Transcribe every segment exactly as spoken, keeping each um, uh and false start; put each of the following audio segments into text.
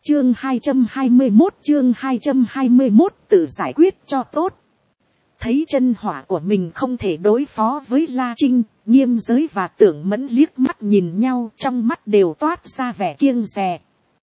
chương hai trăm hai mươi một chương hai trăm hai mươi một tự giải quyết cho tốt. Thấy chân hỏa của mình không thể đối phó với La Trinh, Nghiêm Giới và Tưởng Mẫn liếc mắt nhìn nhau, trong mắt đều toát ra vẻ kiêng dè.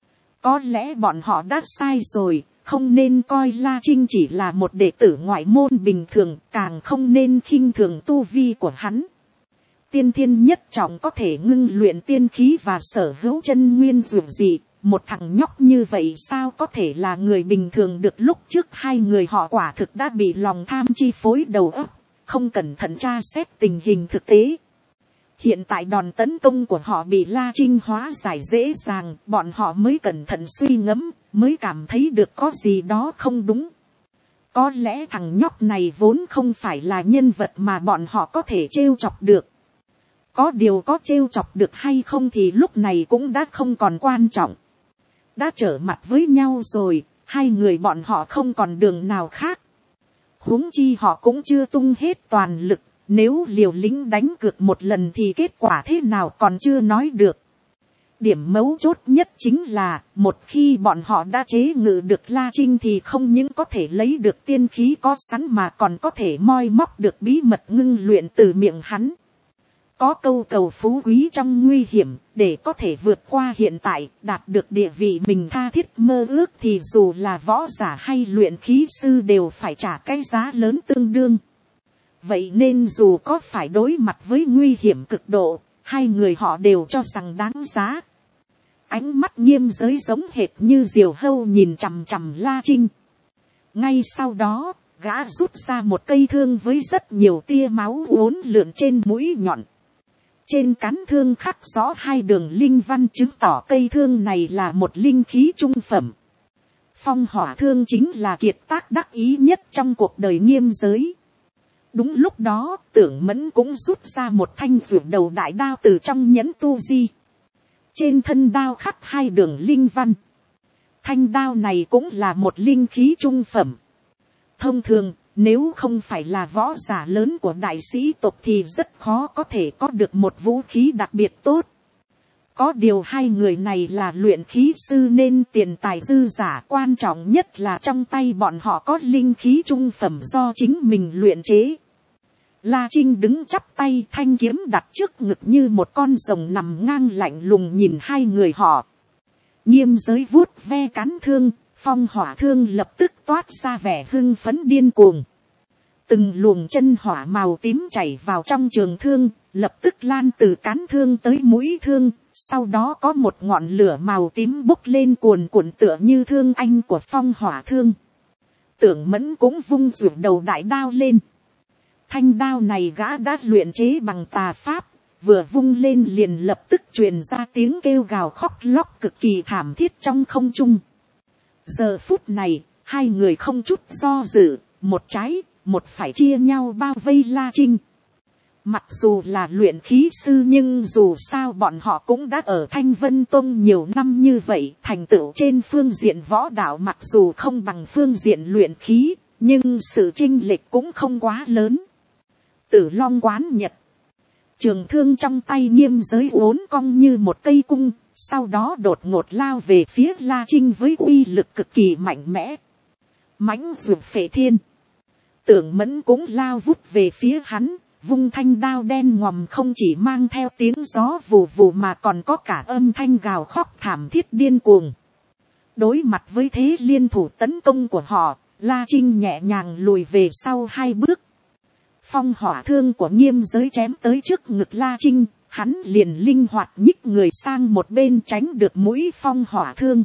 Có lẽ bọn họ đã sai rồi, không nên coi La Trinh chỉ là một đệ tử ngoại môn bình thường, càng không nên khinh thường tu vi của hắn. Tiên thiên nhất trọng có thể ngưng luyện tiên khí và sở hữu chân nguyên dường dị. Một thằng nhóc như vậy sao có thể là người bình thường được. Lúc trước hai người họ quả thực đã bị lòng tham chi phối đầu óc, không cẩn thận tra xét tình hình thực tế. Hiện tại đòn tấn công của họ bị La Trinh hóa giải dễ dàng, bọn họ mới cẩn thận suy ngẫm, mới cảm thấy được có gì đó không đúng. Có lẽ thằng nhóc này vốn không phải là nhân vật mà bọn họ có thể trêu chọc được. Có điều có trêu chọc được hay không thì lúc này cũng đã không còn quan trọng. Đã trở mặt với nhau rồi, hai người bọn họ không còn đường nào khác. Huống chi họ cũng chưa tung hết toàn lực, nếu liều lĩnh đánh cược một lần thì kết quả thế nào còn chưa nói được. Điểm mấu chốt nhất chính là, một khi bọn họ đã chế ngự được La Trinh thì không những có thể lấy được tiên khí có sẵn mà còn có thể moi móc được bí mật ngưng luyện từ miệng hắn. Có câu cầu phú quý trong nguy hiểm, để có thể vượt qua hiện tại, đạt được địa vị mình tha thiết mơ ước thì dù là võ giả hay luyện khí sư đều phải trả cái giá lớn tương đương. Vậy nên dù có phải đối mặt với nguy hiểm cực độ, hai người họ đều cho rằng đáng giá. Ánh mắt Nghiêm Giới giống hệt như diều hâu nhìn chằm chằm La Trinh. Ngay sau đó, gã rút ra một cây thương với rất nhiều tia máu uốn lượn trên mũi nhọn. Trên cán thương khắc rõ hai đường linh văn chứng tỏ cây thương này là một linh khí trung phẩm. Phong hỏa thương chính là kiệt tác đắc ý nhất trong cuộc đời Nghiêm Giới. Đúng lúc đó, Tưởng Mẫn cũng rút ra một thanh rượu đầu đại đao từ trong nhẫn tu di. Trên thân đao khắc hai đường linh văn. Thanh đao này cũng là một linh khí trung phẩm. Thông thường, nếu không phải là võ giả lớn của đại sĩ tộc thì rất khó có thể có được một vũ khí đặc biệt tốt. Có điều hai người này là luyện khí sư nên tiền tài dư giả, quan trọng nhất là trong tay bọn họ có linh khí trung phẩm do chính mình luyện chế. La Trinh đứng chắp tay, thanh kiếm đặt trước ngực như một con rồng nằm ngang lạnh lùng nhìn hai người họ. Nghiêm Giới vuốt ve cán thương, phong hỏa thương lập tức toát ra vẻ hưng phấn điên cuồng. Từng luồng chân hỏa màu tím chảy vào trong trường thương, lập tức lan từ cán thương tới mũi thương, sau đó có một ngọn lửa màu tím bốc lên cuồn cuộn tựa như thương anh của phong hỏa thương. Tưởng Mẫn cũng vung rượu đầu đại đao lên. Thanh đao này gã đã luyện chế bằng tà pháp, vừa vung lên liền lập tức truyền ra tiếng kêu gào khóc lóc cực kỳ thảm thiết trong không trung. Giờ phút này, hai người không chút do dự, một trái, một phải chia nhau bao vây La Trinh. Mặc dù là luyện khí sư nhưng dù sao bọn họ cũng đã ở Thanh Vân Tông nhiều năm như vậy, thành tựu trên phương diện võ đạo mặc dù không bằng phương diện luyện khí, nhưng sự chênh lệch cũng không quá lớn. Tử Long Quán Nhật. Trường thương trong tay Nghiêm Giới uốn cong như một cây cung, sau đó đột ngột lao về phía La Trinh với uy lực cực kỳ mạnh mẽ. Mãnh dược phệ thiên. Tưởng Mẫn cũng lao vút về phía hắn, vung thanh đao đen ngòm không chỉ mang theo tiếng gió vù vù mà còn có cả âm thanh gào khóc thảm thiết điên cuồng. Đối mặt với thế liên thủ tấn công của họ, La Trinh nhẹ nhàng lùi về sau hai bước. Phong hỏa thương của Nghiêm Giới chém tới trước ngực La Trinh, hắn liền linh hoạt nhích người sang một bên tránh được mũi phong hỏa thương.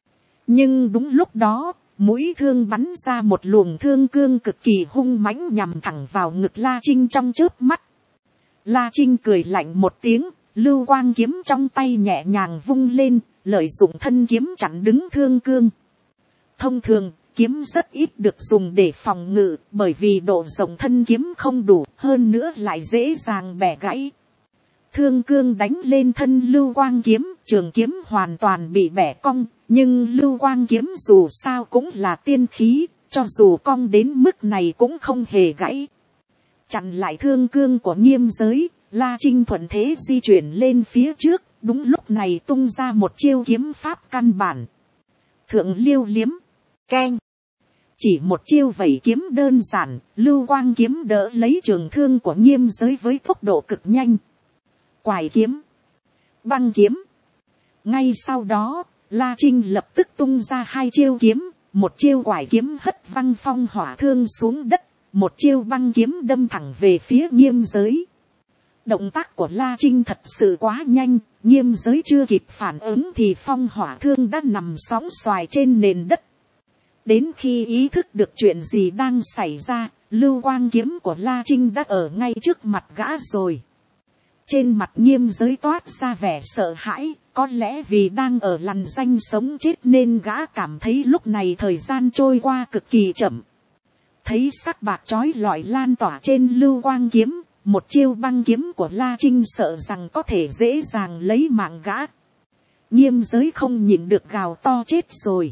Nhưng đúng lúc đó, mũi thương bắn ra một luồng thương cương cực kỳ hung mãnh nhằm thẳng vào ngực La Trinh trong chớp mắt. La Trinh cười lạnh một tiếng, lưu quang kiếm trong tay nhẹ nhàng vung lên, lợi dụng thân kiếm chặn đứng thương cương. Thông thường, kiếm rất ít được dùng để phòng ngự, bởi vì độ rộng thân kiếm không đủ, hơn nữa lại dễ dàng bẻ gãy. Thương cương đánh lên thân lưu quang kiếm, trường kiếm hoàn toàn bị bẻ cong, nhưng lưu quang kiếm dù sao cũng là tiên khí, cho dù cong đến mức này cũng không hề gãy. Chặn lại thương cương của Nghiêm Giới, La Trinh thuận thế di chuyển lên phía trước, đúng lúc này tung ra một chiêu kiếm pháp căn bản. thượng liêu liếm, keng. Chỉ một chiêu vẩy kiếm đơn giản, lưu quang kiếm đỡ lấy trường thương của Nghiêm Giới với tốc độ cực nhanh. Quải kiếm, băng kiếm. Ngay sau đó, La Trinh lập tức tung ra hai chiêu kiếm, một chiêu quải kiếm hất văng phong hỏa thương xuống đất, một chiêu băng kiếm đâm thẳng về phía Nghiêm Giới. Động tác của La Trinh thật sự quá nhanh, Nghiêm Giới chưa kịp phản ứng thì phong hỏa thương đã nằm sóng xoài trên nền đất. Đến khi ý thức được chuyện gì đang xảy ra, lưu quang kiếm của La Trinh đã ở ngay trước mặt gã rồi. Trên mặt Nghiêm Giới toát ra vẻ sợ hãi, có lẽ vì đang ở lằn ranh sống chết nên gã cảm thấy lúc này thời gian trôi qua cực kỳ chậm. Thấy sắc bạc chói lọi lan tỏa trên lưu quang kiếm, một chiêu băng kiếm của La Trinh sợ rằng có thể dễ dàng lấy mạng gã. Nghiêm Giới không nhịn được gào to chết rồi.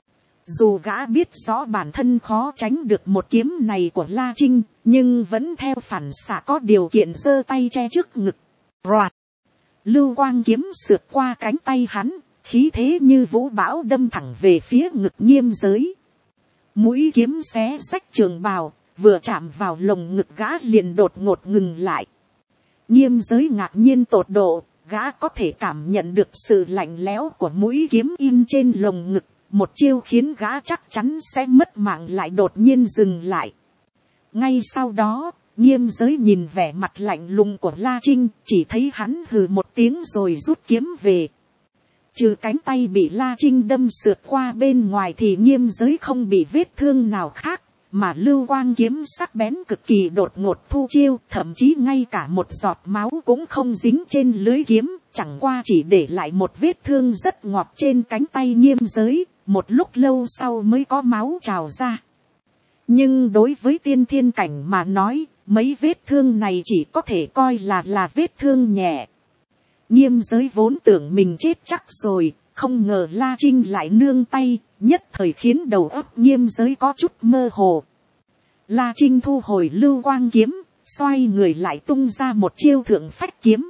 Dù gã biết rõ bản thân khó tránh được một kiếm này của La Trinh, nhưng vẫn theo phản xạ có điều kiện giơ tay che trước ngực. Roạt! Lưu quang kiếm sượt qua cánh tay hắn, khí thế như vũ bão đâm thẳng về phía ngực Nghiêm Giới. Mũi kiếm xé rách trường bào, vừa chạm vào lồng ngực gã liền đột ngột ngừng lại. Nghiêm Giới ngạc nhiên tột độ, gã có thể cảm nhận được sự lạnh lẽo của mũi kiếm in trên lồng ngực. Một chiêu khiến gã chắc chắn sẽ mất mạng lại đột nhiên dừng lại. Ngay sau đó, Nghiêm Giới nhìn vẻ mặt lạnh lùng của La Trinh, chỉ thấy hắn hừ một tiếng rồi rút kiếm về. Trừ cánh tay bị La Trinh đâm sượt qua bên ngoài thì Nghiêm Giới không bị vết thương nào khác, mà lưu quang kiếm sắc bén cực kỳ đột ngột thu chiêu, thậm chí ngay cả một giọt máu cũng không dính trên lưới kiếm, chẳng qua chỉ để lại một vết thương rất ngọt trên cánh tay Nghiêm Giới. Một lúc lâu sau mới có máu trào ra. Nhưng đối với tiên thiên cảnh mà nói, mấy vết thương này chỉ có thể coi là là vết thương nhẹ. Nghiêm Giới vốn tưởng mình chết chắc rồi, không ngờ La Trinh lại nương tay, nhất thời khiến đầu óc Nghiêm Giới có chút mơ hồ. La Trinh thu hồi lưu quang kiếm, xoay người lại tung ra một chiêu thượng phách kiếm.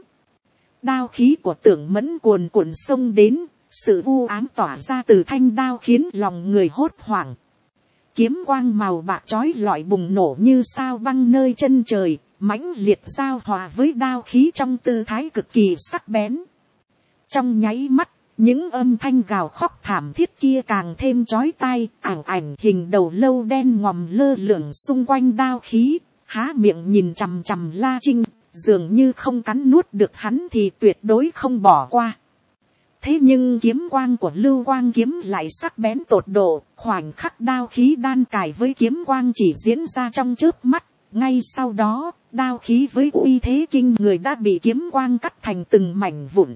Đao khí của Tưởng Mẫn cuồn cuộn xông đến. Sự u ám tỏa ra từ thanh đao khiến lòng người hốt hoảng. Kiếm quang màu bạc chói lọi bùng nổ như sao băng nơi chân trời, mãnh liệt giao hòa với đao khí trong tư thái cực kỳ sắc bén. Trong nháy mắt, những âm thanh gào khóc thảm thiết kia càng thêm chói tai, ảng ảnh hình đầu lâu đen ngòm lơ lửng xung quanh đao khí, há miệng nhìn chằm chằm La Trinh, dường như không cắn nuốt được hắn thì tuyệt đối không bỏ qua. Thế nhưng kiếm quang của lưu quang kiếm lại sắc bén tột độ, khoảnh khắc đao khí đan cài với kiếm quang chỉ diễn ra trong chớp mắt. Ngay sau đó, đao khí với uy thế kinh người đã bị kiếm quang cắt thành từng mảnh vụn.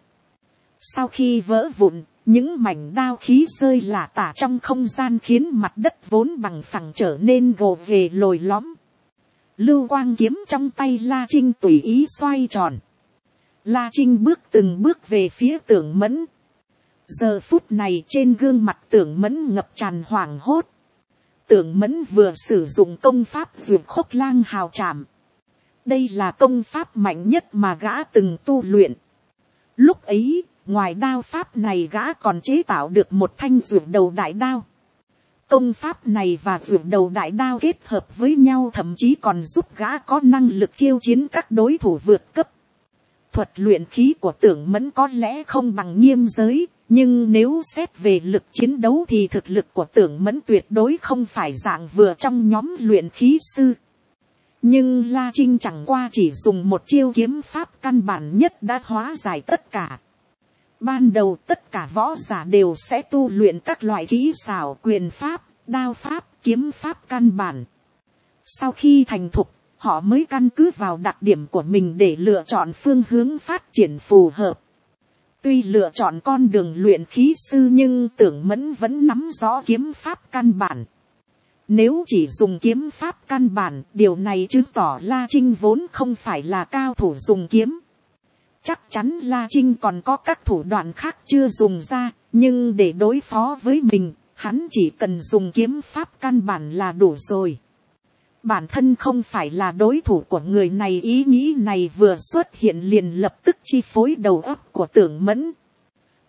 Sau khi vỡ vụn, những mảnh đao khí rơi lả tả trong không gian khiến mặt đất vốn bằng phẳng trở nên gồ ghề lồi lõm. Lưu quang kiếm trong tay La Trinh tùy ý xoay tròn. La Trinh bước từng bước về phía Tưởng Mẫn. Giờ phút này trên gương mặt Tưởng Mẫn ngập tràn hoảng hốt. Tưởng Mẫn vừa sử dụng công pháp Dược Khốc Lang Hào Trảm. Đây là công pháp mạnh nhất mà gã từng tu luyện. Lúc ấy, ngoài đao pháp này gã còn chế tạo được một thanh dược đầu đại đao. Công pháp này và dược đầu đại đao kết hợp với nhau thậm chí còn giúp gã có năng lực khiêu chiến các đối thủ vượt cấp. Thuật luyện khí của Tưởng Mẫn có lẽ không bằng Nghiêm Giới, nhưng nếu xét về lực chiến đấu thì thực lực của Tưởng Mẫn tuyệt đối không phải dạng vừa trong nhóm luyện khí sư. Nhưng La Trinh chẳng qua chỉ dùng một chiêu kiếm pháp căn bản nhất đã hóa giải tất cả. Ban đầu tất cả võ giả đều sẽ tu luyện các loại kỹ xảo quyền pháp, đao pháp, kiếm pháp căn bản. Sau khi thành thục, họ mới căn cứ vào đặc điểm của mình để lựa chọn phương hướng phát triển phù hợp. Tuy lựa chọn con đường luyện khí sư nhưng Tưởng Mẫn vẫn nắm rõ kiếm pháp căn bản. Nếu chỉ dùng kiếm pháp căn bản, điều này chứng tỏ La Trinh vốn không phải là cao thủ dùng kiếm. Chắc chắn La Trinh còn có các thủ đoạn khác chưa dùng ra, nhưng để đối phó với mình, hắn chỉ cần dùng kiếm pháp căn bản là đủ rồi. Bản thân không phải là đối thủ của người này, ý nghĩ này vừa xuất hiện liền lập tức chi phối đầu óc của Tưởng Mẫn.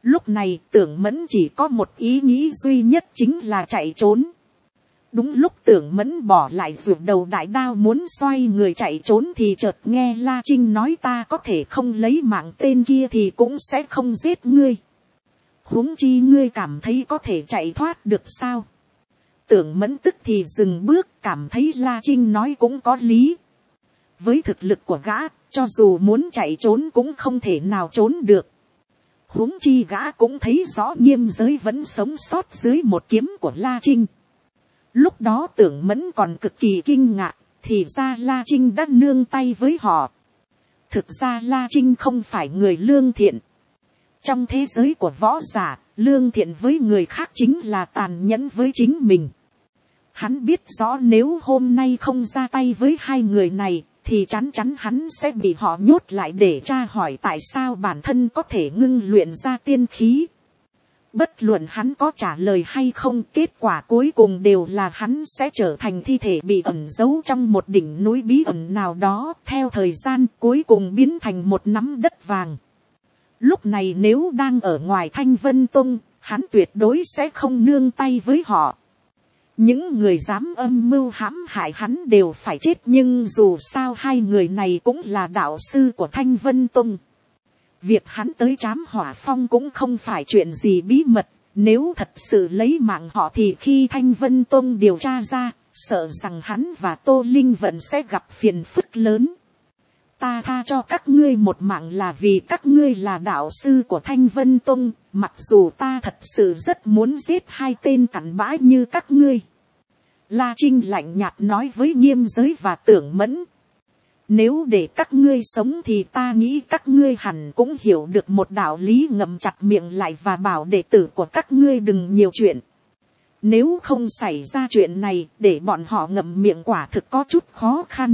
Lúc này Tưởng Mẫn chỉ có một ý nghĩ duy nhất, chính là chạy trốn. Đúng lúc Tưởng Mẫn bỏ lại ruột đầu đại đao muốn xoay người chạy trốn thì chợt nghe La Trinh nói, ta có thể không lấy mạng tên kia thì cũng sẽ không giết ngươi. Huống chi ngươi cảm thấy có thể chạy thoát được sao? Tưởng Mẫn tức thì dừng bước, cảm thấy La Trinh nói cũng có lý. Với thực lực của gã, cho dù muốn chạy trốn cũng không thể nào trốn được. Huống chi gã cũng thấy rõ Nghiêm Giới vẫn sống sót dưới một kiếm của La Trinh. Lúc đó Tưởng Mẫn còn cực kỳ kinh ngạc, thì ra La Trinh đã nương tay với họ. Thực ra La Trinh không phải người lương thiện. Trong thế giới của võ giả, lương thiện với người khác chính là tàn nhẫn với chính mình. Hắn biết rõ nếu hôm nay không ra tay với hai người này, thì chắn chắn hắn sẽ bị họ nhốt lại để tra hỏi tại sao bản thân có thể ngưng luyện ra tiên khí. Bất luận hắn có trả lời hay không, kết quả cuối cùng đều là hắn sẽ trở thành thi thể bị ẩn giấu trong một đỉnh núi bí ẩn nào đó, theo thời gian cuối cùng biến thành một nắm đất vàng. Lúc này nếu đang ở ngoài Thanh Vân Tông, hắn tuyệt đối sẽ không nương tay với họ. Những người dám âm mưu hãm hại hắn đều phải chết, nhưng dù sao hai người này cũng là đạo sư của Thanh Vân Tông. Việc hắn tới Trám Hỏa Phong cũng không phải chuyện gì bí mật, nếu thật sự lấy mạng họ thì khi Thanh Vân Tông điều tra ra, sợ rằng hắn và Tô Linh Vận sẽ gặp phiền phức lớn. Ta tha cho các ngươi một mạng là vì các ngươi là đạo sư của Thanh Vân Tông, mặc dù ta thật sự rất muốn giết hai tên cặn bã như các ngươi. La Trinh lạnh nhạt nói với Nghiêm Giới và Tưởng Mẫn. Nếu để các ngươi sống thì ta nghĩ các ngươi hẳn cũng hiểu được một đạo lý, ngậm chặt miệng lại và bảo đệ tử của các ngươi đừng nhiều chuyện. Nếu không xảy ra chuyện này, để bọn họ ngậm miệng quả thực có chút khó khăn.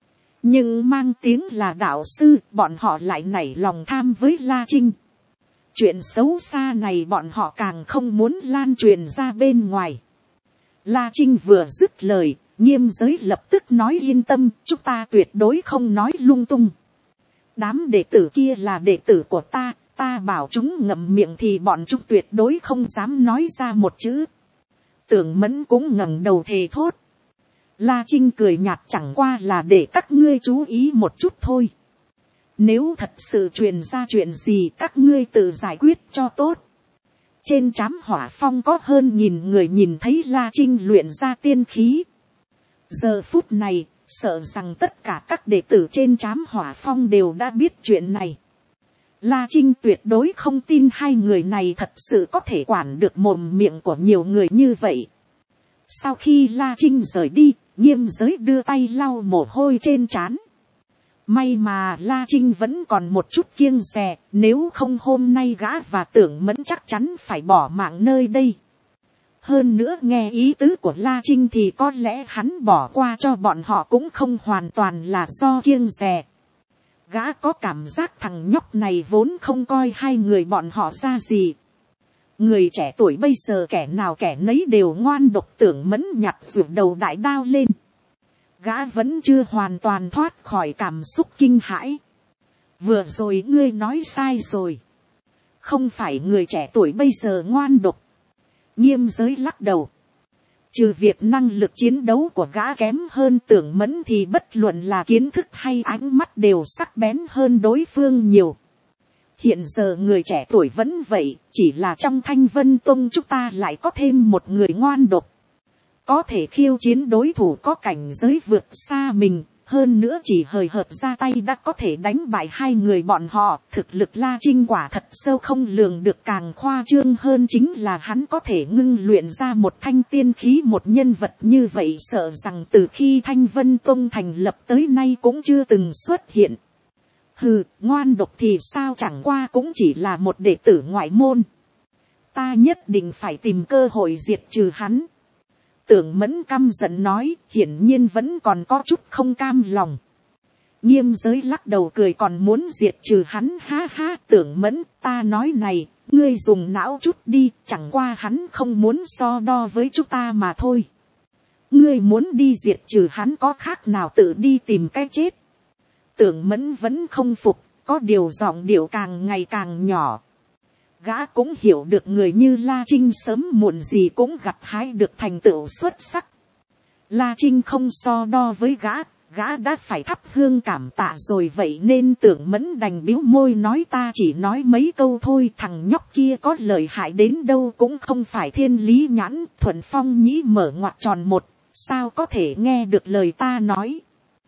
Nhưng mang tiếng là đạo sư, bọn họ lại nảy lòng tham với La Trinh. Chuyện xấu xa này bọn họ càng không muốn lan truyền ra bên ngoài. La Trinh vừa dứt lời, Nghiêm Giới lập tức nói yên tâm, chúng ta tuyệt đối không nói lung tung. Đám đệ tử kia là đệ tử của ta, ta bảo chúng ngậm miệng thì bọn chúng tuyệt đối không dám nói ra một chữ. Tưởng Mẫn cũng ngẩng đầu thề thốt. La Trinh cười nhạt, chẳng qua là để các ngươi chú ý một chút thôi. Nếu thật sự truyền ra chuyện gì các ngươi tự giải quyết cho tốt. Trên Trám Hỏa Phong có hơn nghìn người nhìn thấy La Trinh luyện ra tiên khí. Giờ phút này, sợ rằng tất cả các đệ tử trên Trám Hỏa Phong đều đã biết chuyện này. La Trinh tuyệt đối không tin hai người này thật sự có thể quản được mồm miệng của nhiều người như vậy. Sau khi La Trinh rời đi, Nghiêm Giới đưa tay lau mồ hôi trên trán. May mà La Trinh vẫn còn một chút kiêng dè, nếu không hôm nay gã và Tưởng Mẫn chắc chắn phải bỏ mạng nơi đây. Hơn nữa nghe ý tứ của La Trinh thì có lẽ hắn bỏ qua cho bọn họ cũng không hoàn toàn là do kiêng dè. Gã có cảm giác thằng nhóc này vốn không coi hai người bọn họ ra gì. Người trẻ tuổi bây giờ kẻ nào kẻ nấy đều ngoan độc. Tưởng Mẫn nhặt ruột đầu đại đao lên. Gã vẫn chưa hoàn toàn thoát khỏi cảm xúc kinh hãi. Vừa rồi ngươi nói sai rồi. Không phải người trẻ tuổi bây giờ ngoan độc. Nghiêm Giới lắc đầu. Trừ việc năng lực chiến đấu của gã kém hơn Tưởng Mẫn thì bất luận là kiến thức hay ánh mắt đều sắc bén hơn đối phương nhiều. Hiện giờ người trẻ tuổi vẫn vậy, chỉ là trong Thanh Vân Tông chúng ta lại có thêm một người ngoan độc. Có thể khiêu chiến đối thủ có cảnh giới vượt xa mình, hơn nữa chỉ hời hợt ra tay đã có thể đánh bại hai người bọn họ. Thực lực La Trinh quả thật sâu không lường được, càng khoa trương hơn chính là hắn có thể ngưng luyện ra một thanh tiên khí. Một nhân vật như vậy sợ rằng từ khi Thanh Vân Tông thành lập tới nay cũng chưa từng xuất hiện. Hừ, ngoan độc thì sao, chẳng qua cũng chỉ là một đệ tử ngoại môn. Ta nhất định phải tìm cơ hội diệt trừ hắn. Tưởng Mẫn căm giận nói, hiển nhiên vẫn còn có chút không cam lòng. Nghiêm Giới lắc đầu cười, còn muốn diệt trừ hắn, ha ha. Tưởng Mẫn, ta nói này, ngươi dùng não chút đi, chẳng qua hắn không muốn so đo với chúng ta mà thôi. Ngươi muốn đi diệt trừ hắn có khác nào tự đi tìm cái chết. Tưởng Mẫn vẫn không phục, có điều giọng điệu càng ngày càng nhỏ. gã cũng hiểu được người như La Trinh sớm muộn gì cũng gặt hái được thành tựu xuất sắc. La Trinh không so đo với gã, gã đã phải thắp hương cảm tạ rồi, vậy nên Tưởng Mẫn đành bĩu môi nói ta chỉ nói mấy câu thôi, thằng nhóc kia có lợi hại đến đâu cũng không phải thiên lý nhãn. Thuận Phong Nhĩ mở ngoặc tròn một, sao có thể nghe được lời ta nói.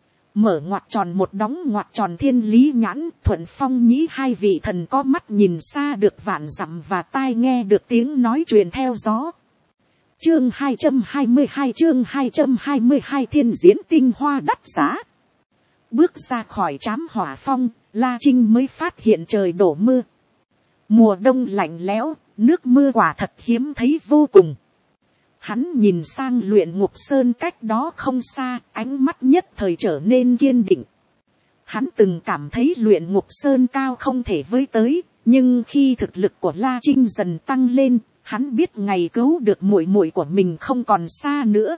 Mở ngoặc tròn một đóng ngoặc tròn thiên lý nhãn, Thuận Phong Nhĩ hai vị thần có mắt nhìn xa được vạn dặm và tai nghe được tiếng nói truyền theo gió. Chương hai trăm hai mươi hai chương hai trăm hai mươi hai thiên diễn tinh hoa đắt giá. Bước ra khỏi trám hỏa phong, La Trinh mới phát hiện trời đổ mưa. Mùa đông lạnh lẽo, nước mưa quả thật hiếm thấy vô cùng. Hắn nhìn sang Luyện Ngục Sơn cách đó không xa, ánh mắt nhất thời trở nên kiên định. Hắn từng cảm thấy Luyện Ngục Sơn cao không thể với tới, nhưng khi thực lực của La Trinh dần tăng lên, hắn biết ngày cứu được muội muội của mình không còn xa nữa.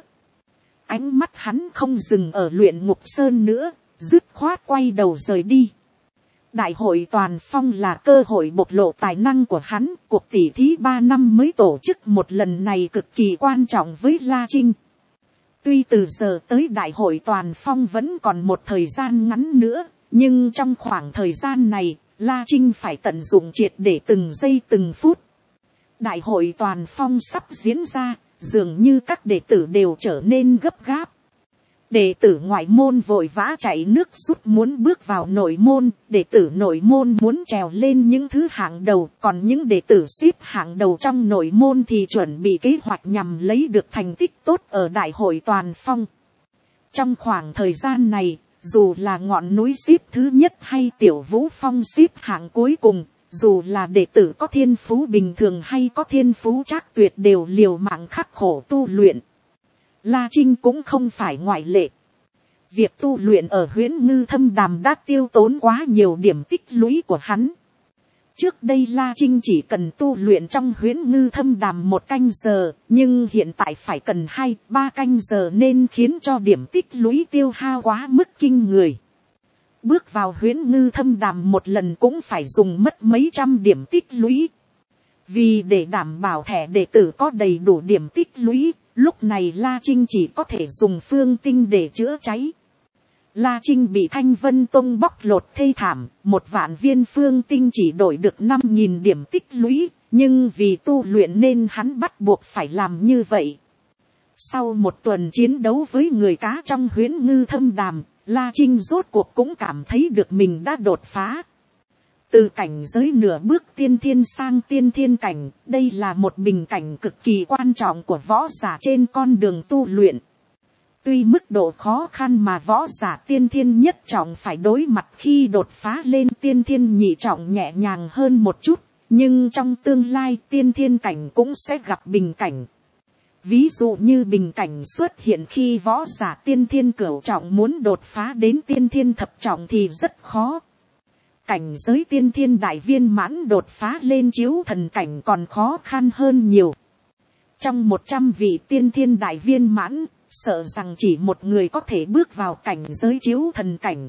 Ánh mắt hắn không dừng ở Luyện Ngục Sơn nữa, dứt khoát quay đầu rời đi. Đại hội toàn phong là cơ hội bộc lộ tài năng của hắn, cuộc tỉ thí ba năm mới tổ chức một lần này cực kỳ quan trọng với La Trinh. Tuy từ giờ tới đại hội toàn phong vẫn còn một thời gian ngắn nữa, nhưng trong khoảng thời gian này, La Trinh phải tận dụng triệt để từng giây từng phút. Đại hội toàn phong sắp diễn ra, dường như các đệ tử đều trở nên gấp gáp. Đệ tử ngoại môn vội vã chạy nước rút muốn bước vào nội môn, đệ tử nội môn muốn trèo lên những thứ hạng đầu, còn những đệ tử xếp hạng đầu trong nội môn thì chuẩn bị kế hoạch nhằm lấy được thành tích tốt ở đại hội toàn phong. Trong khoảng thời gian này, dù là ngọn núi xếp thứ nhất hay tiểu vũ phong xếp hạng cuối cùng, dù là đệ tử có thiên phú bình thường hay có thiên phú trác tuyệt đều liều mạng khắc khổ tu luyện. La Trinh cũng không phải ngoại lệ. Việc tu luyện ở Huyễn Ngư Thâm Đàm đã tiêu tốn quá nhiều điểm tích lũy của hắn. Trước đây La Trinh chỉ cần tu luyện trong Huyễn Ngư Thâm Đàm một canh giờ, nhưng hiện tại phải cần hai, ba canh giờ nên khiến cho điểm tích lũy tiêu hao quá mức kinh người. Bước vào Huyễn Ngư Thâm Đàm một lần cũng phải dùng mất mấy trăm điểm tích lũy. Vì để đảm bảo thẻ đệ tử có đầy đủ điểm tích lũy, lúc này La Trinh chỉ có thể dùng phương tinh để chữa cháy. La Trinh bị Thanh Vân Tông bóc lột thê thảm, một vạn viên phương tinh chỉ đổi được năm nghìn điểm tích lũy, nhưng vì tu luyện nên hắn bắt buộc phải làm như vậy. Sau một tuần chiến đấu với người cá trong Huyễn Ngư Thâm Đàm, La Trinh rốt cuộc cũng cảm thấy được mình đã đột phá. Từ cảnh giới nửa bước tiên thiên sang tiên thiên cảnh, đây là một bình cảnh cực kỳ quan trọng của võ giả trên con đường tu luyện. Tuy mức độ khó khăn mà võ giả tiên thiên nhất trọng phải đối mặt khi đột phá lên tiên thiên nhị trọng nhẹ nhàng hơn một chút, nhưng trong tương lai tiên thiên cảnh cũng sẽ gặp bình cảnh. Ví dụ như bình cảnh xuất hiện khi võ giả tiên thiên cửu trọng muốn đột phá đến tiên thiên thập trọng thì rất khó. Cảnh giới tiên thiên đại viên mãn đột phá lên chiếu thần cảnh còn khó khăn hơn nhiều. Trong một trăm vị tiên thiên đại viên mãn, sợ rằng chỉ một người có thể bước vào cảnh giới chiếu thần cảnh.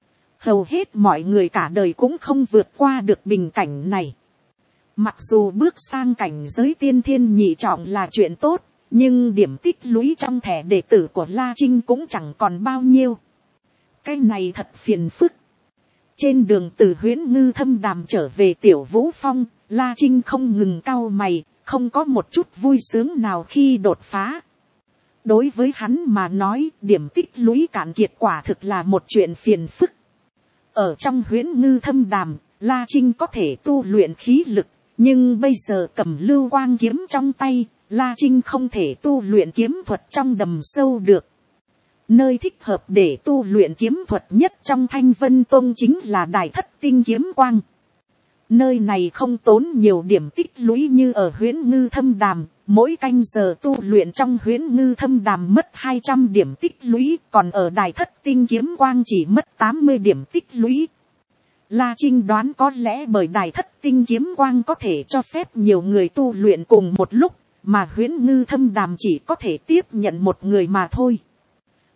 Hầu hết mọi người cả đời cũng không vượt qua được bình cảnh này. Mặc dù bước sang cảnh giới tiên thiên nhị trọng là chuyện tốt, nhưng điểm tích lũy trong thẻ đệ tử của La Trinh cũng chẳng còn bao nhiêu. Cái này thật phiền phức. Trên đường từ Huyễn Ngư Thâm Đàm trở về Tiểu Vũ Phong, La Trinh không ngừng cau mày, không có một chút vui sướng nào khi đột phá. Đối với hắn mà nói, điểm tích lũy cạn kiệt quả thực là một chuyện phiền phức. Ở trong Huyễn Ngư Thâm Đàm, La Trinh có thể tu luyện khí lực, nhưng bây giờ cầm lưu quang kiếm trong tay, La Trinh không thể tu luyện kiếm thuật trong đầm sâu được. Nơi thích hợp để tu luyện kiếm thuật nhất trong Thanh Vân Tông chính là Đài Thất Tinh Kiếm Quang. Nơi này không tốn nhiều điểm tích lũy như ở Huyễn Ngư Thâm Đàm, mỗi canh giờ tu luyện trong Huyễn Ngư Thâm Đàm mất hai trăm điểm tích lũy, còn ở Đài Thất Tinh Kiếm Quang chỉ mất tám mươi điểm tích lũy. La Trinh đoán có lẽ bởi Đài Thất Tinh Kiếm Quang có thể cho phép nhiều người tu luyện cùng một lúc, mà Huyễn Ngư Thâm Đàm chỉ có thể tiếp nhận một người mà thôi.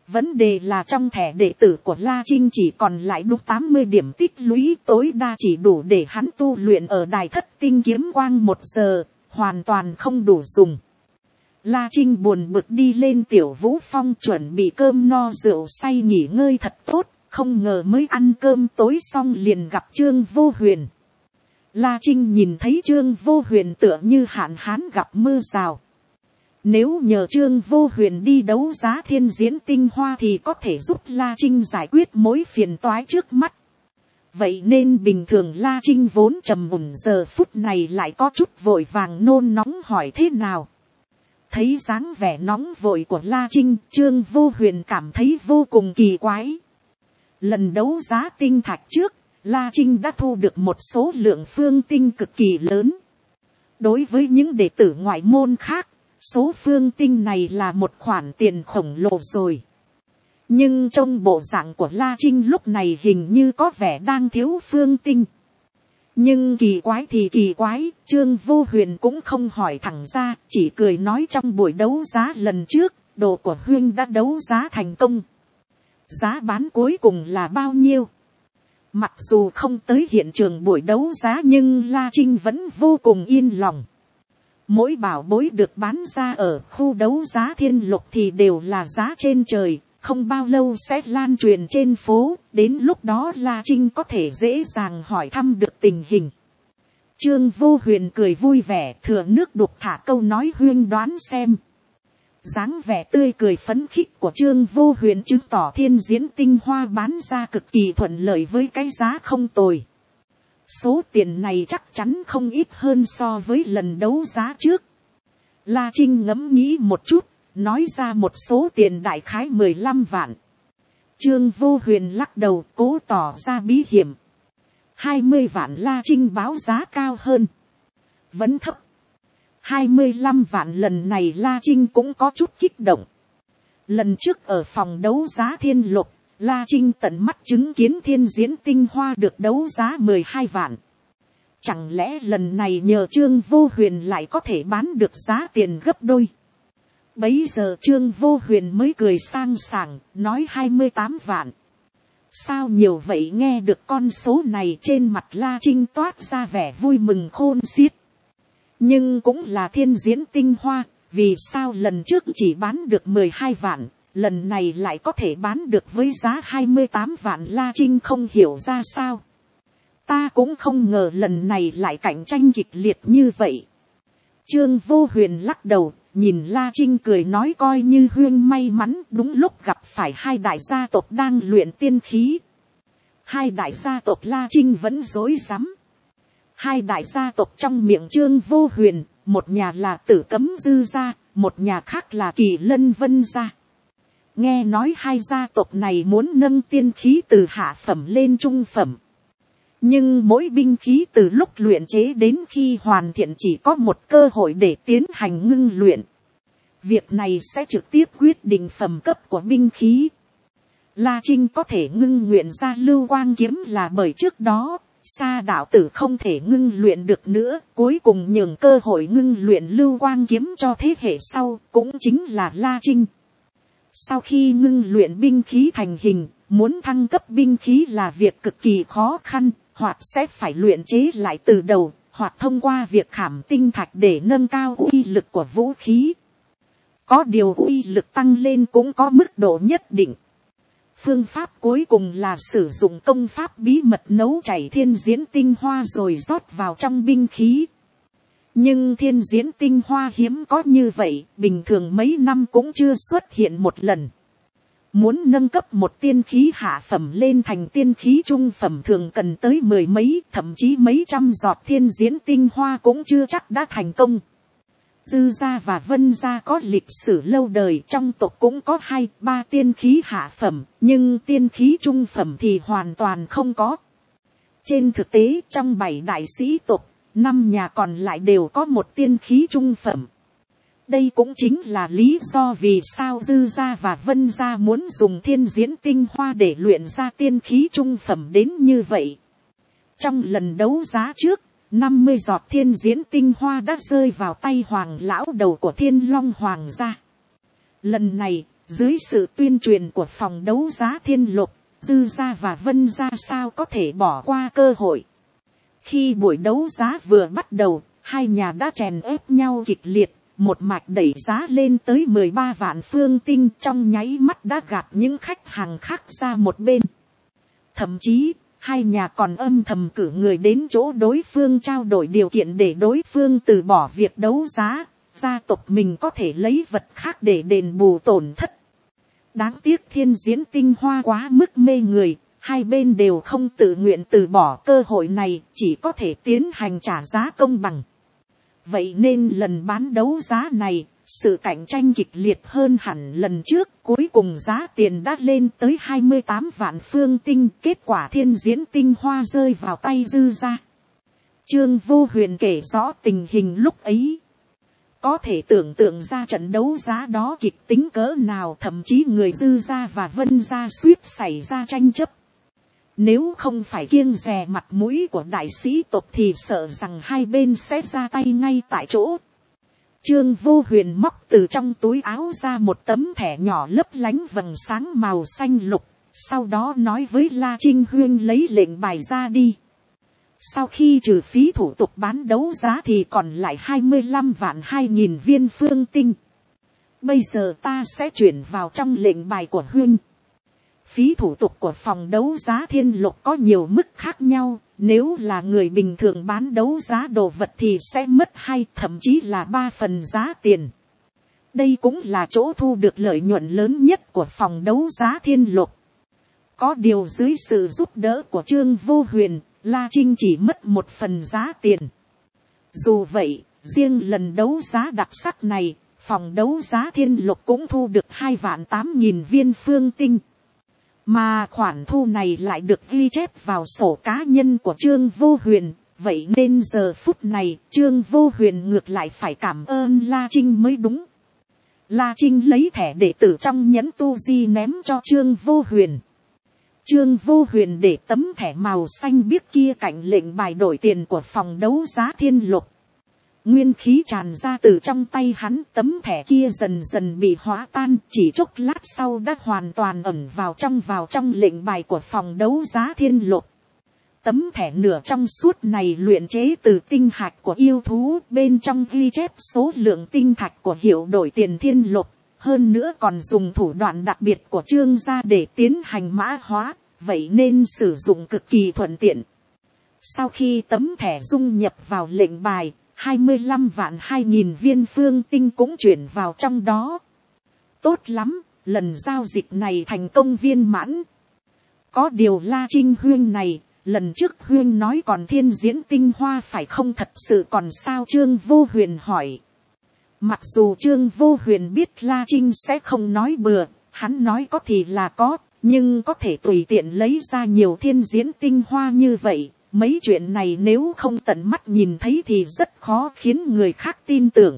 Vấn đề là trong thẻ đệ tử của La Trinh chỉ còn lại đúng tám mươi điểm tích lũy, tối đa chỉ đủ để hắn tu luyện ở đài thất tinh kiếm quang một giờ, hoàn toàn không đủ dùng. La Trinh buồn bực đi lên Tiểu Vũ Phong chuẩn bị cơm no rượu say nghỉ ngơi thật tốt, không ngờ mới ăn cơm tối xong liền gặp Trương Vô Huyền. La Trinh nhìn thấy Trương Vô Huyền tựa như hạn hán gặp mưa rào. Nếu nhờ Trương Vô Huyền đi đấu giá thiên diễn tinh hoa thì có thể giúp La Trinh giải quyết mối phiền toái trước mắt. Vậy nên bình thường La Trinh vốn trầm mùn giờ phút này lại có chút vội vàng nôn nóng hỏi thế nào. Thấy dáng vẻ nóng vội của La Trinh, Trương Vô Huyền cảm thấy vô cùng kỳ quái. Lần đấu giá tinh thạch trước, La Trinh đã thu được một số lượng phương tinh cực kỳ lớn. Đối với những đệ tử ngoại môn khác, số phương tinh này là một khoản tiền khổng lồ rồi. Nhưng trong bộ dạng của La Trinh lúc này hình như có vẻ đang thiếu phương tinh. Nhưng kỳ quái thì kỳ quái, Trương Vô Huyền cũng không hỏi thẳng ra, chỉ cười nói trong buổi đấu giá lần trước, đồ của Huynh đã đấu giá thành công. Giá bán cuối cùng là bao nhiêu? Mặc dù không tới hiện trường buổi đấu giá nhưng La Trinh vẫn vô cùng yên lòng. Mỗi bảo bối được bán ra ở khu đấu giá Thiên Lục thì đều là giá trên trời, không bao lâu sẽ lan truyền trên phố, đến lúc đó La Trinh có thể dễ dàng hỏi thăm được tình hình. Trương Vô Huyền cười vui vẻ, thừa nước đục thả câu nói Huynh đoán xem. Dáng vẻ tươi cười phấn khích của Trương Vô Huyền chứng tỏ thiên diễn tinh hoa bán ra cực kỳ thuận lợi với cái giá không tồi. Số tiền này chắc chắn không ít hơn so với lần đấu giá trước. La Trinh ngẫm nghĩ một chút, nói ra một số tiền đại khái mười lăm vạn. Trương Vô Huyền lắc đầu cố tỏ ra bí hiểm. hai mươi vạn La Trinh báo giá cao hơn. Vẫn thấp. hai mươi lăm vạn lần này La Trinh cũng có chút kích động. Lần trước ở phòng đấu giá Thiên Lục, La Trinh tận mắt chứng kiến thiên diễn tinh hoa được đấu giá mười hai vạn. Chẳng lẽ lần này nhờ Trương Vô Huyền lại có thể bán được giá tiền gấp đôi. Bấy giờ Trương Vô Huyền mới cười sang sảng, nói hai mươi tám vạn. Sao nhiều vậy? Nghe được con số này trên mặt La Trinh toát ra vẻ vui mừng khôn xiết. Nhưng cũng là thiên diễn tinh hoa, vì sao lần trước chỉ bán được mười hai vạn, lần này lại có thể bán được với giá hai mươi tám vạn? La Trinh không hiểu ra sao. Ta cũng không ngờ lần này lại cạnh tranh kịch liệt như vậy. Trương Vô Huyền lắc đầu, nhìn La Trinh cười nói coi như Huynh may mắn đúng lúc gặp phải hai đại gia tộc đang luyện tiên khí. Hai đại gia tộc La Trinh vẫn rối rắm. Hai đại gia tộc trong miệng Trương Vô Huyền, một nhà là Tử Cấm Dư gia, một nhà khác là Kỳ Lân Vân gia. Nghe nói hai gia tộc này muốn nâng tiên khí từ hạ phẩm lên trung phẩm. Nhưng mỗi binh khí từ lúc luyện chế đến khi hoàn thiện chỉ có một cơ hội để tiến hành ngưng luyện. Việc này sẽ trực tiếp quyết định phẩm cấp của binh khí. La Trinh có thể ngưng luyện ra lưu quang kiếm là bởi trước đó, Sa đạo tử không thể ngưng luyện được nữa, cuối cùng nhường cơ hội ngưng luyện lưu quang kiếm cho thế hệ sau, cũng chính là La Trinh. Sau khi ngưng luyện binh khí thành hình, muốn thăng cấp binh khí là việc cực kỳ khó khăn, hoặc sẽ phải luyện chế lại từ đầu, hoặc thông qua việc khảm tinh thạch để nâng cao uy lực của vũ khí. Có điều uy lực tăng lên cũng có mức độ nhất định. Phương pháp cuối cùng là sử dụng công pháp bí mật nấu chảy thiên diễn tinh hoa rồi rót vào trong binh khí. Nhưng thiên diễn tinh hoa hiếm có như vậy, bình thường mấy năm cũng chưa xuất hiện một lần. Muốn nâng cấp một tiên khí hạ phẩm lên thành tiên khí trung phẩm thường cần tới mười mấy, thậm chí mấy trăm giọt thiên diễn tinh hoa cũng chưa chắc đã thành công. Dư gia và Vân gia có lịch sử lâu đời, trong tộc cũng có hai, ba tiên khí hạ phẩm, nhưng tiên khí trung phẩm thì hoàn toàn không có. Trên thực tế, trong bảy đại sĩ tộc, năm nhà còn lại đều có một tiên khí trung phẩm. Đây cũng chính là lý do vì sao Dư gia và Vân gia muốn dùng thiên diễn tinh hoa để luyện ra tiên khí trung phẩm đến như vậy. Trong lần đấu giá trước, năm mươi giọt thiên diễn tinh hoa đã rơi vào tay hoàng lão đầu của Thiên Long Hoàng gia. Lần này, Dưới sự tuyên truyền của phòng đấu giá Thiên Lục, Dư gia và Vân gia sao có thể bỏ qua cơ hội. Khi buổi đấu giá vừa bắt đầu, hai nhà đã chèn ép nhau kịch liệt, một mạch đẩy giá lên tới mười ba vạn phương tinh, trong nháy mắt đã gạt những khách hàng khác ra một bên. Thậm chí, hai nhà còn âm thầm cử người đến chỗ đối phương trao đổi điều kiện để đối phương từ bỏ việc đấu giá, gia tộc mình có thể lấy vật khác để đền bù tổn thất. Đáng tiếc Thiên Diễn Tinh Hoa quá mức mê người, hai bên đều không tự nguyện từ bỏ cơ hội này, chỉ có thể tiến hành trả giá công bằng. Vậy nên lần bán đấu giá này, sự cạnh tranh kịch liệt hơn hẳn lần trước, cuối cùng giá tiền đã lên tới hai mươi tám vạn phương tinh, kết quả Thiên Diễn Tinh Hoa rơi vào tay Dư gia. Trương Vô Huyền kể rõ tình hình lúc ấy. Có thể tưởng tượng ra trận đấu giá đó kịch tính cỡ nào, thậm chí người Dư gia và Vân gia suýt xảy ra tranh chấp. Nếu không phải kiêng dè mặt mũi của đại sĩ tộc thì sợ rằng hai bên sẽ ra tay ngay tại chỗ. Trương Vô Huyền móc từ trong túi áo ra một tấm thẻ nhỏ lấp lánh vầng sáng màu xanh lục, sau đó nói với La Trinh Huyên lấy lệnh bài ra đi. Sau khi trừ phí thủ tục bán đấu giá thì còn lại hai mươi lăm vạn hai nghìn viên phương tinh. Bây giờ ta sẽ chuyển vào trong lệnh bài của Huyên. Phí thủ tục của phòng đấu giá Thiên Lục có nhiều mức khác nhau, nếu là người bình thường bán đấu giá đồ vật thì sẽ mất hai thậm chí là ba phần giá tiền. Đây cũng là chỗ thu được lợi nhuận lớn nhất của phòng đấu giá Thiên Lục. Có điều dưới sự giúp đỡ của Trương Vô Huyền, La Trinh chỉ mất một phần giá tiền. Dù vậy, riêng lần đấu giá đặc sắc này, phòng đấu giá Thiên Lục cũng thu được hai vạn tám nghìn viên phương tinh. Mà khoản thu này lại được ghi chép vào sổ cá nhân của Trương Vô Huyền, vậy nên giờ phút này Trương Vô Huyền ngược lại phải cảm ơn La Trinh mới đúng. La Trinh lấy thẻ đệ tử trong nhẫn tu di ném cho Trương Vô Huyền. Trương Vô Huyền để tấm thẻ màu xanh biếc kia cạnh lệnh bài đổi tiền của phòng đấu giá Thiên Lục. Nguyên khí tràn ra từ trong tay hắn, tấm thẻ kia dần dần bị hóa tan, chỉ chốc lát sau đã hoàn toàn ẩn vào trong vào trong lệnh bài của phòng đấu giá Thiên Lục. Tấm thẻ nửa trong suốt này luyện chế từ tinh hạch của yêu thú, bên trong ghi chép số lượng tinh thạch của hiệu đổi tiền Thiên Lục, hơn nữa còn dùng thủ đoạn đặc biệt của Trương gia để tiến hành mã hóa, vậy nên sử dụng cực kỳ thuận tiện. Sau khi tấm thẻ dung nhập vào lệnh bài, hai mươi lăm vạn hai nghìn viên phương tinh cũng chuyển vào trong đó. Tốt lắm, lần giao dịch này thành công viên mãn. Có điều La Trinh Huyên này, lần trước Huyên nói còn Thiên Diễn Tinh Hoa phải không, thật sự còn sao? Trương Vô Huyền hỏi. Mặc dù Trương Vô Huyền biết La Trinh sẽ không nói bừa, hắn nói có thì là có, nhưng có thể tùy tiện lấy ra nhiều Thiên Diễn Tinh Hoa như vậy. Mấy chuyện này nếu không tận mắt nhìn thấy thì rất khó khiến người khác tin tưởng.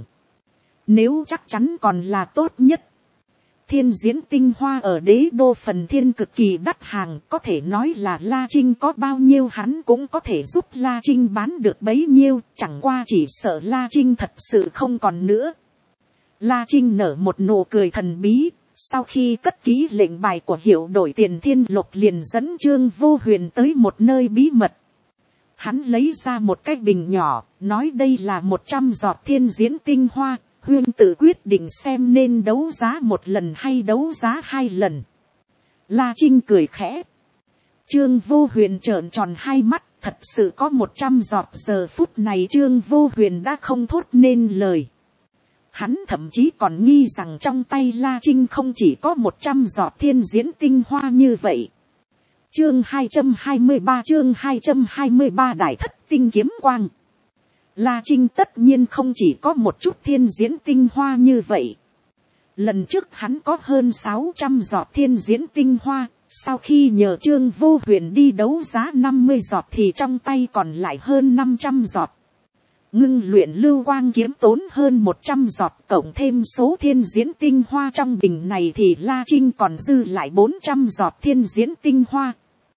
Nếu chắc chắn còn là tốt nhất. Thiên Diễn Tinh Hoa ở đế đô phần thiên cực kỳ đắt hàng, có thể nói là La Trinh có bao nhiêu hắn cũng có thể giúp La Trinh bán được bấy nhiêu, chẳng qua chỉ sợ La Trinh thật sự không còn nữa. La Trinh nở một nụ cười thần bí, sau khi cất kỹ lệnh bài của hiệu đổi tiền Thiên Lục liền dẫn Trương Vô Huyền tới một nơi bí mật. Hắn lấy ra một cái bình nhỏ, nói đây là một trăm giọt Thiên Diễn Tinh Hoa, Huyên tự quyết định xem nên đấu giá một lần hay đấu giá hai lần. La Trinh cười khẽ. Trương Vô Huyền trợn tròn hai mắt, thật sự có một trăm giọt. Giờ phút này Trương Vô Huyền đã không thốt nên lời. Hắn thậm chí còn nghi rằng trong tay La Trinh không chỉ có một trăm giọt Thiên Diễn Tinh Hoa như vậy. Chương hai trăm hai mươi ba chương hai trăm hai mươi ba Đại Thất Tinh Kiếm Quang. La Trinh tất nhiên không chỉ có một chút Thiên Diễn Tinh Hoa như vậy. Lần trước hắn có hơn sáu trăm giọt Thiên Diễn Tinh Hoa, sau khi nhờ Trương Vô Huyền đi đấu giá năm mươi giọt thì trong tay còn lại hơn năm trăm giọt. Ngưng luyện lưu quang kiếm tốn hơn một trăm giọt, cộng thêm số Thiên Diễn Tinh Hoa trong bình này thì La Trinh còn dư lại bốn trăm giọt Thiên Diễn Tinh Hoa.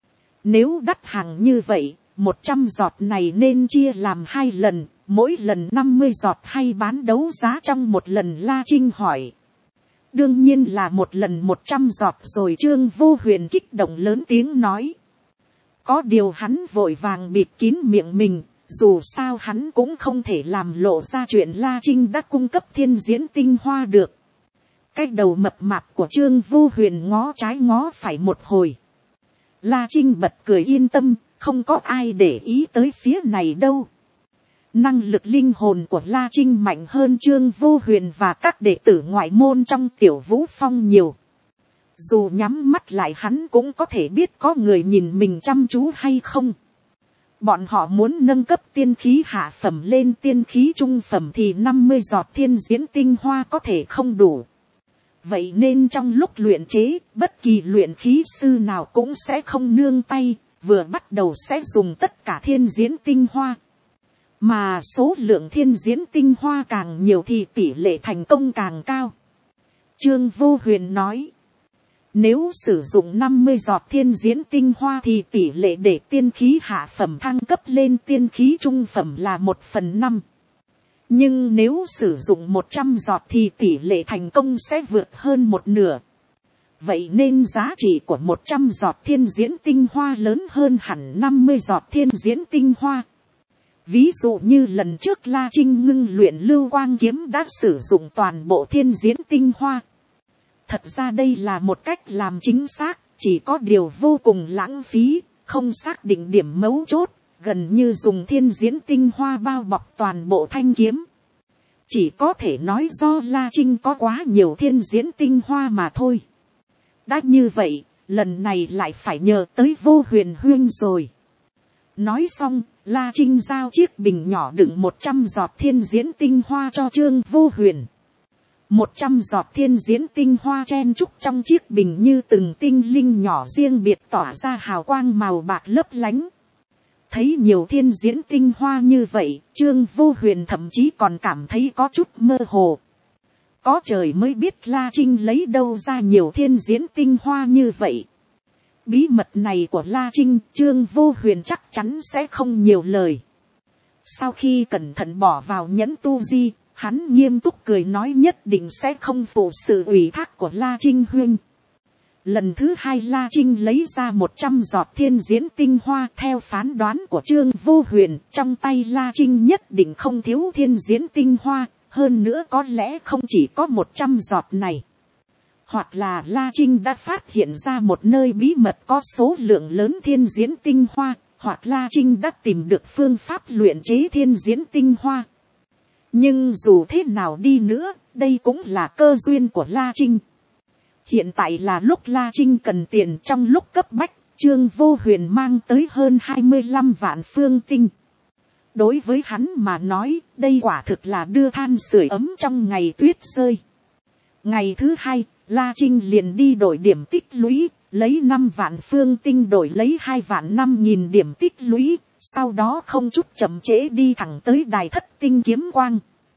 Nếu đắt hàng như vậy, một trăm giọt này nên chia làm hai lần, mỗi lần năm mươi giọt hay bán đấu giá trong một lần? La Trinh hỏi. đương nhiên là một lần một trăm giọt rồi. Trương Vô Huyền kích động lớn tiếng nói. Có điều hắn vội vàng bịt kín miệng mình, dù sao hắn cũng không thể làm lộ ra chuyện La Trinh đã cung cấp thiên diễn tinh hoa được. Cái đầu mập mạp của Trương Vô Huyền ngó trái ngó phải một hồi. La Trinh bật cười yên tâm, không có ai để ý tới phía này đâu. Năng lực linh hồn của La Trinh mạnh hơn Trương Vô Huyền và các đệ tử ngoại môn trong Tiểu Vũ Phong nhiều. Dù nhắm mắt lại hắn cũng có thể biết có người nhìn mình chăm chú hay không. Bọn họ muốn nâng cấp tiên khí hạ phẩm lên tiên khí trung phẩm thì năm mươi giọt thiên diễn tinh hoa có thể không đủ. Vậy nên trong lúc luyện chế, bất kỳ luyện khí sư nào cũng sẽ không nương tay, vừa bắt đầu sẽ dùng tất cả thiên diễn tinh hoa. Mà số lượng thiên diễn tinh hoa càng nhiều thì tỷ lệ thành công càng cao. Trương Vô Huyền nói, nếu sử dụng năm mươi giọt thiên diễn tinh hoa thì tỷ lệ để tiên khí hạ phẩm thăng cấp lên tiên khí trung phẩm là một phần năm. Nhưng nếu sử dụng một trăm giọt thì tỷ lệ thành công sẽ vượt hơn một nửa. Vậy nên giá trị của một trăm giọt thiên diễn tinh hoa lớn hơn hẳn năm mươi giọt thiên diễn tinh hoa. Ví dụ như lần trước La Trinh ngưng luyện lưu quang kiếm đã sử dụng toàn bộ thiên diễn tinh hoa. Thật ra đây là một cách làm chính xác, chỉ có điều vô cùng lãng phí, không xác định điểm mấu chốt, gần như dùng thiên diễn tinh hoa bao bọc toàn bộ thanh kiếm. Chỉ có thể nói do La Trinh có quá nhiều thiên diễn tinh hoa mà thôi. Đã như vậy, lần này lại phải nhờ tới Vô Huyền huynh rồi. Nói xong, La Trinh giao chiếc bình nhỏ đựng một trăm giọt thiên diễn tinh hoa cho Trương Vô Huyền. Một trăm giọt thiên diễn tinh hoa chen chúc trong chiếc bình như từng tinh linh nhỏ riêng biệt tỏa ra hào quang màu bạc lấp lánh. Thấy nhiều thiên diễn tinh hoa như vậy, Trương Vô Huyền thậm chí còn cảm thấy có chút mơ hồ. Có trời mới biết La Trinh lấy đâu ra nhiều thiên diễn tinh hoa như vậy. Bí mật này của La Trinh, Trương Vô Huyền chắc chắn sẽ không nhiều lời. Sau khi cẩn thận bỏ vào nhẫn tu di, hắn nghiêm túc cười nói nhất định sẽ không phụ sự ủy thác của La Trinh huynh. Lần thứ hai La Trinh lấy ra một trăm giọt thiên diễn tinh hoa, theo phán đoán của Trương Vô Huyền, trong tay La Trinh nhất định không thiếu thiên diễn tinh hoa, hơn nữa có lẽ không chỉ có một trăm giọt này. Hoặc là La Trinh đã phát hiện ra một nơi bí mật có số lượng lớn thiên diễn tinh hoa, hoặc La Trinh đã tìm được phương pháp luyện chế thiên diễn tinh hoa. Nhưng dù thế nào đi nữa, đây cũng là cơ duyên của La Trinh. Hiện tại là lúc La Trinh cần tiền, trong lúc cấp bách, Trương Vô Huyền mang tới hơn hai mươi lăm vạn phương tinh. Đối với hắn mà nói, đây quả thực là đưa than sưởi ấm trong ngày tuyết rơi. Ngày thứ hai, La Trinh liền đi đổi điểm tích lũy, lấy năm vạn phương tinh đổi lấy hai vạn năm nghìn điểm tích lũy, sau đó không chút chậm trễ đi thẳng tới Đài Thất Tinh Kiếm Quang.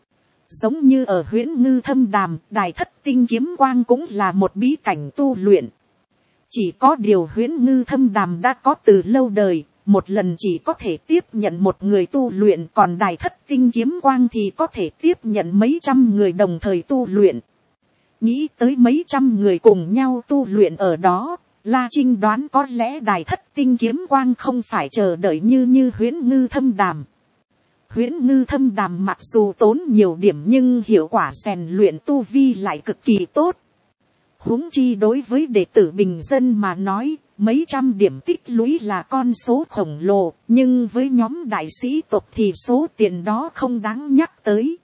Giống như ở Huyễn Ngư Thâm Đàm, Đài Thất Tinh Kiếm Quang cũng là một bí cảnh tu luyện. Chỉ có điều Huyễn Ngư Thâm Đàm đã có từ lâu đời, một lần chỉ có thể tiếp nhận một người tu luyện, còn Đài Thất Tinh Kiếm Quang thì có thể tiếp nhận mấy trăm người đồng thời tu luyện. Nghĩ tới mấy trăm người cùng nhau tu luyện ở đó, La Trinh đoán có lẽ Đài Thất Tinh Kiếm Quang không phải chờ đợi như như Huyễn Ngư Thâm Đàm. Huyễn Ngư Thâm Đàm mặc dù tốn nhiều điểm nhưng hiệu quả rèn luyện tu vi lại cực kỳ tốt. Huống chi đối với đệ tử bình dân mà nói, mấy trăm điểm tích lũy là con số khổng lồ, nhưng với nhóm đại sĩ tộc thì số tiền đó không đáng nhắc tới.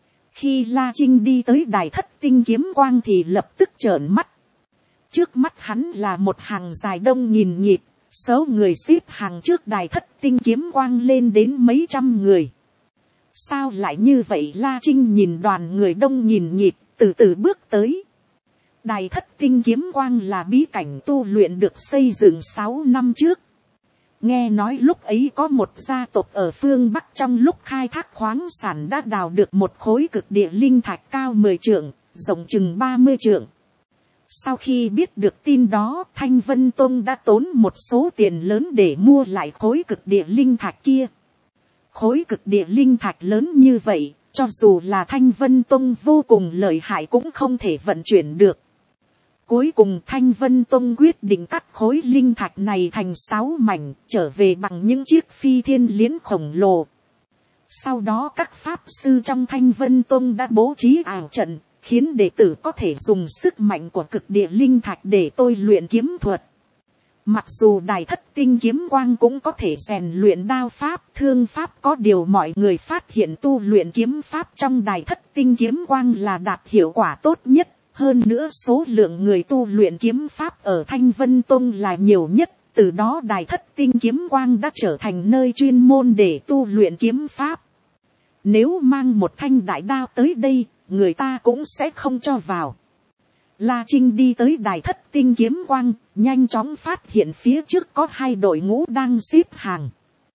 Khi La Trinh đi tới Đài Thất Tinh Kiếm Quang thì lập tức trợn mắt. Trước mắt hắn là một hàng dài đông nghìn nghịt, số người xếp hàng trước Đài Thất Tinh Kiếm Quang lên đến mấy trăm người. Sao lại như vậy? La Trinh nhìn đoàn người đông nghìn nghịt, từ từ bước tới. Đài Thất Tinh Kiếm Quang là bí cảnh tu luyện được xây dựng sáu năm trước. Nghe nói lúc ấy có một gia tộc ở phương Bắc trong lúc khai thác khoáng sản đã đào được một khối cực địa linh thạch cao mười trượng, rộng chừng ba mươi trượng. Sau khi biết được tin đó, Thanh Vân Tông đã tốn một số tiền lớn để mua lại khối cực địa linh thạch kia. Khối cực địa linh thạch lớn như vậy, cho dù là Thanh Vân Tông vô cùng lợi hại cũng không thể vận chuyển được. Cuối cùng Thanh Vân Tông quyết định cắt khối linh thạch này thành sáu mảnh, trở về bằng những chiếc phi thiên liễn khổng lồ. Sau đó các pháp sư trong Thanh Vân Tông đã bố trí ảo trận, khiến đệ tử có thể dùng sức mạnh của cực địa linh thạch để tôi luyện kiếm thuật. Mặc dù Đài Thất Tinh kiếm quang cũng có thể rèn luyện đao pháp, thương pháp, có điều mọi người phát hiện tu luyện kiếm pháp trong Đài Thất Tinh kiếm quang là đạt hiệu quả tốt nhất. Hơn nữa số lượng người tu luyện kiếm pháp ở Thanh Vân Tông là nhiều nhất. Từ đó Đài Thất Tinh kiếm quang đã trở thành nơi chuyên môn để tu luyện kiếm pháp. Nếu mang một thanh đại đao tới đây, người ta cũng sẽ không cho vào. La Trinh đi tới Đài Thất Tinh kiếm quang, nhanh chóng phát hiện phía trước có hai đội ngũ đang xếp hàng.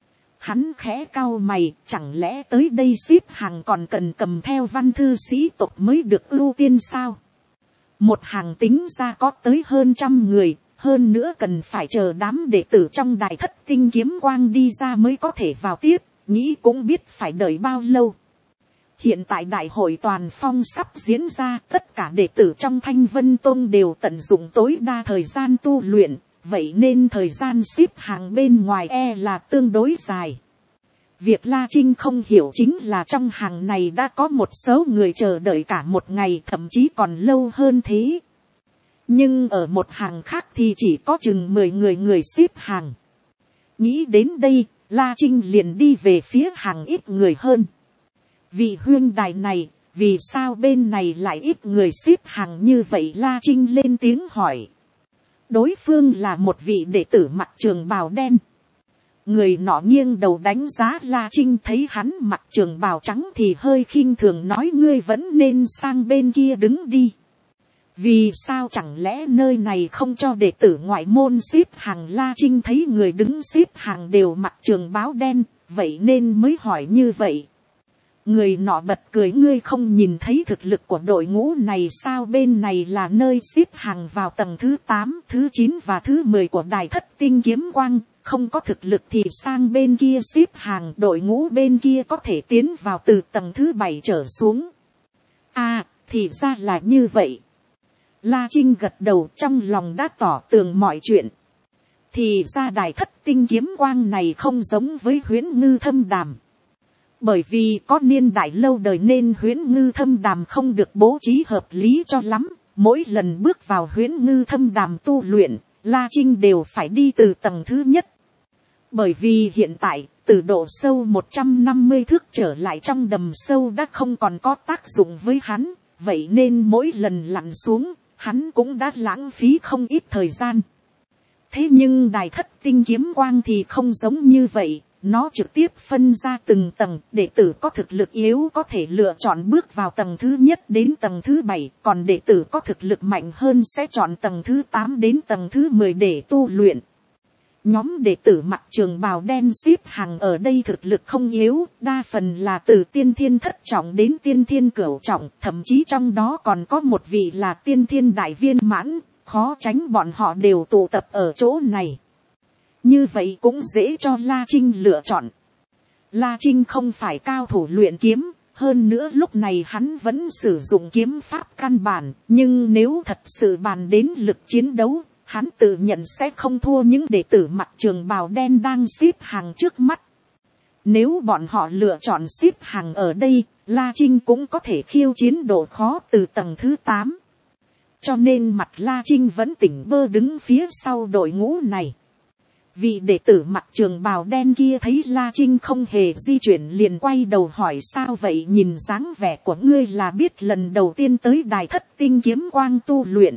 Hắn khẽ cau mày, chẳng lẽ tới đây xếp hàng còn cần cầm theo văn thư sĩ tộc mới được ưu tiên sao? Một hàng tính ra có tới hơn trăm người, hơn nữa cần phải chờ đám đệ tử trong Đài Thất Tinh kiếm quang đi ra mới có thể vào tiếp, nghĩ cũng biết phải đợi bao lâu. Hiện tại đại hội toàn phong sắp diễn ra, tất cả đệ tử trong Thanh Vân Tông đều tận dụng tối đa thời gian tu luyện, vậy nên thời gian xếp hàng bên ngoài e là tương đối dài. Việc La Trinh không hiểu chính là trong hàng này đã có một số người chờ đợi cả một ngày, thậm chí còn lâu hơn thế. Nhưng ở một hàng khác thì chỉ có chừng mười người người xếp hàng. Nghĩ đến đây, La Trinh liền đi về phía hàng ít người hơn. Vị huynh đài này, vì sao bên này lại ít người xếp hàng như vậy? La Trinh lên tiếng hỏi. Đối phương là một vị đệ tử mặc trường bào đen. Người nọ nghiêng đầu đánh giá La Trinh, thấy hắn mặc trường bào trắng thì hơi khinh thường nói, ngươi vẫn nên sang bên kia đứng đi. Vì sao chẳng lẽ nơi này không cho đệ tử ngoại môn xếp hàng? La Trinh thấy người đứng xếp hàng đều mặc trường bào đen, vậy nên mới hỏi như vậy. Người nọ bật cười, ngươi không nhìn thấy thực lực của đội ngũ này sao? Bên này là nơi xếp hàng vào tầng thứ tám, thứ chín và thứ mười của Đài Thất Tinh kiếm quang. Không có thực lực thì sang bên kia xếp hàng, đội ngũ bên kia có thể tiến vào từ tầng thứ bảy trở xuống. À, thì ra là như vậy. La Trinh gật đầu, trong lòng đã tỏ tường mọi chuyện. Thì ra Đài Thất Tinh kiếm quang này không giống với Huyễn Ngư Thâm Đàm. Bởi vì có niên đại lâu đời nên Huyễn Ngư Thâm Đàm không được bố trí hợp lý cho lắm. Mỗi lần bước vào Huyễn Ngư Thâm Đàm tu luyện, La Trinh đều phải đi từ tầng thứ nhất. Bởi vì hiện tại, từ độ sâu một trăm năm mươi thước trở lại trong đầm sâu đã không còn có tác dụng với hắn. Vậy nên mỗi lần lặn xuống, hắn cũng đã lãng phí không ít thời gian. Thế nhưng Đài Thất Tinh kiếm quang thì không giống như vậy. Nó trực tiếp phân ra từng tầng, đệ tử có thực lực yếu có thể lựa chọn bước vào tầng thứ nhất đến tầng thứ bảy, còn đệ tử có thực lực mạnh hơn sẽ chọn tầng thứ tám đến tầng thứ mười để tu luyện. Nhóm đệ tử mặc trường bào đen xếp hàng ở đây thực lực không yếu, đa phần là từ tiên thiên thất trọng đến tiên thiên cửu trọng, thậm chí trong đó còn có một vị là tiên thiên đại viên mãn, khó tránh bọn họ đều tụ tập ở chỗ này. Như vậy cũng dễ cho La Trinh lựa chọn. La Trinh không phải cao thủ luyện kiếm, hơn nữa lúc này hắn vẫn sử dụng kiếm pháp căn bản, nhưng nếu thật sự bàn đến lực chiến đấu, hắn tự nhận sẽ không thua những đệ tử mặc trường bào đen đang xếp hàng trước mắt. Nếu bọn họ lựa chọn xếp hàng ở đây, La Trinh cũng có thể khiêu chiến độ khó từ tầng thứ tám. Cho nên mặt La Trinh vẫn tỉnh bơ đứng phía sau đội ngũ này. Vị đệ tử mặc trường bào đen kia thấy La Trinh không hề di chuyển liền quay đầu hỏi, sao vậy? Nhìn dáng vẻ của ngươi là biết lần đầu tiên tới Đài Thất Tinh kiếm quang tu luyện.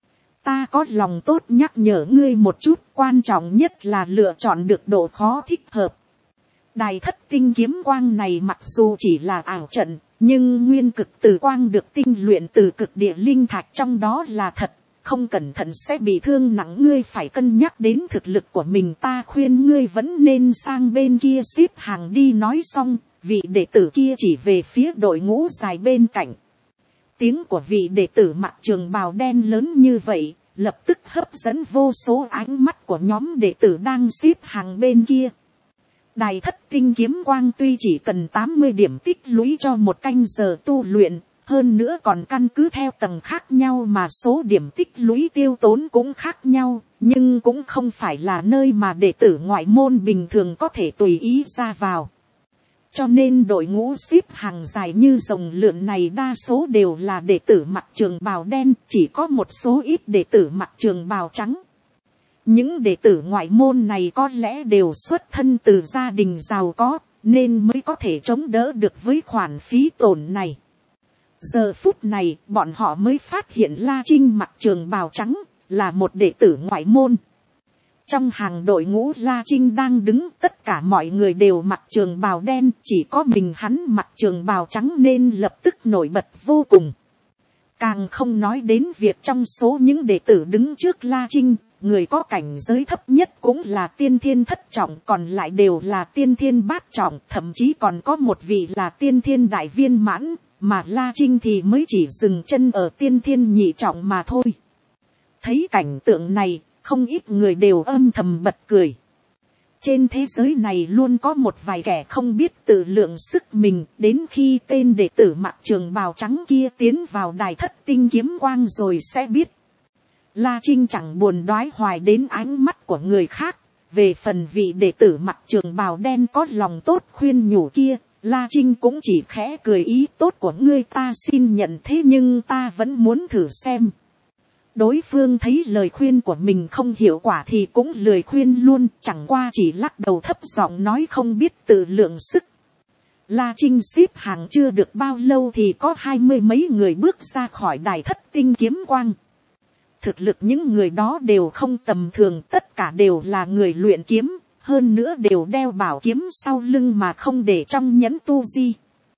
Ta có lòng tốt nhắc nhở ngươi một chút, quan trọng nhất là lựa chọn được độ khó thích hợp. Đài Thất Tinh kiếm quang này mặc dù chỉ là ảo trận, nhưng nguyên cực từ quang được tinh luyện từ cực địa linh thạch trong đó là thật. Không cẩn thận sẽ bị thương nặng, ngươi phải cân nhắc đến thực lực của mình, ta khuyên ngươi vẫn nên sang bên kia xếp hàng đi. Nói xong, vị đệ tử kia chỉ về phía đội ngũ dài bên cạnh. Tiếng của vị đệ tử mặc trường bào đen lớn như vậy, lập tức hấp dẫn vô số ánh mắt của nhóm đệ tử đang xếp hàng bên kia. Đài thất tinh kiếm quang tuy chỉ cần tám mươi điểm tích lũy cho một canh giờ tu luyện, hơn nữa còn căn cứ theo tầng khác nhau mà số điểm tích lũy tiêu tốn cũng khác nhau, nhưng cũng không phải là nơi mà đệ tử ngoại môn bình thường có thể tùy ý ra vào. Cho nên đội ngũ xếp hàng dài như rồng lượn này đa số đều là đệ tử mặc trường bào đen, chỉ có một số ít đệ tử mặc trường bào trắng. Những đệ tử ngoại môn này có lẽ đều xuất thân từ gia đình giàu có, nên mới có thể chống đỡ được với khoản phí tổn này. Giờ phút này, bọn họ mới phát hiện La Trinh mặc trường bào trắng, là một đệ tử ngoại môn. Trong hàng đội ngũ La Trinh đang đứng, tất cả mọi người đều mặc trường bào đen, chỉ có mình hắn mặc trường bào trắng nên lập tức nổi bật vô cùng. Càng không nói đến việc trong số những đệ tử đứng trước La Trinh, người có cảnh giới thấp nhất cũng là tiên thiên thất trọng, còn lại đều là tiên thiên bát trọng, thậm chí còn có một vị là tiên thiên đại viên mãn, mà La Trinh thì mới chỉ dừng chân ở tiên thiên nhị trọng mà thôi. Thấy cảnh tượng này, không ít người đều âm thầm bật cười. Trên thế giới này luôn có một vài kẻ không biết tự lượng sức mình, đến khi tên đệ tử mặc trường bào trắng kia tiến vào đài thất tinh kiếm quang rồi sẽ biết. La Trinh chẳng buồn đoái hoài đến ánh mắt của người khác. Về phần vị đệ tử mặc trường bào đen có lòng tốt khuyên nhủ kia, La Trinh cũng chỉ khẽ cười, ý tốt của ngươi ta xin nhận, thế nhưng ta vẫn muốn thử xem. Đối phương thấy lời khuyên của mình không hiệu quả thì cũng lười khuyên luôn, chẳng qua chỉ lắc đầu thấp giọng nói không biết tự lượng sức. La Trinh xếp hàng chưa được bao lâu thì có hai mươi mấy người bước ra khỏi đài thất tinh kiếm quang. Thực lực những người đó đều không tầm thường, tất cả đều là người luyện kiếm, hơn nữa đều đeo bảo kiếm sau lưng mà không để trong nhẫn tu di.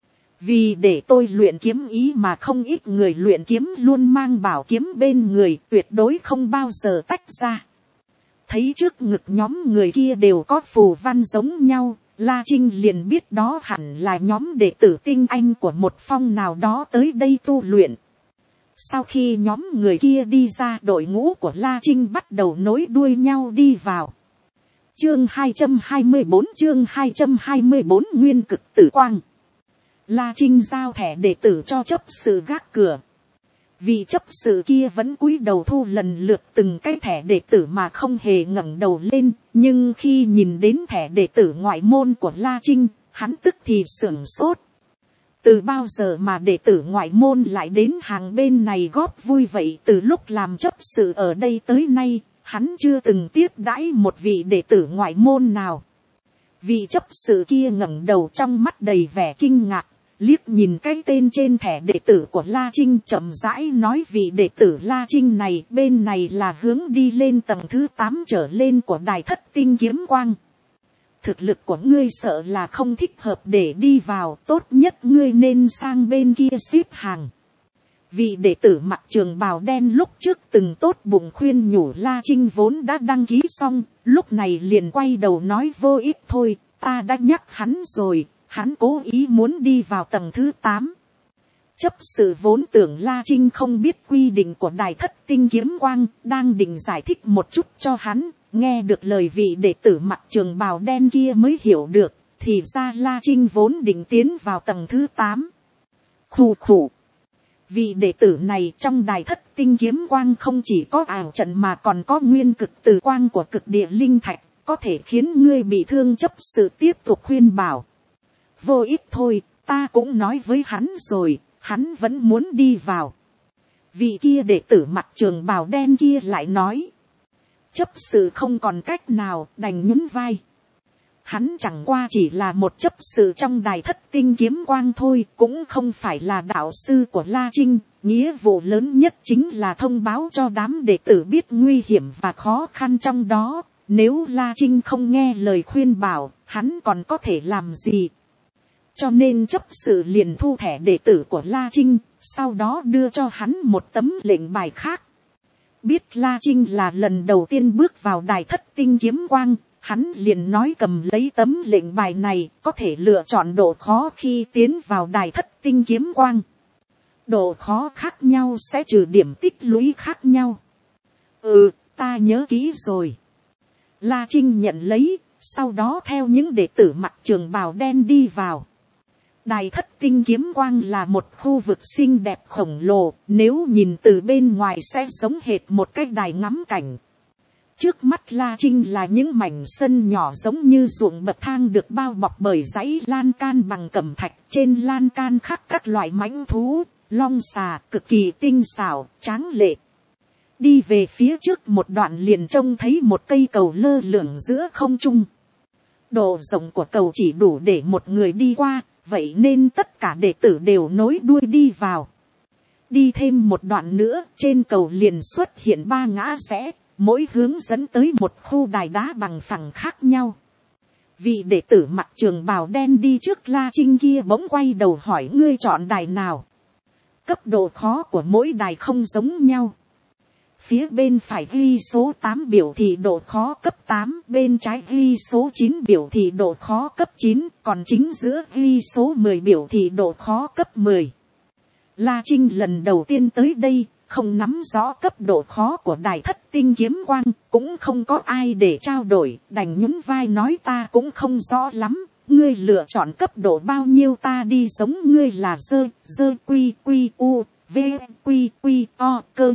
Vì để tôi luyện kiếm ý mà không ít người luyện kiếm luôn mang bảo kiếm bên người, tuyệt đối không bao giờ tách ra. Thấy trước ngực nhóm người kia đều có phù văn giống nhau, La Trinh liền biết đó hẳn là nhóm đệ tử tinh anh của một phong nào đó tới đây tu luyện. Sau khi nhóm người kia đi ra, đội ngũ của La Trinh bắt đầu nối đuôi nhau đi vào. Chương hai trăm hai mươi bốn chương hai trăm hai mươi bốn Nguyên cực tử quang. La Trinh giao thẻ đệ tử cho chấp sự gác cửa. Vị chấp sự kia vẫn cúi đầu thu lần lượt từng cái thẻ đệ tử mà không hề ngẩng đầu lên. Nhưng khi nhìn đến thẻ đệ tử ngoại môn của La Trinh, hắn tức thì sửng sốt. Từ bao giờ mà đệ tử ngoại môn lại đến hàng bên này góp vui vậy? Từ lúc làm chấp sự ở đây tới nay, hắn chưa từng tiếp đãi một vị đệ tử ngoại môn nào. Vị chấp sự kia ngẩng đầu trong mắt đầy vẻ kinh ngạc, liếc nhìn cái tên trên thẻ đệ tử của La Trinh, chậm rãi nói vị đệ tử La Trinh này bên này là hướng đi lên tầng thứ tám trở lên của đài thất tinh kiếm quang. Thực lực của ngươi sợ là không thích hợp để đi vào, tốt nhất ngươi nên sang bên kia xếp hàng. Vị đệ tử mặc trường bào đen lúc trước từng tốt bụng khuyên nhủ La Trinh vốn đã đăng ký xong, lúc này liền quay đầu nói vô ích thôi, ta đã nhắc hắn rồi, hắn cố ý muốn đi vào tầng thứ tám. Chấp sự vốn tưởng La Trinh không biết quy định của đài thất tinh kiếm quang, đang định giải thích một chút cho hắn, nghe được lời vị đệ tử mặc trường bào đen kia mới hiểu được, thì ra La Trinh vốn định tiến vào tầng thứ tám. Khủ khủ. Vị đệ tử này trong đài thất tinh kiếm quang không chỉ có ảo trận mà còn có nguyên cực từ quang của cực địa linh thạch, có thể khiến ngươi bị thương. Chấp sự tiếp tục khuyên bảo. Vô ích thôi, ta cũng nói với hắn rồi, hắn vẫn muốn đi vào. Vị kia đệ tử mặc trường bào đen kia lại nói. Chấp sự không còn cách nào, đành nhún vai. Hắn chẳng qua chỉ là một chấp sự trong đài thất tinh kiếm quang thôi, cũng không phải là đạo sư của La Trinh. Nghĩa vụ lớn nhất chính là thông báo cho đám đệ tử biết nguy hiểm và khó khăn trong đó. Nếu La Trinh không nghe lời khuyên bảo, hắn còn có thể làm gì? Cho nên chấp sự liền thu thẻ đệ tử của La Trinh, sau đó đưa cho hắn một tấm lệnh bài khác. Biết La Trinh là lần đầu tiên bước vào đài thất tinh kiếm quang, hắn liền nói cầm lấy tấm lệnh bài này, có thể lựa chọn độ khó khi tiến vào đài thất tinh kiếm quang. Độ khó khác nhau sẽ trừ điểm tích lũy khác nhau. Ừ, ta nhớ kỹ rồi. La Trinh nhận lấy, sau đó theo những đệ tử mặc trường bào đen đi vào. Đài thất tinh kiếm quang là một khu vực xinh đẹp khổng lồ, nếu nhìn từ bên ngoài sẽ giống hệt một cái đài ngắm cảnh. Trước mắt La Trinh là những mảnh sân nhỏ giống như ruộng bậc thang được bao bọc bởi dãy lan can bằng cẩm thạch, trên lan can khắc các loại mãnh thú, long xà cực kỳ tinh xảo, tráng lệ. Đi về phía trước một đoạn liền trông thấy một cây cầu lơ lửng giữa không trung. Độ rộng của cầu chỉ đủ để một người đi qua, vậy nên tất cả đệ tử đều nối đuôi đi vào. Đi thêm một đoạn nữa, trên cầu liền xuất hiện ba ngã rẽ, mỗi hướng dẫn tới một khu đài đá bằng phẳng khác nhau. Vị đệ tử mặc trường bào đen đi trước La Trinh kia bỗng quay đầu hỏi, ngươi chọn đài nào? Cấp độ khó của mỗi đài không giống nhau. Phía bên phải ghi số tám biểu thị độ khó cấp tám, bên trái ghi số chín biểu thị độ khó cấp chín, còn chính giữa ghi số mười biểu thị độ khó cấp mười. La Trinh lần đầu tiên tới đây, không nắm rõ cấp độ khó của đài thất tinh kiếm quang, cũng không có ai để trao đổi, đành nhún vai nói ta cũng không rõ lắm, ngươi lựa chọn cấp độ bao nhiêu ta đi giống ngươi là dơ, dơ quy quy u, v quy quy o cơ.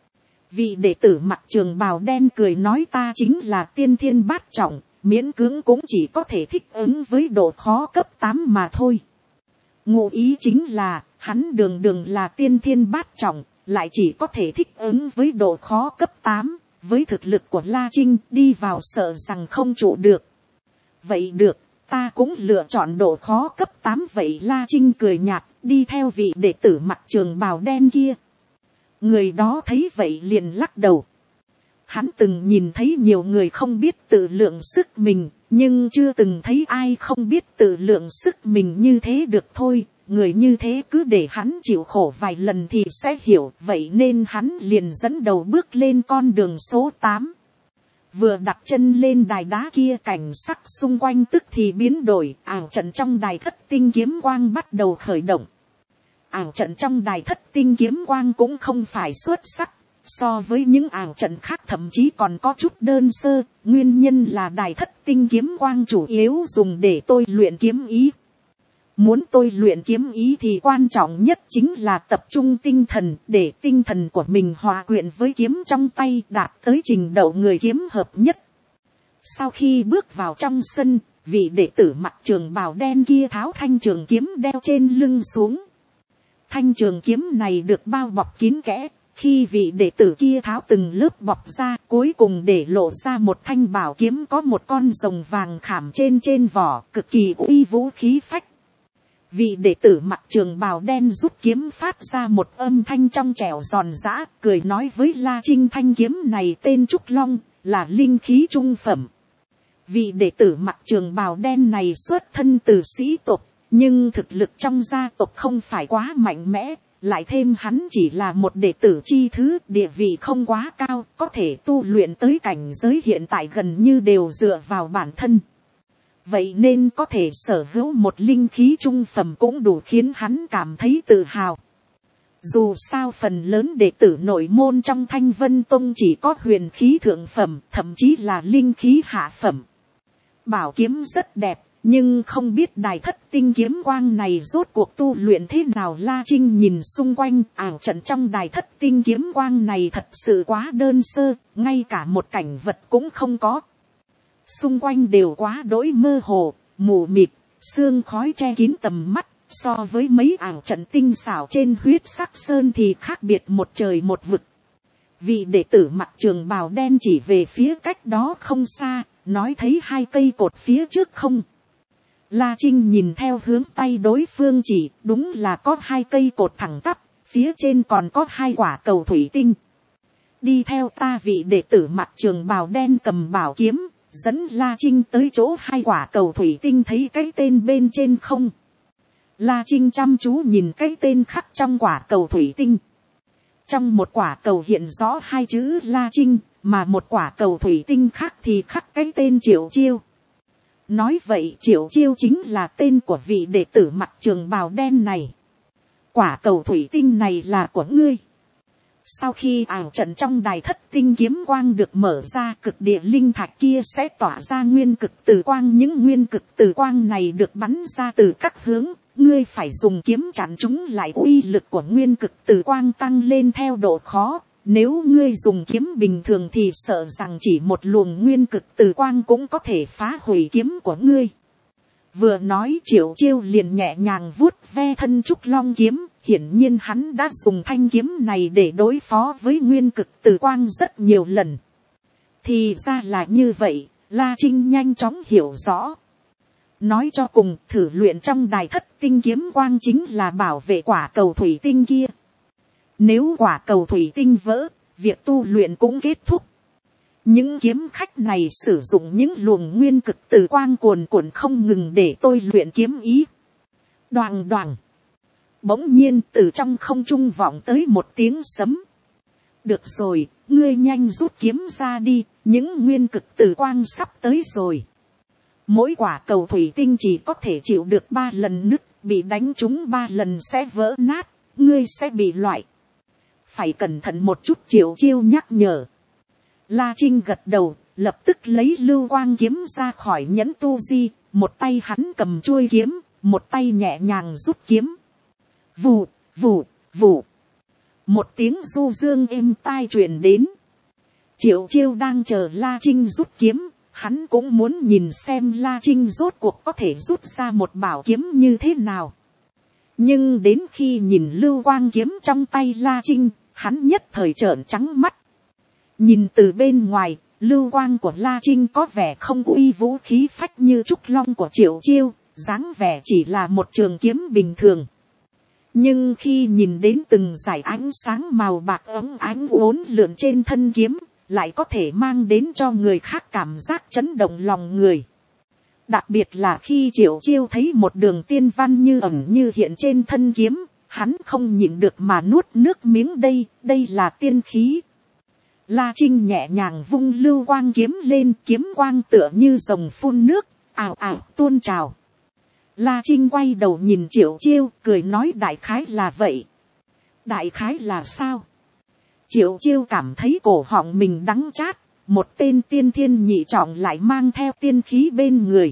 Vị đệ tử mặc trường bào đen cười nói ta chính là tiên thiên bát trọng, miễn cưỡng cũng chỉ có thể thích ứng với độ khó cấp tám mà thôi. Ngụ ý chính là, hắn đường đường là tiên thiên bát trọng, lại chỉ có thể thích ứng với độ khó cấp tám, với thực lực của La Trinh đi vào sợ rằng không trụ được. Vậy được, ta cũng lựa chọn độ khó cấp tám vậy. La Trinh cười nhạt, đi theo vị đệ tử mặc trường bào đen kia. Người đó thấy vậy liền lắc đầu. Hắn từng nhìn thấy nhiều người không biết tự lượng sức mình, nhưng chưa từng thấy ai không biết tự lượng sức mình như thế được thôi. Người như thế cứ để hắn chịu khổ vài lần thì sẽ hiểu, vậy nên hắn liền dẫn đầu bước lên con đường số tám. Vừa đặt chân lên đài đá kia, cảnh sắc xung quanh tức thì biến đổi, ảo trận trong đài thất tinh kiếm quang bắt đầu khởi động. Ảo trận trong đài thất tinh kiếm quang cũng không phải xuất sắc, so với những ảo trận khác thậm chí còn có chút đơn sơ, nguyên nhân là đài thất tinh kiếm quang chủ yếu dùng để tôi luyện kiếm ý. Muốn tôi luyện kiếm ý thì quan trọng nhất chính là tập trung tinh thần, để tinh thần của mình hòa quyện với kiếm trong tay, đạt tới trình độ người kiếm hợp nhất. Sau khi bước vào trong sân, vị đệ tử mặc trường bào đen kia tháo thanh trường kiếm đeo trên lưng xuống. Thanh trường kiếm này được bao bọc kín kẽ, khi vị đệ tử kia tháo từng lớp bọc ra, cuối cùng để lộ ra một thanh bảo kiếm có một con rồng vàng khảm trên trên vỏ, cực kỳ uy vũ khí phách. Vị đệ tử mặc trường bào đen rút kiếm phát ra một âm thanh trong trẻo giòn giã, cười nói với La Trinh thanh kiếm này tên Trúc Long, là linh khí trung phẩm. Vị đệ tử mặc trường bào đen này xuất thân từ sĩ tộc, nhưng thực lực trong gia tộc không phải quá mạnh mẽ, lại thêm hắn chỉ là một đệ tử chi thứ, địa vị không quá cao, có thể tu luyện tới cảnh giới hiện tại gần như đều dựa vào bản thân. Vậy nên có thể sở hữu một linh khí trung phẩm cũng đủ khiến hắn cảm thấy tự hào. Dù sao phần lớn đệ tử nội môn trong Thanh Vân Tông chỉ có huyền khí thượng phẩm, thậm chí là linh khí hạ phẩm. Bảo kiếm rất đẹp, nhưng không biết đài thất tinh kiếm quang này rốt cuộc tu luyện thế nào. La Trinh nhìn xung quanh, ảo trận trong đài thất tinh kiếm quang này thật sự quá đơn sơ, ngay cả một cảnh vật cũng không có. Xung quanh đều quá đỗi mơ hồ, mù mịt, sương khói che kín tầm mắt, so với mấy ảo trận tinh xảo trên huyết sắc sơn thì khác biệt một trời một vực. Vị đệ tử mặc trường bào đen chỉ về phía cách đó không xa, nói thấy hai cây cột phía trước không. La Trinh nhìn theo hướng tay đối phương chỉ, đúng là có hai cây cột thẳng tắp, phía trên còn có hai quả cầu thủy tinh. Đi theo ta. Vị đệ tử mặc trường bào đen cầm bảo kiếm, dẫn La Trinh tới chỗ hai quả cầu thủy tinh, thấy cái tên bên trên không. La Trinh chăm chú nhìn cái tên khắc trong quả cầu thủy tinh. Trong một quả cầu hiện rõ hai chữ La Trinh, mà một quả cầu thủy tinh khác thì khắc cái tên Triệu Chiêu. Nói vậy Triệu Chiêu chính là tên của vị đệ tử mặc trường bào đen này. Quả cầu thủy tinh này là của ngươi. Sau khi ảo trận trong đài thất tinh kiếm quang được mở ra, cực địa linh thạch kia sẽ tỏa ra nguyên cực từ quang. Những nguyên cực từ quang này được bắn ra từ các hướng. Ngươi phải dùng kiếm chặn chúng lại, uy lực của nguyên cực từ quang tăng lên theo độ khó. Nếu ngươi dùng kiếm bình thường thì sợ rằng chỉ một luồng nguyên cực từ quang cũng có thể phá hủy kiếm của ngươi. Vừa nói Triệu Chiêu liền nhẹ nhàng vuốt ve thân trúc long kiếm. Hiển nhiên hắn đã dùng thanh kiếm này để đối phó với nguyên cực từ quang rất nhiều lần. Thì ra là như vậy, La Trinh nhanh chóng hiểu rõ. Nói cho cùng, thử luyện trong đài thất tinh kiếm quang chính là bảo vệ quả cầu thủy tinh kia. Nếu quả cầu thủy tinh vỡ, việc tu luyện cũng kết thúc. Những kiếm khách này sử dụng những luồng nguyên cực từ quang cuồn cuộn không ngừng để tôi luyện kiếm ý. Đoàng đoàng. Bỗng nhiên từ trong không trung vọng tới một tiếng sấm. Được rồi, ngươi nhanh rút kiếm ra đi, những nguyên cực từ quang sắp tới rồi. Mỗi quả cầu thủy tinh chỉ có thể chịu được ba lần nứt, bị đánh trúng ba lần sẽ vỡ nát, ngươi sẽ bị loại. Phải cẩn thận một chút, Triệu Chiêu nhắc nhở. La Trinh gật đầu, lập tức lấy lưu quang kiếm ra khỏi nhẫn tu di, một tay hắn cầm chuôi kiếm, một tay nhẹ nhàng rút kiếm. Vù, vù, vù. Một tiếng du dương êm tai truyền đến. Triệu Chiêu đang chờ La Trinh rút kiếm, hắn cũng muốn nhìn xem La Trinh rốt cuộc có thể rút ra một bảo kiếm như thế nào. Nhưng đến khi nhìn lưu quang kiếm trong tay La Trinh, hắn nhất thời trợn trắng mắt. Nhìn từ bên ngoài, lưu quang của La Trinh có vẻ không uy vũ khí phách như trúc long của Triệu Chiêu, dáng vẻ chỉ là một trường kiếm bình thường. Nhưng khi nhìn đến từng dải ánh sáng màu bạc óng ánh uốn lượn trên thân kiếm, lại có thể mang đến cho người khác cảm giác chấn động lòng người. Đặc biệt là khi Triệu Chiêu thấy một đường tiên văn như ẩn như hiện trên thân kiếm, hắn không nhịn được mà nuốt nước miếng. Đây, đây là tiên khí. La Trinh nhẹ nhàng vung lưu quang kiếm lên, kiếm quang tựa như rồng phun nước, ào ào tuôn trào. La Trinh quay đầu nhìn Triệu Chiêu, cười nói đại khái là vậy. Đại khái là sao? Triệu Chiêu cảm thấy cổ họng mình đắng chát, một tên tiên thiên nhị trọng lại mang theo tiên khí bên người.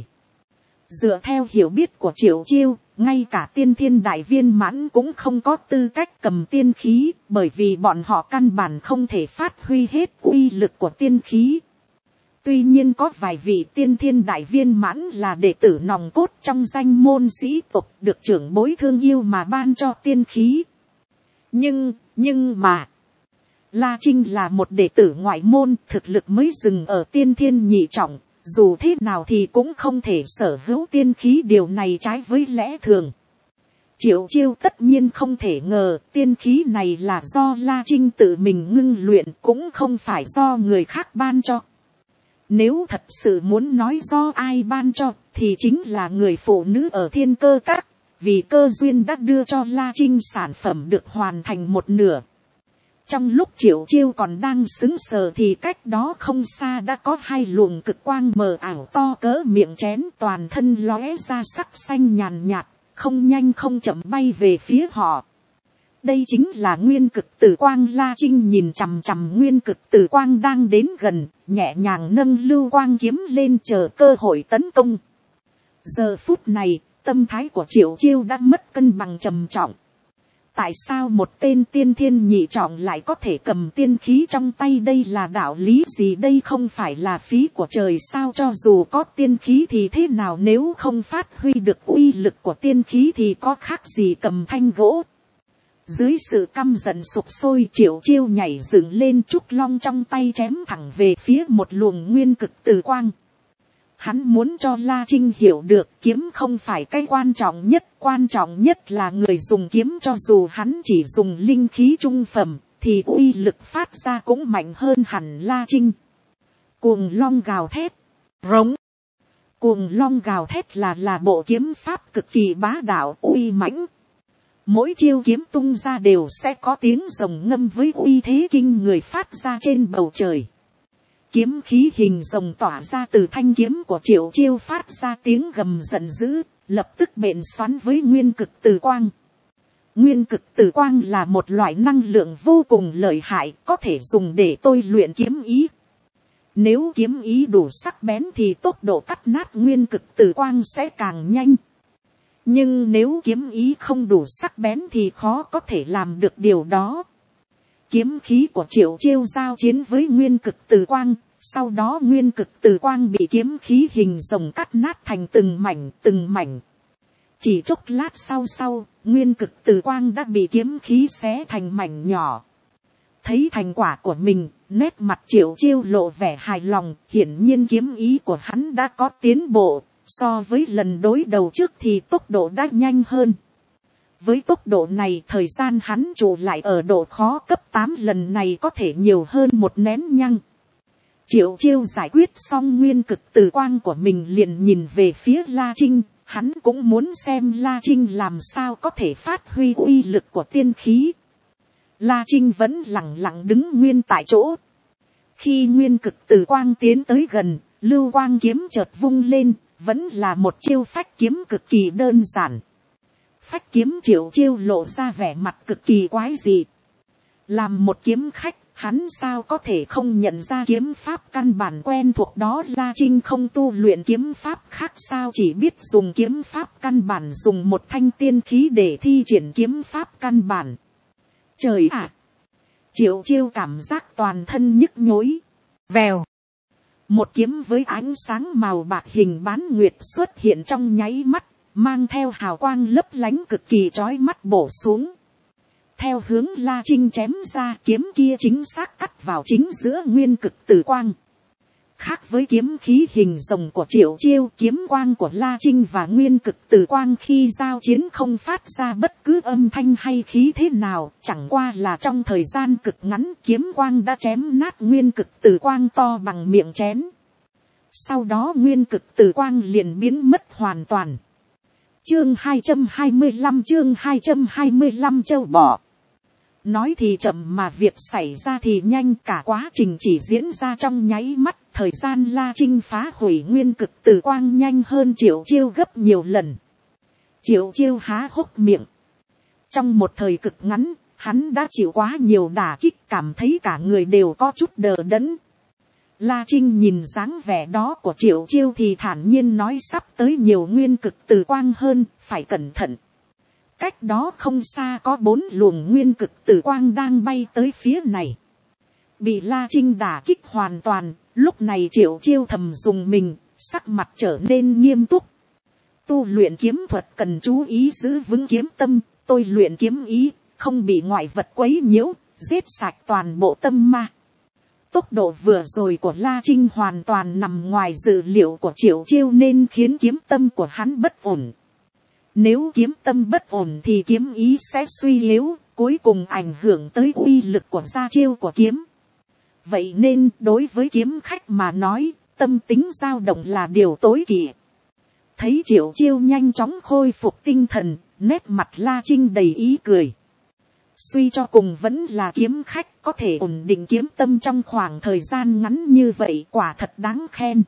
Dựa theo hiểu biết của Triệu Chiêu, ngay cả tiên thiên đại viên mãn cũng không có tư cách cầm tiên khí, bởi vì bọn họ căn bản không thể phát huy hết uy lực của tiên khí. Tuy nhiên có vài vị tiên thiên đại viên mãn là đệ tử nòng cốt trong danh môn sĩ tộc, được trưởng bối thương yêu mà ban cho tiên khí. Nhưng, nhưng mà, La Trinh là một đệ tử ngoại môn, thực lực mới dừng ở tiên thiên nhị trọng, dù thế nào thì cũng không thể sở hữu tiên khí, điều này trái với lẽ thường. Triệu Chiêu tất nhiên không thể ngờ tiên khí này là do La Trinh tự mình ngưng luyện, cũng không phải do người khác ban cho. Nếu thật sự muốn nói do ai ban cho, thì chính là người phụ nữ ở Thiên Cơ Các, vì cơ duyên đã đưa cho La Trinh sản phẩm được hoàn thành một nửa. Trong lúc Triệu Chiêu còn đang sững sờ thì cách đó không xa đã có hai luồng cực quang mờ ảo to cỡ miệng chén, toàn thân lóe ra sắc xanh nhàn nhạt, không nhanh không chậm bay về phía họ. Đây chính là nguyên cực tử quang. La Trinh nhìn chằm chằm nguyên cực tử quang đang đến gần, nhẹ nhàng nâng lưu quang kiếm lên chờ cơ hội tấn công. Giờ phút này, tâm thái của Triệu Chiêu đã mất cân bằng trầm trọng. Tại sao một tên tiên thiên nhị trọng lại có thể cầm tiên khí trong tay? Đây là đạo lý gì? Đây không phải là phí của trời sao? Cho dù có tiên khí thì thế nào, nếu không phát huy được uy lực của tiên khí thì có khác gì cầm thanh gỗ? Dưới sự căm giận sục sôi, Triệu Chiêu nhảy dựng lên, trúc long trong tay chém thẳng về phía một luồng nguyên cực từ quang. Hắn muốn cho La Trinh hiểu được kiếm không phải cái quan trọng nhất, quan trọng nhất là người dùng kiếm. Cho dù hắn chỉ dùng linh khí trung phẩm, thì uy lực phát ra cũng mạnh hơn hẳn La Trinh. Cuồng long gào thét, rống. Cuồng long gào thét là là bộ kiếm pháp cực kỳ bá đạo uy mãnh. Mỗi chiêu kiếm tung ra đều sẽ có tiếng rồng ngâm với uy thế kinh người phát ra trên bầu trời. Kiếm khí hình rồng tỏa ra từ thanh kiếm của Triệu Chiêu phát ra tiếng gầm giận dữ, lập tức bện xoắn với nguyên cực từ quang. Nguyên cực tử quang là một loại năng lượng vô cùng lợi hại, có thể dùng để tôi luyện kiếm ý. Nếu kiếm ý đủ sắc bén thì tốc độ cắt nát nguyên cực tử quang sẽ càng nhanh. Nhưng nếu kiếm ý không đủ sắc bén thì khó có thể làm được điều đó. Kiếm khí của Triệu Chiêu giao chiến với nguyên cực tử quang, sau đó nguyên cực tử quang bị kiếm khí hình rồng cắt nát thành từng mảnh từng mảnh. Chỉ chốc lát sau sau, nguyên cực tử quang đã bị kiếm khí xé thành mảnh nhỏ. Thấy thành quả của mình, nét mặt Triệu Chiêu lộ vẻ hài lòng, hiển nhiên kiếm ý của hắn đã có tiến bộ, so với lần đối đầu trước thì tốc độ đã nhanh hơn. Với tốc độ này, thời gian hắn trụ lại ở độ khó cấp tám lần này có thể nhiều hơn một nén nhăng. Triệu Chiêu giải quyết xong nguyên cực tử quang của mình liền nhìn về phía La Trinh, hắn cũng muốn xem La Trinh làm sao có thể phát huy uy lực của tiên khí. La Trinh vẫn lặng lặng đứng nguyên tại chỗ. Khi nguyên cực tử quang tiến tới gần, lưu quang kiếm chợt vung lên, vẫn là một chiêu phách kiếm cực kỳ đơn giản. Phách kiếm Triệu Chiêu lộ ra vẻ mặt cực kỳ quái dị. Làm một kiếm khách, hắn sao có thể không nhận ra kiếm pháp căn bản quen thuộc đó. La Trinh không tu luyện kiếm pháp khác sao chỉ biết dùng kiếm pháp căn bản, dùng một thanh tiên khí để thi triển kiếm pháp căn bản. Trời ạ! Triệu Chiêu cảm giác toàn thân nhức nhối. Vèo! Một kiếm với ánh sáng màu bạc hình bán nguyệt xuất hiện trong nháy mắt, mang theo hào quang lấp lánh cực kỳ chói mắt bổ xuống. Theo hướng La Trinh chém ra, kiếm kia chính xác cắt vào chính giữa nguyên cực tử quang. Khác với kiếm khí hình rồng của Triệu Chiêu, kiếm quang của La Trinh và nguyên cực tử quang khi giao chiến không phát ra bất cứ âm thanh hay khí thế nào, chẳng qua là trong thời gian cực ngắn kiếm quang đã chém nát nguyên cực tử quang to bằng miệng chén. Sau đó nguyên cực tử quang liền biến mất hoàn toàn. Chương hai trăm hai mươi lăm chương hai trăm hai mươi lăm châu bò. Nói thì chậm mà việc xảy ra thì nhanh, cả quá trình chỉ diễn ra trong nháy mắt, thời gian La Trinh phá hủy nguyên cực tử quang nhanh hơn Triệu Chiêu gấp nhiều lần. Triệu Chiêu há hốc miệng. Trong một thời cực ngắn, hắn đã chịu quá nhiều đả kích, cảm thấy cả người đều có chút đờ đẫn. La Trinh nhìn dáng vẻ đó của Triệu Chiêu thì thản nhiên nói sắp tới nhiều nguyên cực tử quang hơn, phải cẩn thận. Cách đó không xa có bốn luồng nguyên cực tử quang đang bay tới phía này. Bị La Trinh đả kích hoàn toàn, lúc này Triệu Chiêu thầm dùng mình, sắc mặt trở nên nghiêm túc. Tu luyện kiếm thuật cần chú ý giữ vững kiếm tâm, tôi luyện kiếm ý, không bị ngoại vật quấy nhiễu, giết sạch toàn bộ tâm ma. Tốc độ vừa rồi của La Trinh hoàn toàn nằm ngoài dự liệu của Triệu Chiêu nên khiến kiếm tâm của hắn bất ổn. Nếu kiếm tâm bất ổn thì kiếm ý sẽ suy yếu, cuối cùng ảnh hưởng tới uy lực của gia chiêu của kiếm. Vậy nên đối với kiếm khách mà nói, tâm tính dao động là điều tối kỵ. Thấy Triệu Chiêu nhanh chóng khôi phục tinh thần, nét mặt La Trinh đầy ý cười. Suy cho cùng vẫn là kiếm khách, có thể ổn định kiếm tâm trong khoảng thời gian ngắn như vậy quả thật đáng khen.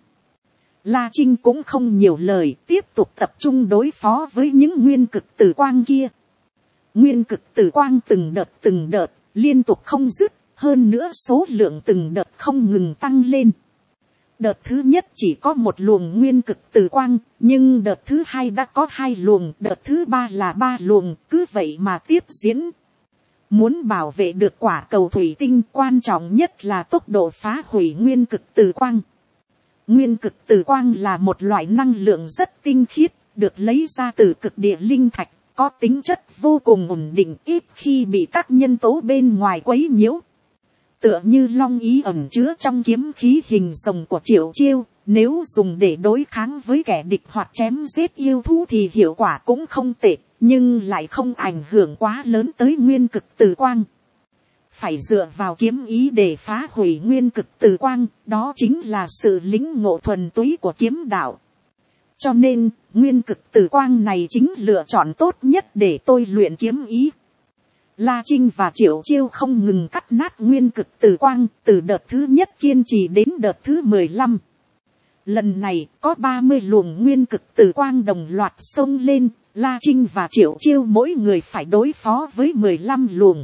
La Trinh cũng không nhiều lời, tiếp tục tập trung đối phó với những nguyên cực tử quang kia. Nguyên cực tử quang từng đợt từng đợt, liên tục không dứt, hơn nữa số lượng từng đợt không ngừng tăng lên. Đợt thứ nhất chỉ có một luồng nguyên cực tử quang, nhưng đợt thứ hai đã có hai luồng, đợt thứ ba là ba luồng, cứ vậy mà tiếp diễn. Muốn bảo vệ được quả cầu thủy tinh, quan trọng nhất là tốc độ phá hủy nguyên cực tử quang. Nguyên cực tử quang là một loại năng lượng rất tinh khiết, được lấy ra từ cực địa linh thạch, có tính chất vô cùng ổn định, ít khi bị các nhân tố bên ngoài quấy nhiễu. Tựa như long ý ẩn chứa trong kiếm khí hình rồng của Triệu Chiêu, nếu dùng để đối kháng với kẻ địch hoặc chém giết yêu thú thì hiệu quả cũng không tệ, nhưng lại không ảnh hưởng quá lớn tới nguyên cực tử quang. Phải dựa vào kiếm ý để phá hủy nguyên cực tử quang, đó chính là sự lĩnh ngộ thuần túy của kiếm đạo. Cho nên, nguyên cực tử quang này chính lựa chọn tốt nhất để tôi luyện kiếm ý. La Trinh và Triệu Chiêu không ngừng cắt nát nguyên cực tử quang, từ đợt thứ nhất kiên trì đến đợt thứ mười lăm. Lần này, có ba mươi luồng nguyên cực tử quang đồng loạt xông lên, La Trinh và Triệu Chiêu mỗi người phải đối phó với mười lăm luồng.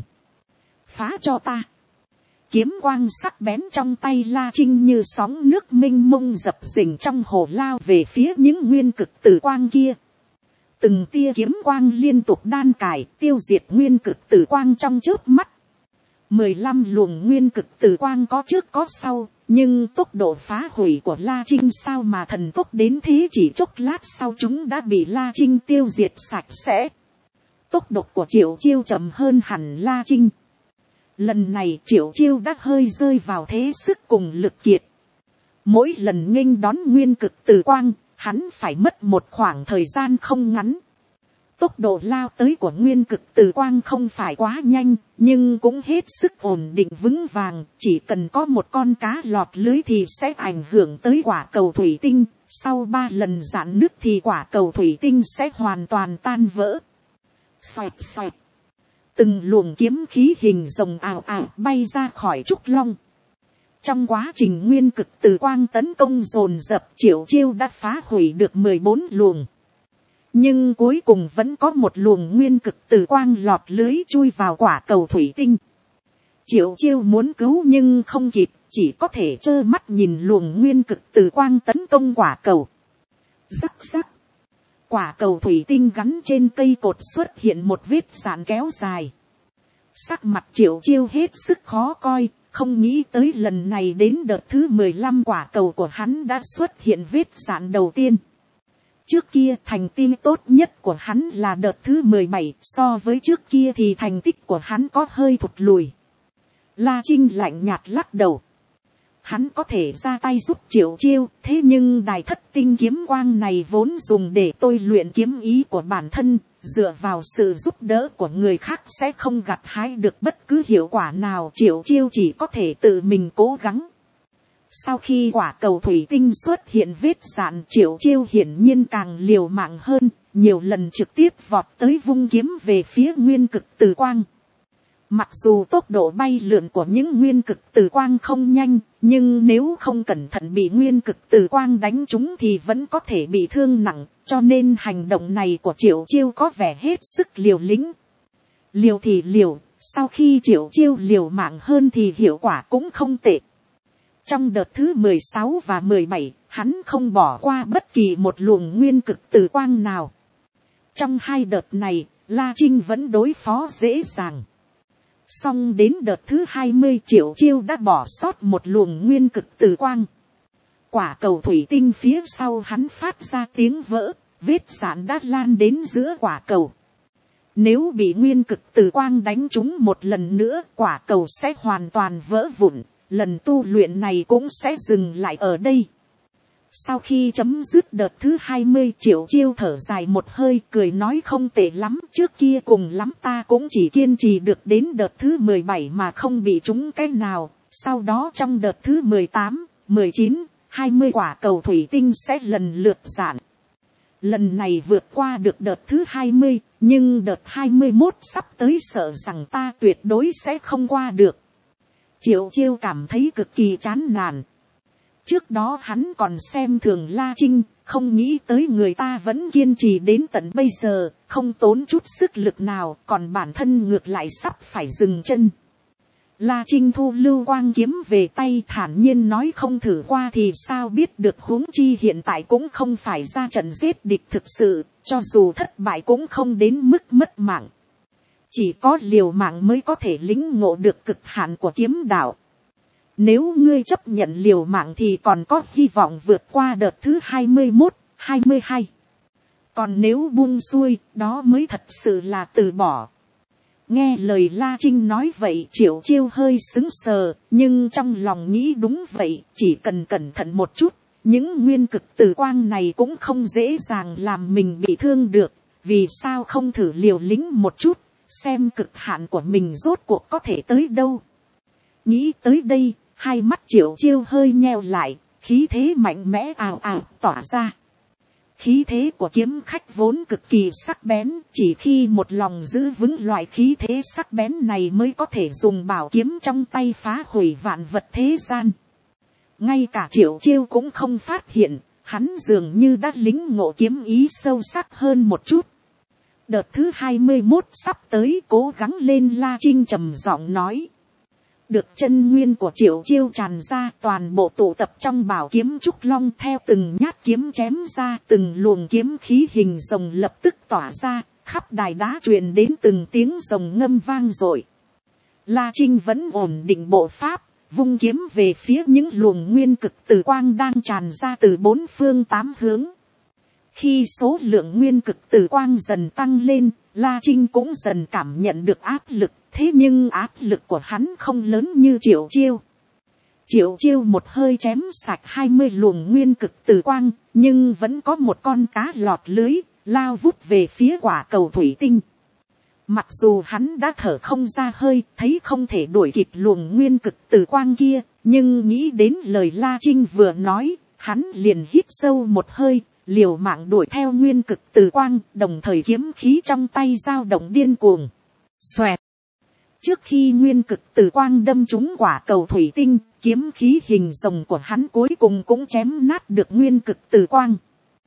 Phá cho ta. Kiếm quang sắc bén trong tay La Trinh như sóng nước mênh mông dập dềnh trong hồ lao về phía những nguyên cực tử quang kia. Từng tia kiếm quang liên tục đan cài tiêu diệt nguyên cực tử quang trong chớp mắt. Mười lăm luồng nguyên cực tử quang có trước có sau, nhưng tốc độ phá hủy của La Trinh sao mà thần tốc đến thế, chỉ chốc lát sau chúng đã bị La Trinh tiêu diệt sạch sẽ. Tốc độ của Triệu Chiêu chậm hơn hẳn La Trinh. Lần này Triệu Chiêu đã hơi rơi vào thế sức cùng lực kiệt. Mỗi lần nghênh đón nguyên cực tử quang, hắn phải mất một khoảng thời gian không ngắn. Tốc độ lao tới của nguyên cực tử quang không phải quá nhanh, nhưng cũng hết sức ổn định vững vàng. Chỉ cần có một con cá lọt lưới thì sẽ ảnh hưởng tới quả cầu thủy tinh. Sau ba lần giãn nứt thì quả cầu thủy tinh sẽ hoàn toàn tan vỡ. Xoẹt xoẹt. Từng luồng kiếm khí hình rồng ào ào bay ra khỏi trúc long. Trong quá trình nguyên cực tử quang tấn công dồn dập, Triệu Chiêu đã phá hủy được mười bốn luồng. Nhưng cuối cùng vẫn có một luồng nguyên cực tử quang lọt lưới chui vào quả cầu thủy tinh. Triệu Chiêu muốn cứu nhưng không kịp, chỉ có thể trơ mắt nhìn luồng nguyên cực tử quang tấn công quả cầu. Rắc rắc. Quả cầu thủy tinh gắn trên cây cột xuất hiện một vết rạn kéo dài. Sắc mặt Triệu Chiêu hết sức khó coi, không nghĩ tới lần này đến đợt thứ mười lăm quả cầu của hắn đã xuất hiện vết rạn đầu tiên. Trước kia thành tích tốt nhất của hắn là đợt thứ mười bảy, so với trước kia thì thành tích của hắn có hơi thụt lùi. La Trinh lạnh nhạt lắc đầu. Hắn có thể ra tay giúp Triệu Chiêu, thế nhưng đài thất tinh kiếm quang này vốn dùng để tôi luyện kiếm ý của bản thân, dựa vào sự giúp đỡ của người khác sẽ không gặt hái được bất cứ hiệu quả nào. Triệu Chiêu chỉ có thể tự mình cố gắng. Sau khi quả cầu thủy tinh xuất hiện vết rạn, Triệu Chiêu hiển nhiên càng liều mạng hơn, nhiều lần trực tiếp vọt tới vung kiếm về phía nguyên cực tử quang. Mặc dù tốc độ bay lượn của những nguyên cực tử quang không nhanh, nhưng nếu không cẩn thận bị nguyên cực tử quang đánh trúng thì vẫn có thể bị thương nặng, cho nên hành động này của Triệu Chiêu có vẻ hết sức liều lĩnh. Liều thì liều, sau khi Triệu Chiêu liều mạng hơn thì hiệu quả cũng không tệ. Trong đợt thứ mười sáu và mười bảy, hắn không bỏ qua bất kỳ một luồng nguyên cực tử quang nào. Trong hai đợt này, La Trinh vẫn đối phó dễ dàng. Xong đến đợt thứ hai mươi, Triệu Chiêu đã bỏ sót một luồng nguyên cực tử quang. Quả cầu thủy tinh phía sau hắn phát ra tiếng vỡ, vết rạn đã lan đến giữa quả cầu. Nếu bị nguyên cực tử quang đánh trúng một lần nữa, quả cầu sẽ hoàn toàn vỡ vụn. Lần tu luyện này cũng sẽ dừng lại ở đây. Sau khi chấm dứt đợt thứ hai mươi, Triệu Chiêu thở dài một hơi, cười nói không tệ lắm. Trước kia cùng lắm ta cũng chỉ kiên trì được đến đợt thứ mười bảy mà không bị trúng cái nào. Sau đó trong đợt thứ mười tám, mười chín, hai mươi quả cầu thủy tinh sẽ lần lượt giãn. Lần này vượt qua được đợt thứ hai mươi, nhưng đợt hai mươi mốt sắp tới sợ rằng ta tuyệt đối sẽ không qua được. Triệu Chiêu cảm thấy cực kỳ chán nản. Trước đó hắn còn xem thường La Trinh, không nghĩ tới người ta vẫn kiên trì đến tận bây giờ, không tốn chút sức lực nào, còn bản thân ngược lại sắp phải dừng chân. La Trinh thu lưu quang kiếm về tay, thản nhiên nói không thử qua thì sao biết được, huống chi hiện tại cũng không phải ra trận giết địch thực sự, cho dù thất bại cũng không đến mức mất mạng. Chỉ có liều mạng mới có thể lĩnh ngộ được cực hạn của kiếm đạo. Nếu ngươi chấp nhận liều mạng thì còn có hy vọng vượt qua đợt thứ hai mươi mốt, hai mươi hai. Còn nếu buông xuôi, đó mới thật sự là từ bỏ. Nghe lời La Trinh nói vậy, Triệu Chiêu hơi sững sờ, nhưng trong lòng nghĩ đúng vậy, chỉ cần cẩn thận một chút, những nguyên cực tử quang này cũng không dễ dàng làm mình bị thương được, vì sao không thử liều lĩnh một chút, xem cực hạn của mình rốt cuộc có thể tới đâu. Nghĩ tới đây, hai mắt Triệu Chiêu hơi nheo lại, khí thế mạnh mẽ ào ào tỏa ra. Khí thế của kiếm khách vốn cực kỳ sắc bén, chỉ khi một lòng giữ vững loại khí thế sắc bén này mới có thể dùng bảo kiếm trong tay phá hủy vạn vật thế gian. Ngay cả Triệu Chiêu cũng không phát hiện, hắn dường như đã lĩnh ngộ kiếm ý sâu sắc hơn một chút. Đợt thứ hai mươi một sắp tới, cố gắng lên. La Trinh trầm giọng nói. Được chân nguyên của Triệu Chiêu tràn ra, toàn bộ tụ tập trong bảo kiếm trúc long, theo từng nhát kiếm chém ra, từng luồng kiếm khí hình rồng lập tức tỏa ra, khắp đài đá truyền đến từng tiếng rồng ngâm vang dội. La Trinh vẫn ổn định bộ pháp, vung kiếm về phía những luồng nguyên cực từ quang đang tràn ra từ bốn phương tám hướng. Khi số lượng nguyên cực từ quang dần tăng lên, La Trinh cũng dần cảm nhận được áp lực, thế nhưng áp lực của hắn không lớn như Triệu Chiêu. Triệu Chiêu một hơi chém sạch hai mươi luồng nguyên cực từ quang, nhưng vẫn có một con cá lọt lưới, lao vút về phía quả cầu thủy tinh. Mặc dù hắn đã thở không ra hơi, thấy không thể đuổi kịp luồng nguyên cực từ quang kia, nhưng nghĩ đến lời La Trinh vừa nói, hắn liền hít sâu một hơi, liều mạng đuổi theo nguyên cực từ quang, đồng thời kiếm khí trong tay dao động điên cuồng. Xoẹt. Trước khi nguyên cực từ quang đâm trúng quả cầu thủy tinh, kiếm khí hình rồng của hắn cuối cùng cũng chém nát được nguyên cực từ quang.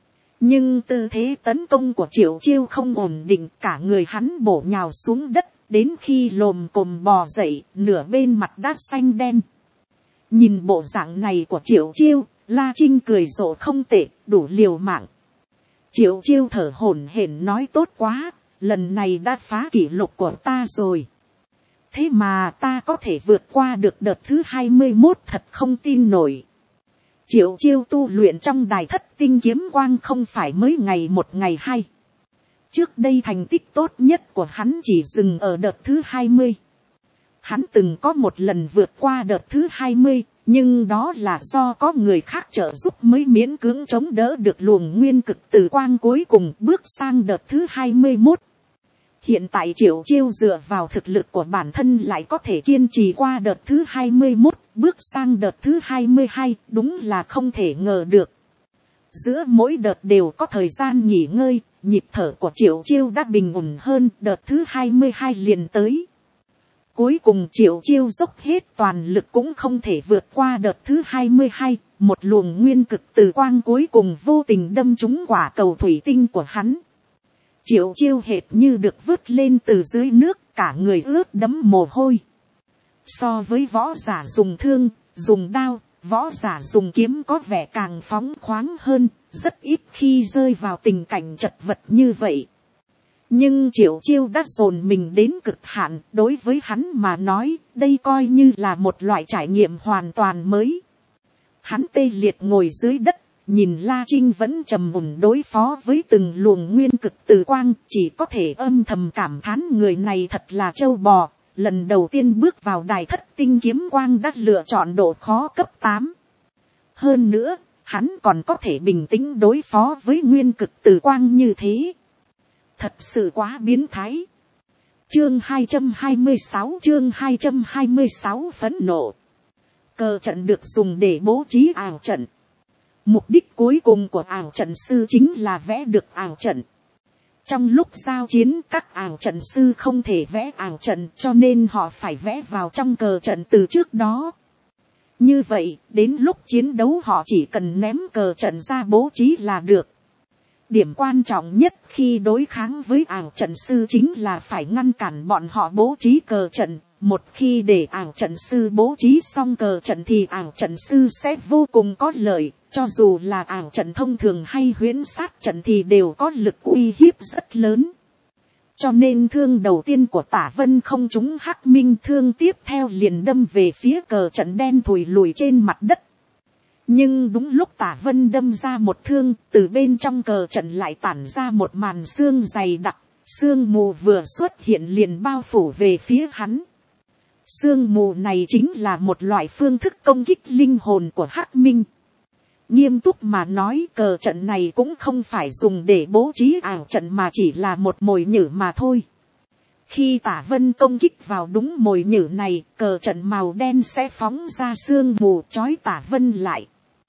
Nhưng tư thế tấn công của Triệu Chiêu không ổn định, cả người hắn bổ nhào xuống đất, đến khi lồm cồm bò dậy, nửa bên mặt đã xanh đen. Nhìn bộ dạng này của Triệu Chiêu, La Trinh cười rộ không tệ, đủ liều mạng. Triệu Chiêu thở hổn hển nói tốt quá, lần này đã phá kỷ lục của ta rồi. Thế mà ta có thể vượt qua được đợt thứ hai mươi mốt, thật không tin nổi. Triệu Chiêu tu luyện trong đài thất tinh kiếm quang không phải mới ngày một ngày hai. Trước đây thành tích tốt nhất của hắn chỉ dừng ở đợt thứ hai mươi. Hắn từng có một lần vượt qua đợt thứ hai mươi, nhưng đó là do có người khác trợ giúp mới miễn cưỡng chống đỡ được luồng nguyên cực từ quang cuối cùng bước sang đợt thứ hai mươi mốt. Hiện tại Triệu Chiêu dựa vào thực lực của bản thân lại có thể kiên trì qua đợt thứ hai mươi mốt, bước sang đợt thứ hai mươi hai, đúng là không thể ngờ được. Giữa mỗi đợt đều có thời gian nghỉ ngơi, nhịp thở của Triệu Chiêu đã bình ổn hơn, đợt thứ hai mươi hai liền tới. Cuối cùng Triệu Chiêu dốc hết toàn lực cũng không thể vượt qua đợt thứ hai mươi hai, một luồng nguyên cực từ quang cuối cùng vô tình đâm trúng quả cầu thủy tinh của hắn. Triệu Chiêu hệt như được vớt lên từ dưới nước, cả người ướt đẫm mồ hôi. So với võ giả dùng thương, dùng đao, võ giả dùng kiếm có vẻ càng phóng khoáng hơn, rất ít khi rơi vào tình cảnh chật vật như vậy. Nhưng Triệu Chiêu đã dồn mình đến cực hạn, đối với hắn mà nói, đây coi như là một loại trải nghiệm hoàn toàn mới. Hắn tê liệt ngồi dưới đất, nhìn La Trinh vẫn trầm ổn đối phó với từng luồng nguyên cực từ quang, chỉ có thể âm thầm cảm thán người này thật là trâu bò, lần đầu tiên bước vào đài thất tinh kiếm quang đã lựa chọn độ khó cấp tám. Hơn nữa, hắn còn có thể bình tĩnh đối phó với nguyên cực từ quang như thế. Thật sự quá biến thái. Chương hai trăm hai mươi sáu, chương hai trăm hai mươi sáu phẫn nộ. Cờ trận được dùng để bố trí ảo trận. Mục đích cuối cùng của ảo trận sư chính là vẽ được ảo trận. Trong lúc giao chiến, các ảo trận sư không thể vẽ ảo trận, cho nên họ phải vẽ vào trong cờ trận từ trước đó. Như vậy, đến lúc chiến đấu họ chỉ cần ném cờ trận ra bố trí là được. Điểm quan trọng nhất khi đối kháng với ảo trận sư chính là phải ngăn cản bọn họ bố trí cờ trận. Một khi để ảo trận sư bố trí xong cờ trận thì ảo trận sư sẽ vô cùng có lợi. Cho dù là ảo trận thông thường hay huyễn sát trận thì đều có lực uy hiếp rất lớn. Cho nên thương đầu tiên của Tả Vân không trúng Hắc Minh, thương tiếp theo liền đâm về phía cờ trận đen thùi lùi trên mặt đất. Nhưng đúng lúc Tả Vân đâm ra một thương, từ bên trong cờ trận lại tản ra một màn sương dày đặc, sương mù vừa xuất hiện liền bao phủ về phía hắn. Sương mù này chính là một loại phương thức công kích linh hồn của Hắc Minh. Nghiêm túc mà nói, cờ trận này cũng không phải dùng để bố trí ảo trận mà chỉ là một mồi nhử mà thôi. Khi Tả Vân công kích vào đúng mồi nhử này, cờ trận màu đen sẽ phóng ra sương mù trói Tả Vân lại.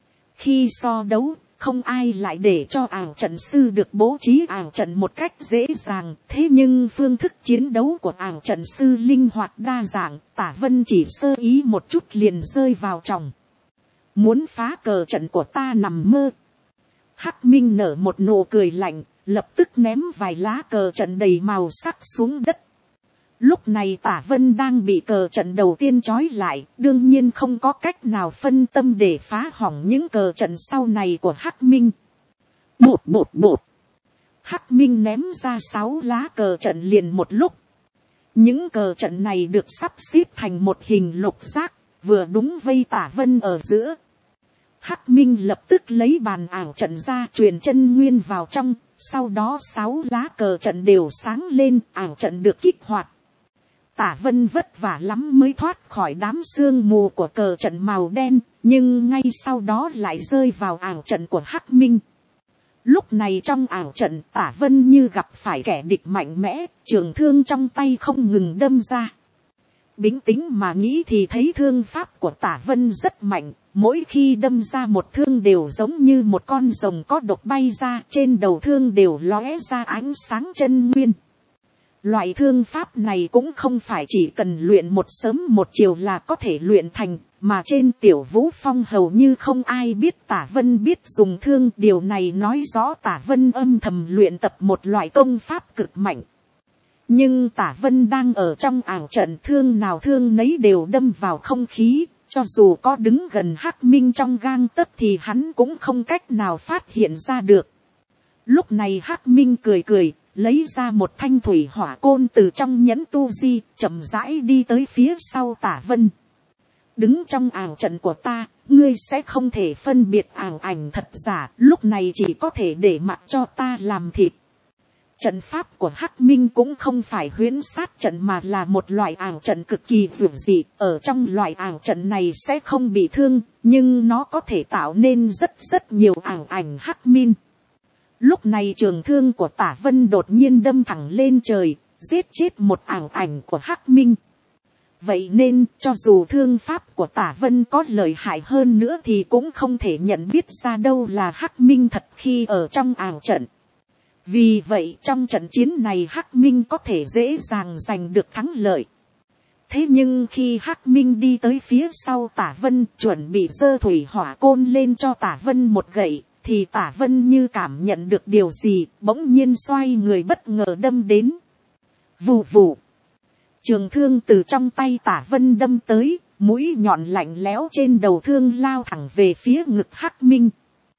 Khi so đấu, không ai lại để cho ảo trận sư được bố trí ảo trận một cách dễ dàng. Thế nhưng phương thức chiến đấu của ảo trận sư linh hoạt đa dạng, Tả Vân chỉ sơ ý một chút liền rơi vào tròng. Muốn phá cờ trận của ta nằm mơ. Hắc Minh nở một nụ cười lạnh, lập tức ném vài lá cờ trận đầy màu sắc xuống đất. Lúc này Tả Vân đang bị cờ trận đầu tiên trói lại, đương nhiên không có cách nào phân tâm để phá hỏng những cờ trận sau này của Hắc Minh. Bột bột bột. Hắc Minh ném ra sáu lá cờ trận liền một lúc. Những cờ trận này được sắp xếp thành một hình lục giác, vừa đúng vây Tả Vân ở giữa. Hắc Minh lập tức lấy bàn ảo trận ra, truyền chân nguyên vào trong, sau đó sáu lá cờ trận đều sáng lên, ảo trận được kích hoạt. Tả Vân vất vả lắm mới thoát khỏi đám sương mù của cờ trận màu đen, nhưng ngay sau đó lại rơi vào ảo trận của Hắc Minh. Lúc này trong ảo trận, Tả Vân như gặp phải kẻ địch mạnh mẽ, trường thương trong tay không ngừng đâm ra. Bính tính mà nghĩ thì thấy thương pháp của Tả Vân rất mạnh, mỗi khi đâm ra một thương đều giống như một con rồng có độc bay ra, trên đầu thương đều lóe ra ánh sáng chân nguyên. Loại thương pháp này cũng không phải chỉ cần luyện một sớm một chiều là có thể luyện thành, mà trên Tiểu Vũ Phong hầu như không ai biết Tả Vân biết dùng thương. Điều này nói rõ Tả Vân âm thầm luyện tập một loại công pháp cực mạnh. Nhưng Tả Vân đang ở trong ảo trận, thương nào thương nấy đều đâm vào không khí, cho dù có đứng gần Hắc Minh trong gang tấc thì hắn cũng không cách nào phát hiện ra được. Lúc này Hắc Minh cười cười, lấy ra một thanh thủy hỏa côn từ trong nhẫn tu di, chậm rãi đi tới phía sau Tả Vân. Đứng trong ảo trận của ta, ngươi sẽ không thể phân biệt ảo ảnh thật giả, lúc này chỉ có thể để mặc cho ta làm thịt. Trận pháp của Hắc Minh cũng không phải huyễn sát trận mà là một loại ảo trận cực kỳ dữ dị. Ở trong loại ảo trận này sẽ không bị thương, nhưng nó có thể tạo nên rất rất nhiều ảo ảnh Hắc Minh. Lúc này trường thương của Tả Vân đột nhiên đâm thẳng lên trời, giết chết một ảo ảnh của Hắc Minh. Vậy nên cho dù thương pháp của Tả Vân có lợi hại hơn nữa thì cũng không thể nhận biết ra đâu là Hắc Minh thật khi ở trong ảo trận. Vì vậy trong trận chiến này Hắc Minh có thể dễ dàng giành được thắng lợi. Thế nhưng khi Hắc Minh đi tới phía sau Tả Vân chuẩn bị giơ thủy hỏa côn lên cho Tả Vân một gậy, thì Tả Vân như cảm nhận được điều gì, bỗng nhiên xoay người bất ngờ đâm đến. Vù vù. Trường thương từ trong tay Tả Vân đâm tới, mũi nhọn lạnh lẽo trên đầu thương lao thẳng về phía ngực Hắc Minh.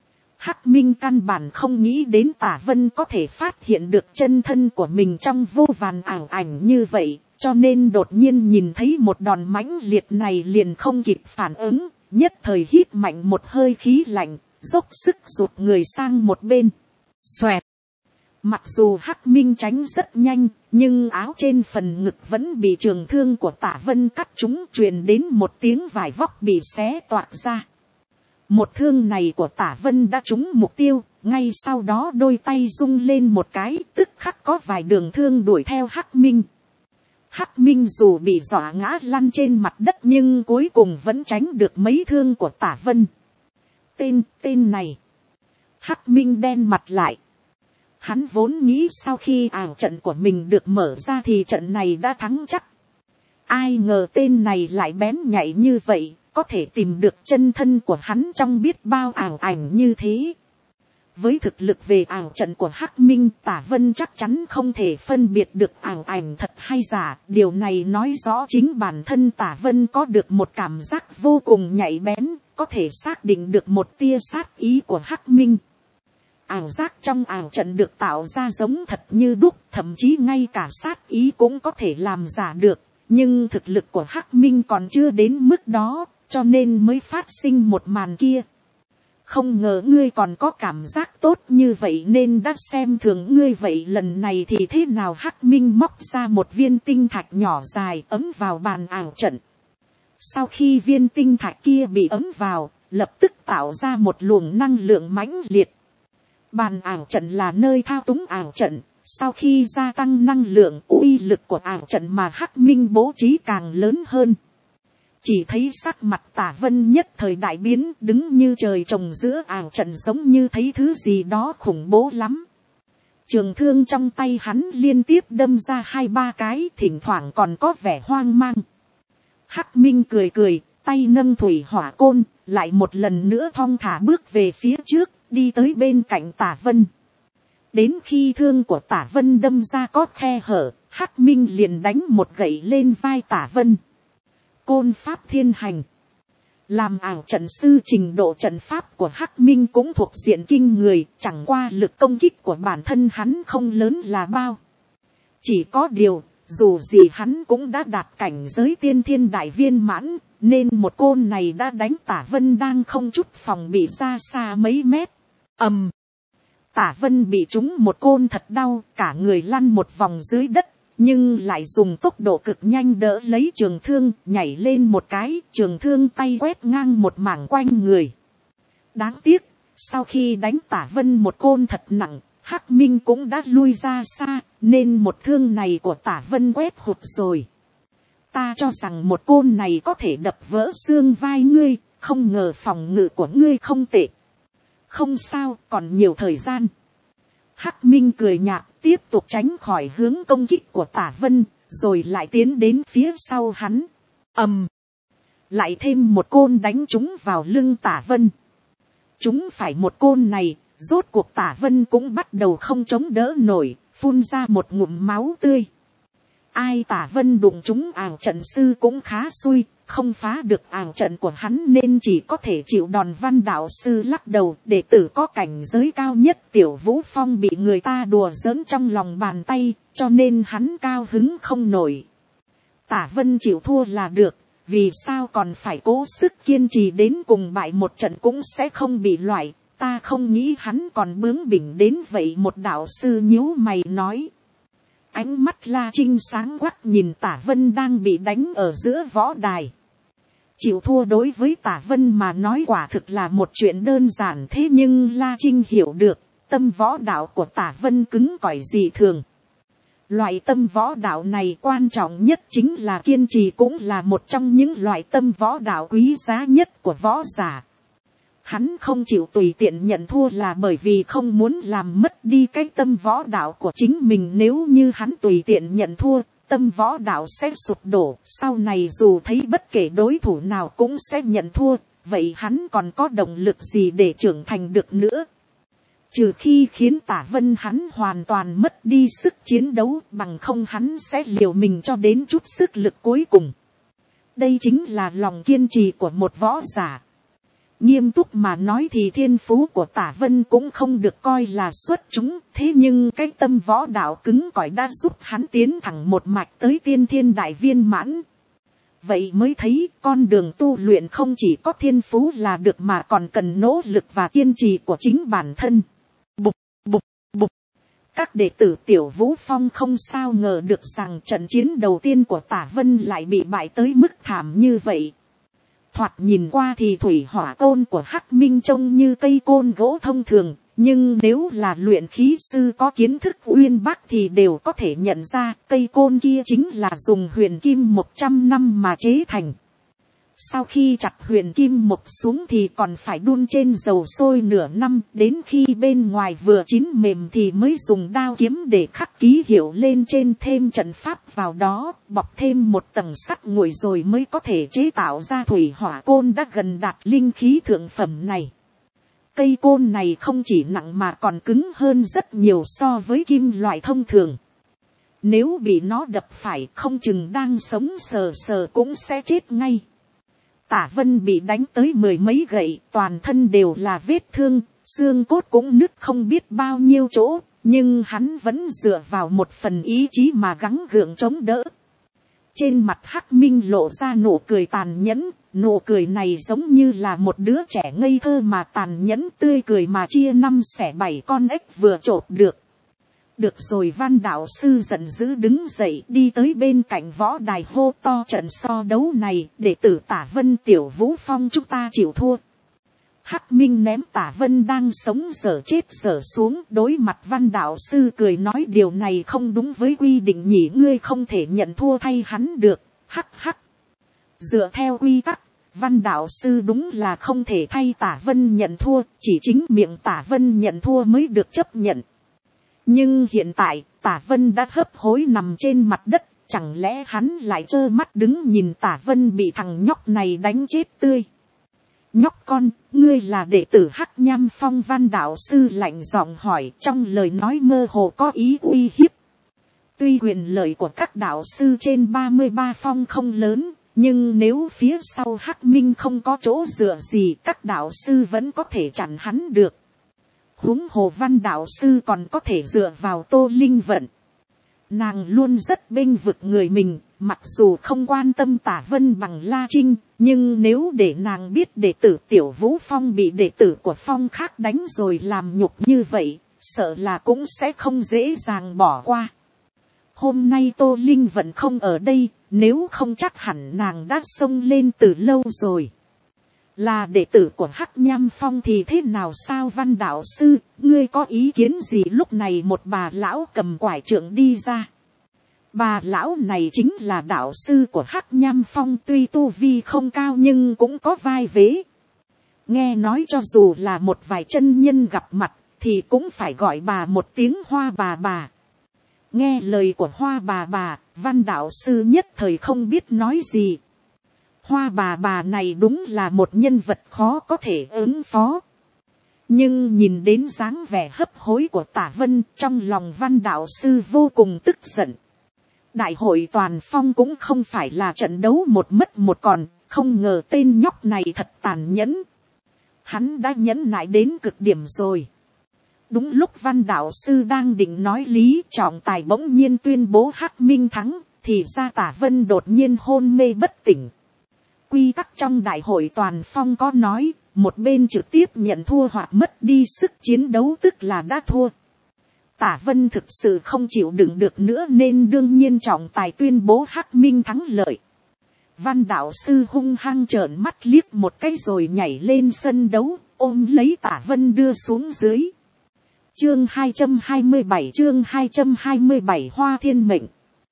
Hắc Minh căn bản không nghĩ đến Tả Vân có thể phát hiện được chân thân của mình trong vô vàn ảo ảnh như vậy, cho nên đột nhiên nhìn thấy một đòn mãnh liệt này liền không kịp phản ứng, nhất thời hít mạnh một hơi khí lạnh, dốc sức rụt người sang một bên. Xoẹt. Mặc dù Hắc Minh tránh rất nhanh, nhưng áo trên phần ngực vẫn bị trường thương của Tả Vân cắt trúng, truyền đến một tiếng vải vóc bị xé toạc ra. Một thương này của Tả Vân đã trúng mục tiêu, ngay sau đó đôi tay rung lên một cái, tức khắc có vài đường thương đuổi theo Hắc Minh. Hắc Minh dù bị dọa ngã lăn trên mặt đất nhưng cuối cùng vẫn tránh được mấy thương của Tả Vân. Tên, tên này. Hắc Minh đen mặt lại. Hắn vốn nghĩ sau khi ảo trận của mình được mở ra thì trận này đã thắng chắc. Ai ngờ tên này lại bén nhạy như vậy, có thể tìm được chân thân của hắn trong biết bao ảo ảnh như thế. Với thực lực về ảo trận của Hắc Minh, Tả Vân chắc chắn không thể phân biệt được ảo ảnh thật hay giả. Điều này nói rõ chính bản thân Tả Vân có được một cảm giác vô cùng nhạy bén, có thể xác định được một tia sát ý của Hắc Minh. Ảo giác trong ảo trận được tạo ra giống thật như đúc, thậm chí ngay cả sát ý cũng có thể làm giả được. Nhưng thực lực của Hắc Minh còn chưa đến mức đó, cho nên mới phát sinh một màn kia. Không ngờ ngươi còn có cảm giác tốt như vậy nên đã xem thường ngươi vậy, lần này thì thế nào? Hắc Minh móc ra một viên tinh thạch nhỏ dài ấm vào bàn ảo trận. Sau khi viên tinh thạch kia bị ấm vào, lập tức tạo ra một luồng năng lượng mãnh liệt. Bàn ảo trận là nơi thao túng ảo trận. Sau khi gia tăng năng lượng, uy lực của ảo trận mà Hắc Minh bố trí càng lớn hơn. Chỉ thấy sắc mặt Tả Vân nhất thời đại biến, đứng như trời trồng giữa ảo trận giống như thấy thứ gì đó khủng bố lắm. Trường thương trong tay hắn liên tiếp đâm ra hai ba cái, thỉnh thoảng còn có vẻ hoang mang. Hắc Minh cười cười, tay nâng thủy hỏa côn, lại một lần nữa thong thả bước về phía trước, đi tới bên cạnh Tả Vân. Đến khi thương của Tả Vân đâm ra có khe hở, Hắc Minh liền đánh một gậy lên vai Tả Vân. Côn pháp thiên hành. Làm ảo trận sư, trình độ trận pháp của Hắc Minh cũng thuộc diện kinh người, chẳng qua lực công kích của bản thân hắn không lớn là bao. Chỉ có điều, dù gì hắn cũng đã đạt cảnh giới tiên thiên đại viên mãn, nên một côn này đã đánh Tả Vân đang không chút phòng bị ra xa mấy mét. Ầm. Tả Vân bị trúng một côn thật đau, cả người lăn một vòng dưới đất, nhưng lại dùng tốc độ cực nhanh đỡ lấy trường thương, nhảy lên một cái, trường thương tay quét ngang một mảng quanh người. Đáng tiếc, sau khi đánh Tả Vân một côn thật nặng, Hắc Minh cũng đã lui ra xa, nên một thương này của Tả Vân quét hụt rồi. Ta cho rằng một côn này có thể đập vỡ xương vai ngươi, không ngờ phòng ngự của ngươi không tệ. Không sao, còn nhiều thời gian. Hắc Minh cười nhạt, tiếp tục tránh khỏi hướng công kích của Tả Vân, rồi lại tiến đến phía sau hắn. Ầm. Lại thêm một côn đánh trúng vào lưng Tả Vân. Trúng phải một côn này, rốt cuộc Tả Vân cũng bắt đầu không chống đỡ nổi, phun ra một ngụm máu tươi. Ai Tả Vân đụng trúng ảo trận sư cũng khá xui, không phá được ảo trận của hắn nên chỉ có thể chịu đòn. Văn đạo sư lắc đầu, đệ tử có cảnh giới cao nhất Tiểu Vũ Phong bị người ta đùa giỡn trong lòng bàn tay, cho nên hắn cao hứng không nổi. Tả Vân chịu thua là được, vì sao còn phải cố sức kiên trì đến cùng, bại một trận cũng sẽ không bị loại, ta không nghĩ hắn còn bướng bỉnh đến vậy. Một đạo sư nhíu mày nói. Ánh mắt La Trinh sáng quắc nhìn Tả Vân đang bị đánh ở giữa võ đài. Chịu thua đối với Tả Vân mà nói quả thực là một chuyện đơn giản, thế nhưng La Trinh hiểu được, tâm võ đạo của Tả Vân cứng cỏi dị thường. Loại tâm võ đạo này quan trọng nhất chính là kiên trì, cũng là một trong những loại tâm võ đạo quý giá nhất của võ giả. Hắn không chịu tùy tiện nhận thua là bởi vì không muốn làm mất đi cái tâm võ đạo của chính mình. Nếu như hắn tùy tiện nhận thua, tâm võ đạo sẽ sụp đổ, sau này dù thấy bất kể đối thủ nào cũng sẽ nhận thua, vậy hắn còn có động lực gì để trưởng thành được nữa? Trừ khi khiến Tả Vân hắn hoàn toàn mất đi sức chiến đấu, bằng không hắn sẽ liều mình cho đến chút sức lực cuối cùng. Đây chính là lòng kiên trì của một võ giả. Nghiêm túc mà nói thì thiên phú của Tả Vân cũng không được coi là xuất chúng, thế nhưng cái tâm võ đạo cứng cỏi đã giúp hắn tiến thẳng một mạch tới tiên thiên đại viên mãn. Vậy mới thấy con đường tu luyện không chỉ có thiên phú là được mà còn cần nỗ lực và kiên trì của chính bản thân. Bục, bục, bục. Các đệ tử Tiểu Vũ Phong không sao ngờ được rằng trận chiến đầu tiên của Tả Vân lại bị bại tới mức thảm như vậy. Thoạt nhìn qua thì thủy hỏa côn của Hắc Minh trông như cây côn gỗ thông thường, nhưng nếu là luyện khí sư có kiến thức uyên bác thì đều có thể nhận ra cây côn kia chính là dùng huyền kim một trăm năm mà chế thành. Sau khi chặt huyền kim một xuống thì còn phải đun trên dầu sôi nửa năm, đến khi bên ngoài vừa chín mềm thì mới dùng đao kiếm để khắc ký hiệu lên trên, thêm trận pháp vào đó, bọc thêm một tầng sắt nguội rồi mới có thể chế tạo ra thủy hỏa côn đã gần đạt linh khí thượng phẩm này. Cây côn này không chỉ nặng mà còn cứng hơn rất nhiều so với kim loại thông thường. Nếu bị nó đập phải không chừng đang sống sờ sờ cũng sẽ chết ngay. Tả Vân bị đánh tới mười mấy gậy, toàn thân đều là vết thương, xương cốt cũng nứt không biết bao nhiêu chỗ, nhưng hắn vẫn dựa vào một phần ý chí mà gắng gượng chống đỡ. Trên mặt Hắc Minh lộ ra nụ cười tàn nhẫn, nụ cười này giống như là một đứa trẻ ngây thơ mà tàn nhẫn, tươi cười mà chia năm xẻ bảy con ếch vừa chộp được. Được rồi, Văn đạo sư giận dữ đứng dậy đi tới bên cạnh võ đài hô to, trận so đấu này đệ tử Tả Vân Tiểu Vũ Phong chúng ta chịu thua. Hắc Minh ném Tả Vân đang sống dở chết dở xuống, đối mặt Văn đạo sư cười nói điều này không đúng với quy định nhỉ, ngươi không thể nhận thua thay hắn được. Hắc hắc. Dựa theo quy tắc, Văn đạo sư đúng là không thể thay Tả Vân nhận thua, chỉ chính miệng Tả Vân nhận thua mới được chấp nhận. Nhưng hiện tại, Tả Vân đã hấp hối nằm trên mặt đất, chẳng lẽ hắn lại trơ mắt đứng nhìn Tả Vân bị thằng nhóc này đánh chết tươi. Nhóc con, ngươi là đệ tử Hắc Nham Phong? Văn đạo sư lạnh giọng hỏi, trong lời nói mơ hồ có ý uy hiếp. Tuy quyền lợi của các đạo sư trên ba mươi ba phong không lớn, nhưng nếu phía sau Hắc Minh không có chỗ dựa gì, các đạo sư vẫn có thể chặn hắn được. Huống hồ Văn đạo sư còn có thể dựa vào Tô Linh Vận. Nàng luôn rất bênh vực người mình, mặc dù không quan tâm Tả Vân bằng La Trinh, nhưng nếu để nàng biết đệ tử Tiểu Vũ Phong bị đệ tử của Phong khác đánh rồi làm nhục như vậy, sợ là cũng sẽ không dễ dàng bỏ qua. Hôm nay Tô Linh Vận không ở đây, nếu không chắc hẳn nàng đã xông lên từ lâu rồi. Là đệ tử của Hắc Nham Phong thì thế nào sao? Văn đạo sư, ngươi có ý kiến gì? Lúc này một bà lão cầm quải trượng đi ra. Bà lão này chính là đạo sư của Hắc Nham Phong, tuy tu vi không cao nhưng cũng có vai vế. Nghe nói cho dù là một vài chân nhân gặp mặt thì cũng phải gọi bà một tiếng Hoa bà bà. Nghe lời của Hoa bà bà, Văn đạo sư nhất thời không biết nói gì. Hoa bà bà này đúng là một nhân vật khó có thể ứng phó. Nhưng nhìn đến dáng vẻ hấp hối của Tả Vân, trong lòng Văn đạo sư vô cùng tức giận. Đại hội toàn phong cũng không phải là trận đấu một mất một còn, không ngờ tên nhóc này thật tàn nhẫn. Hắn đã nhẫn nại đến cực điểm rồi. Đúng lúc Văn đạo sư đang định nói lý, trọng tài bỗng nhiên tuyên bố Hắc Minh thắng, thì ra Tả Vân đột nhiên hôn mê bất tỉnh. Quy tắc trong đại hội toàn phong có nói, một bên trực tiếp nhận thua hoặc mất đi sức chiến đấu tức là đã thua. Tả Vân thực sự không chịu đựng được nữa nên đương nhiên trọng tài tuyên bố Hắc Minh thắng lợi. Văn đạo sư hung hăng trợn mắt liếc một cái rồi nhảy lên sân đấu, ôm lấy Tả Vân đưa xuống dưới. Chương hai trăm hai mươi bảy chương hai trăm hai mươi bảy Hoa Thiên Mệnh.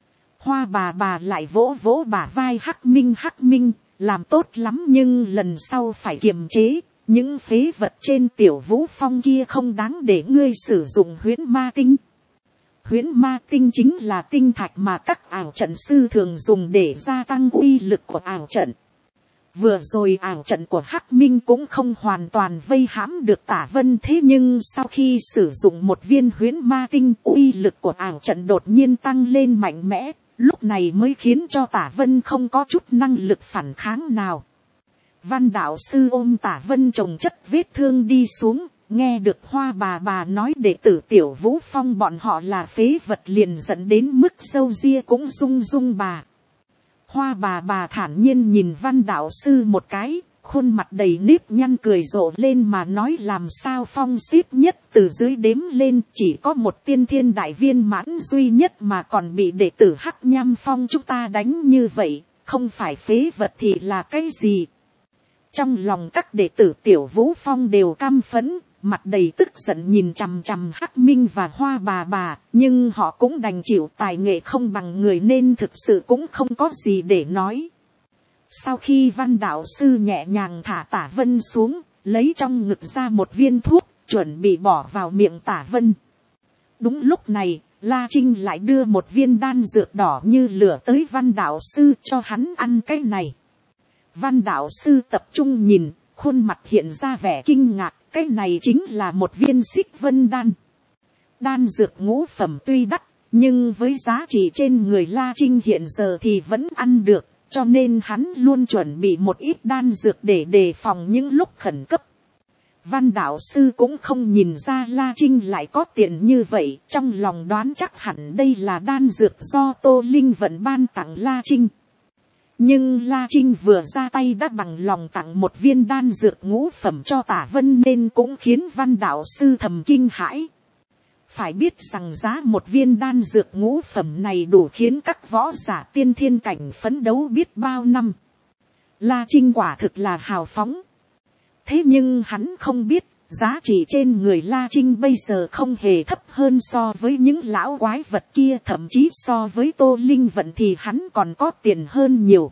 Hoa bà bà lại vỗ vỗ bả vai Hắc Minh. Hắc Minh, làm tốt lắm nhưng lần sau phải kiềm chế. Những phế vật trên Tiểu Vũ Phong kia không đáng để ngươi sử dụng huyễn ma tinh. Huyễn ma tinh chính là tinh thạch mà các ảo trận sư thường dùng để gia tăng uy lực của ảo trận. Vừa rồi ảo trận của Hắc Minh cũng không hoàn toàn vây hãm được Tả Vân, thế nhưng sau khi sử dụng một viên huyễn ma tinh, uy lực của ảo trận đột nhiên tăng lên mạnh mẽ, lúc này mới khiến cho Tả Vân không có chút năng lực phản kháng nào. Văn đạo sư ôm Tả Vân chồng chất vết thương đi xuống, nghe được Hoa bà bà nói đệ tử Tiểu Vũ Phong bọn họ là phế vật liền dẫn đến mức râu ria cũng rung rung bà. Hoa bà bà thản nhiên nhìn Văn đạo sư một cái, khuôn mặt đầy nếp nhăn cười rộ lên mà nói làm sao phong xếp nhất từ dưới đếm lên chỉ có một tiên thiên đại viên mãn duy nhất mà còn bị đệ tử Hắc Nham Phong chúng ta đánh như vậy, không phải phế vật thì là cái gì? Trong lòng các đệ tử Tiểu Vũ Phong đều căm phẫn, mặt đầy tức giận nhìn chằm chằm Hắc Minh và Hoa bà bà, nhưng họ cũng đành chịu tài nghệ không bằng người nên thực sự cũng không có gì để nói. Sau khi Văn đạo sư nhẹ nhàng thả Tả Vân xuống, lấy trong ngực ra một viên thuốc, chuẩn bị bỏ vào miệng Tả Vân. Đúng lúc này, La Trinh lại đưa một viên đan dược đỏ như lửa tới Văn đạo sư cho hắn ăn cái này. Văn đạo sư tập trung nhìn, khuôn mặt hiện ra vẻ kinh ngạc, cái này chính là một viên xích vân đan. Đan dược ngũ phẩm tuy đắt, nhưng với giá trị trên người La Trinh hiện giờ thì vẫn ăn được, cho nên hắn luôn chuẩn bị một ít đan dược để đề phòng những lúc khẩn cấp. Văn đạo sư cũng không nhìn ra La Trinh lại có tiền như vậy, trong lòng đoán chắc hẳn đây là đan dược do Tô Linh Vận ban tặng La Trinh. Nhưng La Trinh vừa ra tay đã bằng lòng tặng một viên đan dược ngũ phẩm cho Tả Vân nên cũng khiến Văn đạo sư thầm kinh hãi. Phải biết rằng giá một viên đan dược ngũ phẩm này đủ khiến các võ giả tiên thiên cảnh phấn đấu biết bao năm. La Trinh quả thực là hào phóng. Thế nhưng hắn không biết, giá trị trên người La Trinh bây giờ không hề thấp hơn so với những lão quái vật kia, thậm chí so với Tô Linh Vận thì hắn còn có tiền hơn nhiều.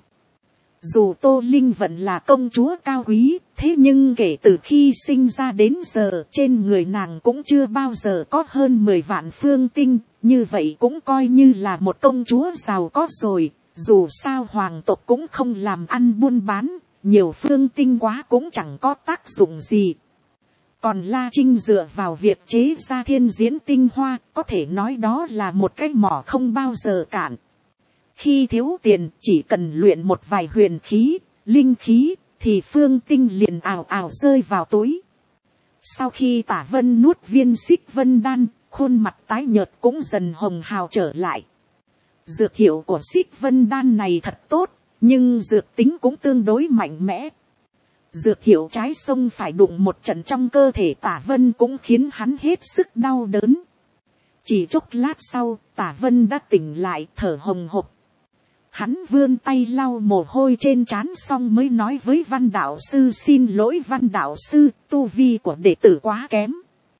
Dù Tô Linh Vận là công chúa cao quý, thế nhưng kể từ khi sinh ra đến giờ trên người nàng cũng chưa bao giờ có hơn mười vạn phương tinh, như vậy cũng coi như là một công chúa giàu có rồi. Dù sao hoàng tộc cũng không làm ăn buôn bán, nhiều phương tinh quá cũng chẳng có tác dụng gì. Còn La Trinh dựa vào việc chế ra thiên diễn tinh hoa, có thể nói đó là một cái mỏ không bao giờ cạn. Khi thiếu tiền, chỉ cần luyện một vài huyền khí, linh khí, thì phương tinh liền ào ào rơi vào túi. Sau khi Tả Vân nuốt viên Xích Vân đan, khuôn mặt tái nhợt cũng dần hồng hào trở lại. Dược hiệu của Xích Vân đan này thật tốt, nhưng dược tính cũng tương đối mạnh mẽ. Dược hiệu trái sông phải đụng một trận trong cơ thể Tả Vân cũng khiến hắn hết sức đau đớn. Chỉ chốc lát sau, Tả Vân đã tỉnh lại, thở hồng hộc. Hắn vươn tay lau mồ hôi trên trán xong mới nói với Văn đạo sư: xin lỗi Văn đạo sư, tu vi của đệ tử quá kém.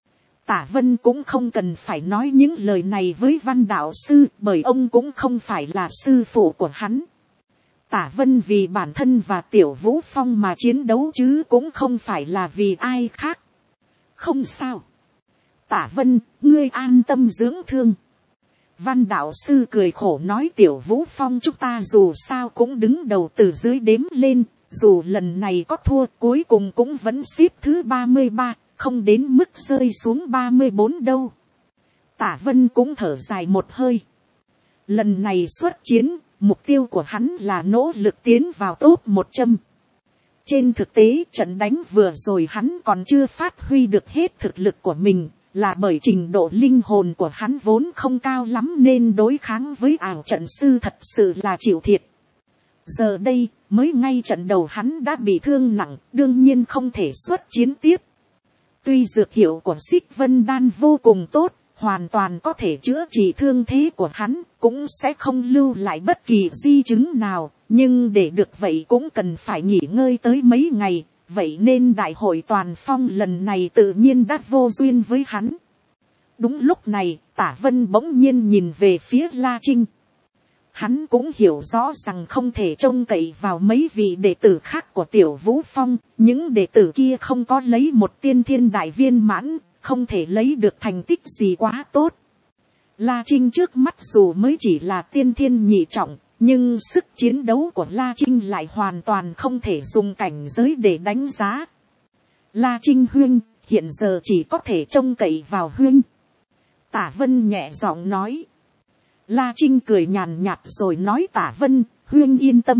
Tả Vân cũng không cần phải nói những lời này với Văn đạo sư, bởi ông cũng không phải là sư phụ của hắn. Tả Vân vì bản thân và Tiểu Vũ Phong mà chiến đấu chứ cũng không phải là vì ai khác. Không sao. Tả Vân, ngươi an tâm dưỡng thương. Văn đạo sư cười khổ nói: Tiểu Vũ Phong chúng ta dù sao cũng đứng đầu từ dưới đếm lên, dù lần này có thua cuối cùng cũng vẫn xếp thứ ba mươi ba, không đến mức rơi xuống ba mươi bốn đâu. Tả Vân cũng thở dài một hơi. Lần này xuất chiến, mục tiêu của hắn là nỗ lực tiến vào top một trăm. Trên thực tế trận đánh vừa rồi hắn còn chưa phát huy được hết thực lực của mình, là bởi trình độ linh hồn của hắn vốn không cao lắm nên đối kháng với ảo trận sư thật sự là chịu thiệt. Giờ đây, mới ngay trận đầu hắn đã bị thương nặng, đương nhiên không thể xuất chiến tiếp. Tuy dược hiệu của Xích Vân đan vô cùng tốt, hoàn toàn có thể chữa trị thương thế của hắn, cũng sẽ không lưu lại bất kỳ di chứng nào, nhưng để được vậy cũng cần phải nghỉ ngơi tới mấy ngày, vậy nên đại hội toàn phong lần này tự nhiên đã vô duyên với hắn. Đúng lúc này, Tả Vân bỗng nhiên nhìn về phía La Trinh. Hắn cũng hiểu rõ rằng không thể trông cậy vào mấy vị đệ tử khác của Tiểu Vũ Phong, những đệ tử kia không có lấy một tiên thiên đại viên mãn, không thể lấy được thành tích gì quá tốt. La Trinh trước mắt dù mới chỉ là tiên thiên nhị trọng, nhưng sức chiến đấu của La Trinh lại hoàn toàn không thể dùng cảnh giới để đánh giá. La Trinh huynh, hiện giờ chỉ có thể trông cậy vào huynh. Tả Vân nhẹ giọng nói. La Trinh cười nhàn nhạt rồi nói: Tả Vân, huynh yên tâm.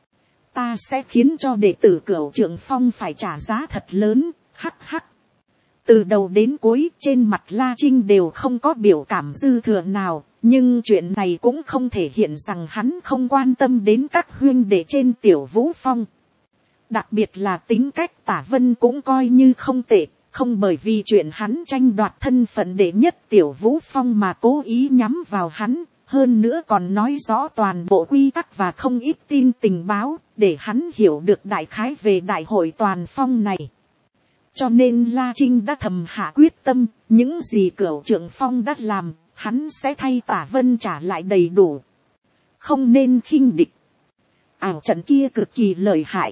Ta sẽ khiến cho đệ tử Cửu Trượng Phong phải trả giá thật lớn, hắc hắc. Từ đầu đến cuối trên mặt La Trinh đều không có biểu cảm dư thừa nào, nhưng chuyện này cũng không thể hiện rằng hắn không quan tâm đến các huynh đệ trên Tiểu Vũ Phong. Đặc biệt là tính cách Tả Vân cũng coi như không tệ, không bởi vì chuyện hắn tranh đoạt thân phận đệ nhất Tiểu Vũ Phong mà cố ý nhắm vào hắn, hơn nữa còn nói rõ toàn bộ quy tắc và không ít tin tình báo, để hắn hiểu được đại khái về đại hội toàn phong này. Cho nên La Trinh đã thầm hạ quyết tâm, những gì Cửu Trượng Phong đã làm, hắn sẽ thay Tả Vân trả lại đầy đủ. Không nên khinh địch. Ảo trận kia cực kỳ lợi hại.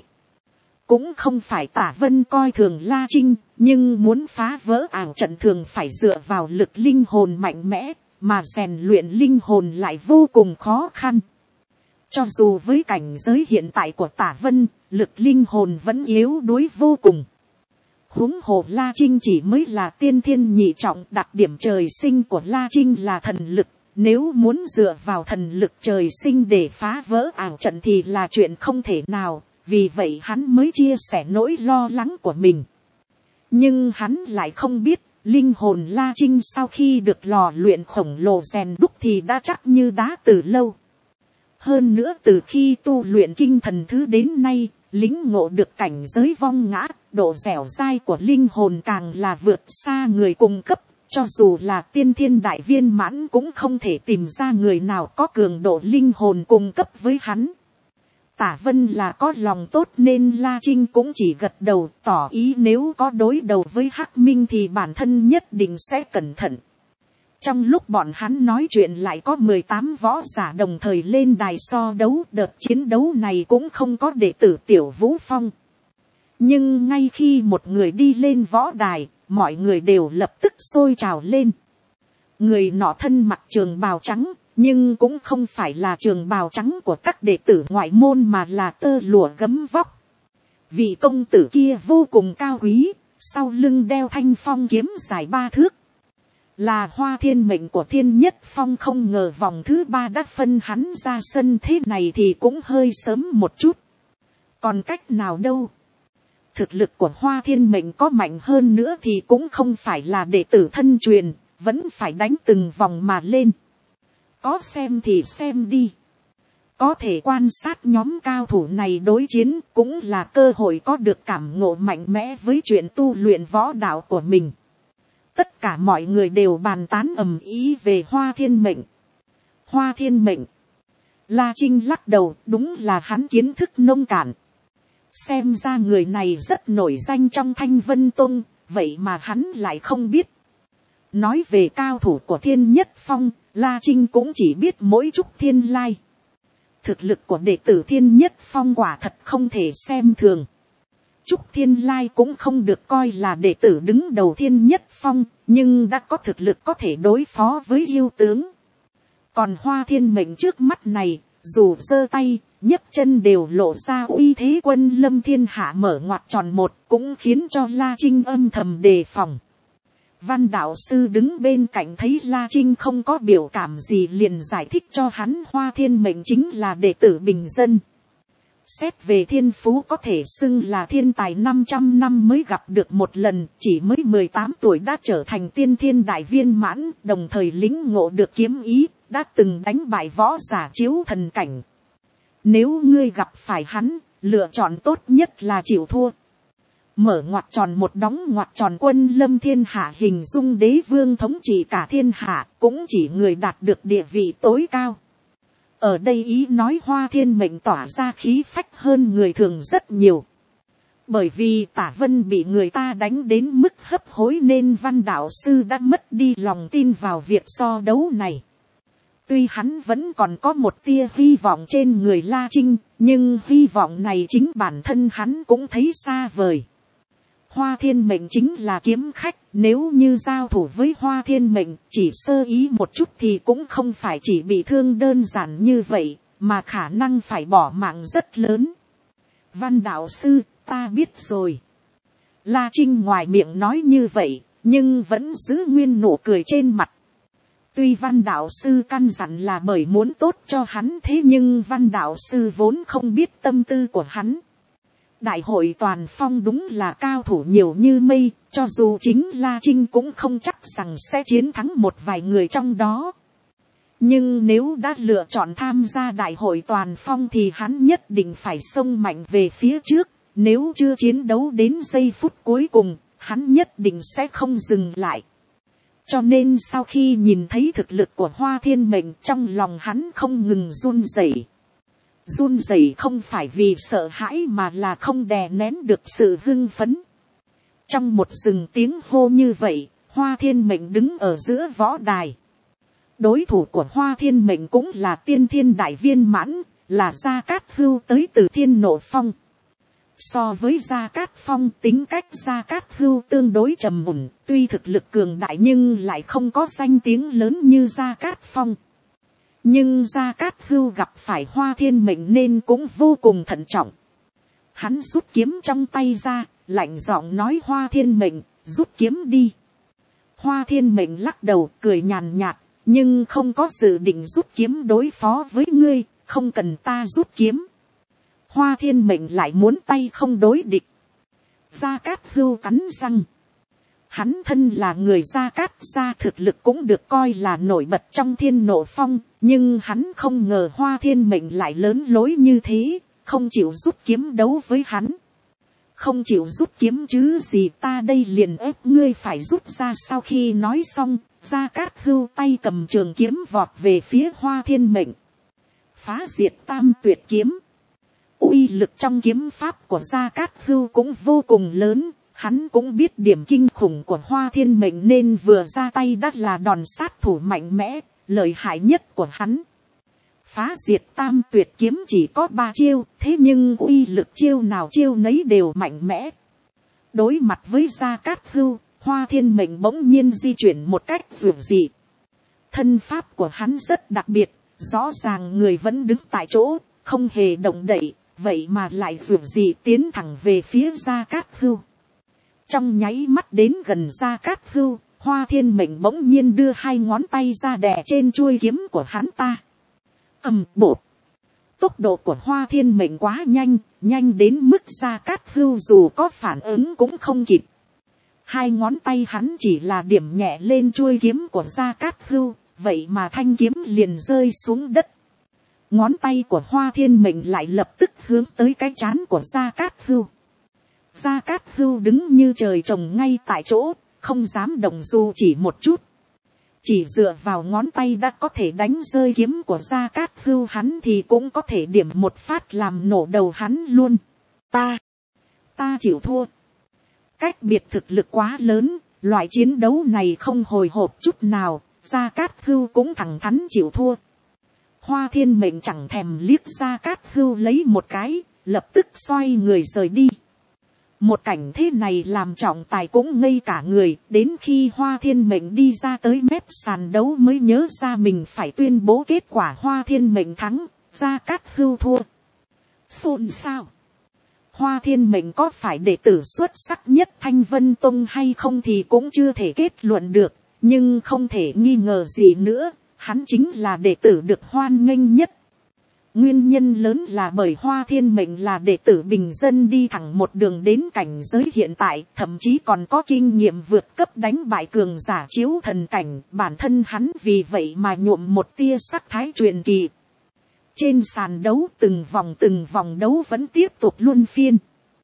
Cũng không phải Tả Vân coi thường La Trinh, nhưng muốn phá vỡ ảo trận thường phải dựa vào lực linh hồn mạnh mẽ, mà rèn luyện linh hồn lại vô cùng khó khăn. Cho dù với cảnh giới hiện tại của Tả Vân, lực linh hồn vẫn yếu đuối vô cùng. Huống hồ La Trinh chỉ mới là tiên thiên nhị trọng, đặc điểm trời sinh của La Trinh là thần lực. Nếu muốn dựa vào thần lực trời sinh để phá vỡ ảo trận thì là chuyện không thể nào, vì vậy hắn mới chia sẻ nỗi lo lắng của mình. Nhưng hắn lại không biết, linh hồn La Trinh sau khi được lò luyện khổng lồ rèn đúc thì đã chắc như đá từ lâu. Hơn nữa từ khi tu luyện kinh thần thứ đến nay, lĩnh ngộ được cảnh giới vong ngã, độ dẻo dai của linh hồn càng là vượt xa người cùng cấp, cho dù là tiên thiên đại viên mãn cũng không thể tìm ra người nào có cường độ linh hồn cùng cấp với hắn. Tả Vân là có lòng tốt nên La Trinh cũng chỉ gật đầu, tỏ ý nếu có đối đầu với Hắc Minh thì bản thân nhất định sẽ cẩn thận. Trong lúc bọn hắn nói chuyện lại có mười tám võ giả đồng thời lên đài so đấu, đợt chiến đấu này cũng không có đệ tử Tiểu Vũ Phong. Nhưng ngay khi một người đi lên võ đài, mọi người đều lập tức sôi trào lên. Người nọ thân mặc trường bào trắng, nhưng cũng không phải là trường bào trắng của các đệ tử ngoại môn mà là tơ lụa gấm vóc. Vị công tử kia vô cùng cao quý, sau lưng đeo thanh phong kiếm dài ba thước. Là Hoa Thiên Mệnh của Thiên Nhất Phong, không ngờ vòng thứ ba đã phân hắn ra sân thế này thì cũng hơi sớm một chút. Còn cách nào đâu. Thực lực của Hoa Thiên Mệnh có mạnh hơn nữa thì cũng không phải là đệ tử thân truyền, vẫn phải đánh từng vòng mà lên. Có xem thì xem đi. Có thể quan sát nhóm cao thủ này đối chiến cũng là cơ hội có được cảm ngộ mạnh mẽ với chuyện tu luyện võ đạo của mình. Tất cả mọi người đều bàn tán ầm ĩ về Hoa Thiên Mệnh. Hoa Thiên Mệnh. La Trinh lắc đầu, đúng là hắn kiến thức nông cạn. Xem ra người này rất nổi danh trong Thanh Vân Tông, vậy mà hắn lại không biết. Nói về cao thủ của Thiên Nhất Phong, La Trinh cũng chỉ biết mỗi Trúc Thiên Lai. Thực lực của đệ tử Thiên Nhất Phong quả thật không thể xem thường. Trúc Thiên Lai cũng không được coi là đệ tử đứng đầu Thiên Nhất Phong, nhưng đã có thực lực có thể đối phó với yêu tướng. Còn Hoa Thiên Mệnh trước mắt này, dù giơ tay, nhấc chân đều lộ ra uy thế quân lâm thiên hạ mở ngoặt tròn một, cũng khiến cho La Trinh âm thầm đề phòng. Văn đạo sư đứng bên cạnh thấy La Trinh không có biểu cảm gì liền giải thích cho hắn Hoa Thiên Mệnh chính là đệ tử bình dân. Xét về thiên phú có thể xưng là thiên tài năm trăm năm mới gặp được một lần, chỉ mới mười tám tuổi đã trở thành tiên thiên đại viên mãn, đồng thời lĩnh ngộ được kiếm ý, đã từng đánh bại võ giả chiếu thần cảnh. Nếu ngươi gặp phải hắn, lựa chọn tốt nhất là chịu thua. Mở ngoặt tròn một đóng ngoặt tròn quân lâm thiên hạ hình dung đế vương thống trị cả thiên hạ, cũng chỉ người đạt được địa vị tối cao. Ở đây ý nói Hoa Thiên Mệnh tỏa ra khí phách hơn người thường rất nhiều. Bởi vì Tả Vân bị người ta đánh đến mức hấp hối nên Văn đạo sư đã mất đi lòng tin vào việc so đấu này. Tuy hắn vẫn còn có một tia hy vọng trên người La Trinh, nhưng hy vọng này chính bản thân hắn cũng thấy xa vời. Hoa Thiên Mệnh chính là kiếm khách, nếu như giao thủ với Hoa Thiên Mệnh chỉ sơ ý một chút thì cũng không phải chỉ bị thương đơn giản như vậy, mà khả năng phải bỏ mạng rất lớn. Văn đạo sư, ta biết rồi. La Trinh ngoài miệng nói như vậy, nhưng vẫn giữ nguyên nụ cười trên mặt. Tuy Văn đạo sư căn dặn là bởi muốn tốt cho hắn, thế nhưng Văn đạo sư vốn không biết tâm tư của hắn. Đại hội toàn phong đúng là cao thủ nhiều như mây, cho dù chính La Trinh cũng không chắc rằng sẽ chiến thắng một vài người trong đó. Nhưng nếu đã lựa chọn tham gia đại hội toàn phong thì hắn nhất định phải xông mạnh về phía trước, nếu chưa chiến đấu đến giây phút cuối cùng, hắn nhất định sẽ không dừng lại. Cho nên sau khi nhìn thấy thực lực của Hoa Thiên Mệnh, trong lòng hắn không ngừng run rẩy. Run rẩy không phải vì sợ hãi mà là không đè nén được sự hưng phấn. Trong một rừng tiếng hô như vậy, Hoa Thiên Mệnh đứng ở giữa võ đài. Đối thủ của Hoa Thiên Mệnh cũng là tiên thiên đại viên mãn, là Gia Cát Hưu tới từ Thiên Nộ Phong. So với Gia Cát Phong, tính cách Gia Cát Hưu tương đối trầm ổn, tuy thực lực cường đại nhưng lại không có danh tiếng lớn như Gia Cát Phong. Nhưng Gia Cát Hưu gặp phải Hoa Thiên Mệnh nên cũng vô cùng thận trọng. Hắn rút kiếm trong tay ra, lạnh giọng nói Hoa Thiên Mệnh, rút kiếm đi. Hoa Thiên Mệnh lắc đầu cười nhàn nhạt, nhưng không có dự định rút kiếm đối phó với ngươi, không cần ta rút kiếm. Hoa Thiên Mệnh lại muốn tay không đối địch. Gia Cát Hưu cắn răng. Hắn thân là người Gia Cát gia, thực lực cũng được coi là nổi bật trong Thiên Nộ Phong, nhưng hắn không ngờ Hoa Thiên Mệnh lại lớn lối như thế, không chịu rút kiếm đấu với hắn. Không chịu rút kiếm chứ gì, ta đây liền ép ngươi phải rút ra. Sau khi nói xong, Gia Cát Hưu tay cầm trường kiếm vọt về phía Hoa Thiên Mệnh. Phá diệt tam tuyệt kiếm. Uy lực trong kiếm pháp của Gia Cát Hưu cũng vô cùng lớn. Hắn cũng biết điểm kinh khủng của Hoa Thiên Mệnh nên vừa ra tay đã là đòn sát thủ mạnh mẽ, lợi hại nhất của hắn. Phá diệt tam tuyệt kiếm chỉ có ba chiêu, thế nhưng uy lực chiêu nào chiêu nấy đều mạnh mẽ. Đối mặt với Gia Cát Hưu, Hoa Thiên Mệnh bỗng nhiên di chuyển một cách dường dị. Thân pháp của hắn rất đặc biệt, rõ ràng người vẫn đứng tại chỗ, không hề động đậy, vậy mà lại vượt gì tiến thẳng về phía Gia Cát Hưu. Trong nháy mắt đến gần Gia Cát Hưu, Hoa Thiên Mệnh bỗng nhiên đưa hai ngón tay ra đè trên chuôi kiếm của hắn ta. Ầm bột. Tốc độ của Hoa Thiên Mệnh quá nhanh, nhanh đến mức Gia Cát Hưu dù có phản ứng cũng không kịp. Hai ngón tay hắn chỉ là điểm nhẹ lên chuôi kiếm của Gia Cát Hưu, vậy mà thanh kiếm liền rơi xuống đất. Ngón tay của Hoa Thiên Mệnh lại lập tức hướng tới cái trán của Gia Cát Hưu. Gia Cát Hưu đứng như trời trồng ngay tại chỗ, không dám động dù chỉ một chút. Chỉ dựa vào ngón tay đã có thể đánh rơi kiếm của Gia Cát Hưu hắn thì cũng có thể điểm một phát làm nổ đầu hắn luôn. Ta, ta chịu thua. Cách biệt thực lực quá lớn, loại chiến đấu này không hồi hộp chút nào, Gia Cát Hưu cũng thẳng thắn chịu thua. Hoa Thiên Mệnh chẳng thèm liếc Gia Cát Hưu lấy một cái, lập tức xoay người rời đi. Một cảnh thế này làm trọng tài cũng ngây cả người, đến khi Hoa Thiên Mệnh đi ra tới mép sàn đấu mới nhớ ra mình phải tuyên bố kết quả Hoa Thiên Mệnh thắng, Gia Cát Hưu thua. Xôn xao. Hoa Thiên Mệnh có phải đệ tử xuất sắc nhất Thanh Vân Tông hay không thì cũng chưa thể kết luận được, nhưng không thể nghi ngờ gì nữa, hắn chính là đệ tử được hoan nghênh nhất. Nguyên nhân lớn là bởi Hoa Thiên Mệnh là đệ tử bình dân đi thẳng một đường đến cảnh giới hiện tại, thậm chí còn có kinh nghiệm vượt cấp đánh bại cường giả chiếu thần cảnh, bản thân hắn vì vậy mà nhuộm một tia sắc thái truyền kỳ. Trên sàn đấu từng vòng từng vòng đấu vẫn tiếp tục luân phiên.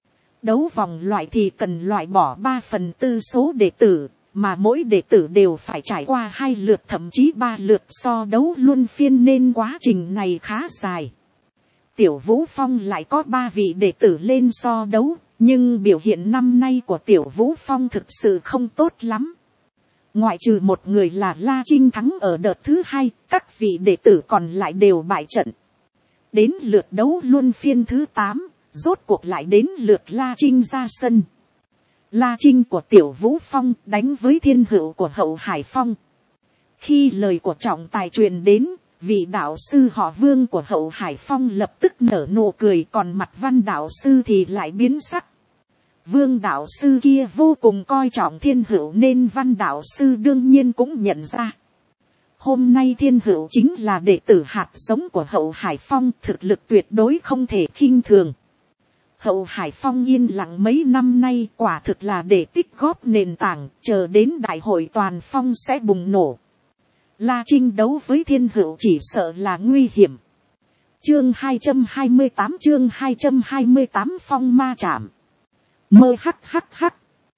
Đấu vòng loại thì cần loại bỏ ba phần tư số đệ tử, mà mỗi đệ tử đều phải trải qua hai lượt thậm chí ba lượt so đấu luân phiên nên quá trình này khá dài. Tiểu Vũ Phong lại có ba vị đệ tử lên so đấu, nhưng biểu hiện năm nay của Tiểu Vũ Phong thực sự không tốt lắm. Ngoại trừ một người là La Trinh thắng ở đợt thứ hai, các vị đệ tử còn lại đều bại trận. Đến lượt đấu luân phiên thứ tám, rốt cuộc lại đến lượt La Trinh ra sân. La Trinh của Tiểu Vũ Phong đánh với Thiên Hữu của Hậu Hải Phong. Khi lời của trọng tài truyền đến, vị đạo sư họ Vương của Hậu Hải Phong lập tức nở nụ cười, còn mặt Văn đạo sư thì lại biến sắc. Vương đạo sư kia vô cùng coi trọng Thiên Hữu nên Văn đạo sư đương nhiên cũng nhận ra. Hôm nay Thiên Hữu chính là đệ tử hạt giống của Hậu Hải Phong, thực lực tuyệt đối không thể khinh thường. Hậu Hải Phong yên lặng mấy năm nay quả thực là để tích góp nền tảng, chờ đến đại hội toàn phong sẽ bùng nổ. La Trinh đấu với Thiên Hữu chỉ sợ là nguy hiểm. Chương hai trăm hai mươi tám chương hai trăm hai mươi tám Phong ma chạm. Mơ hắc hắc hắc.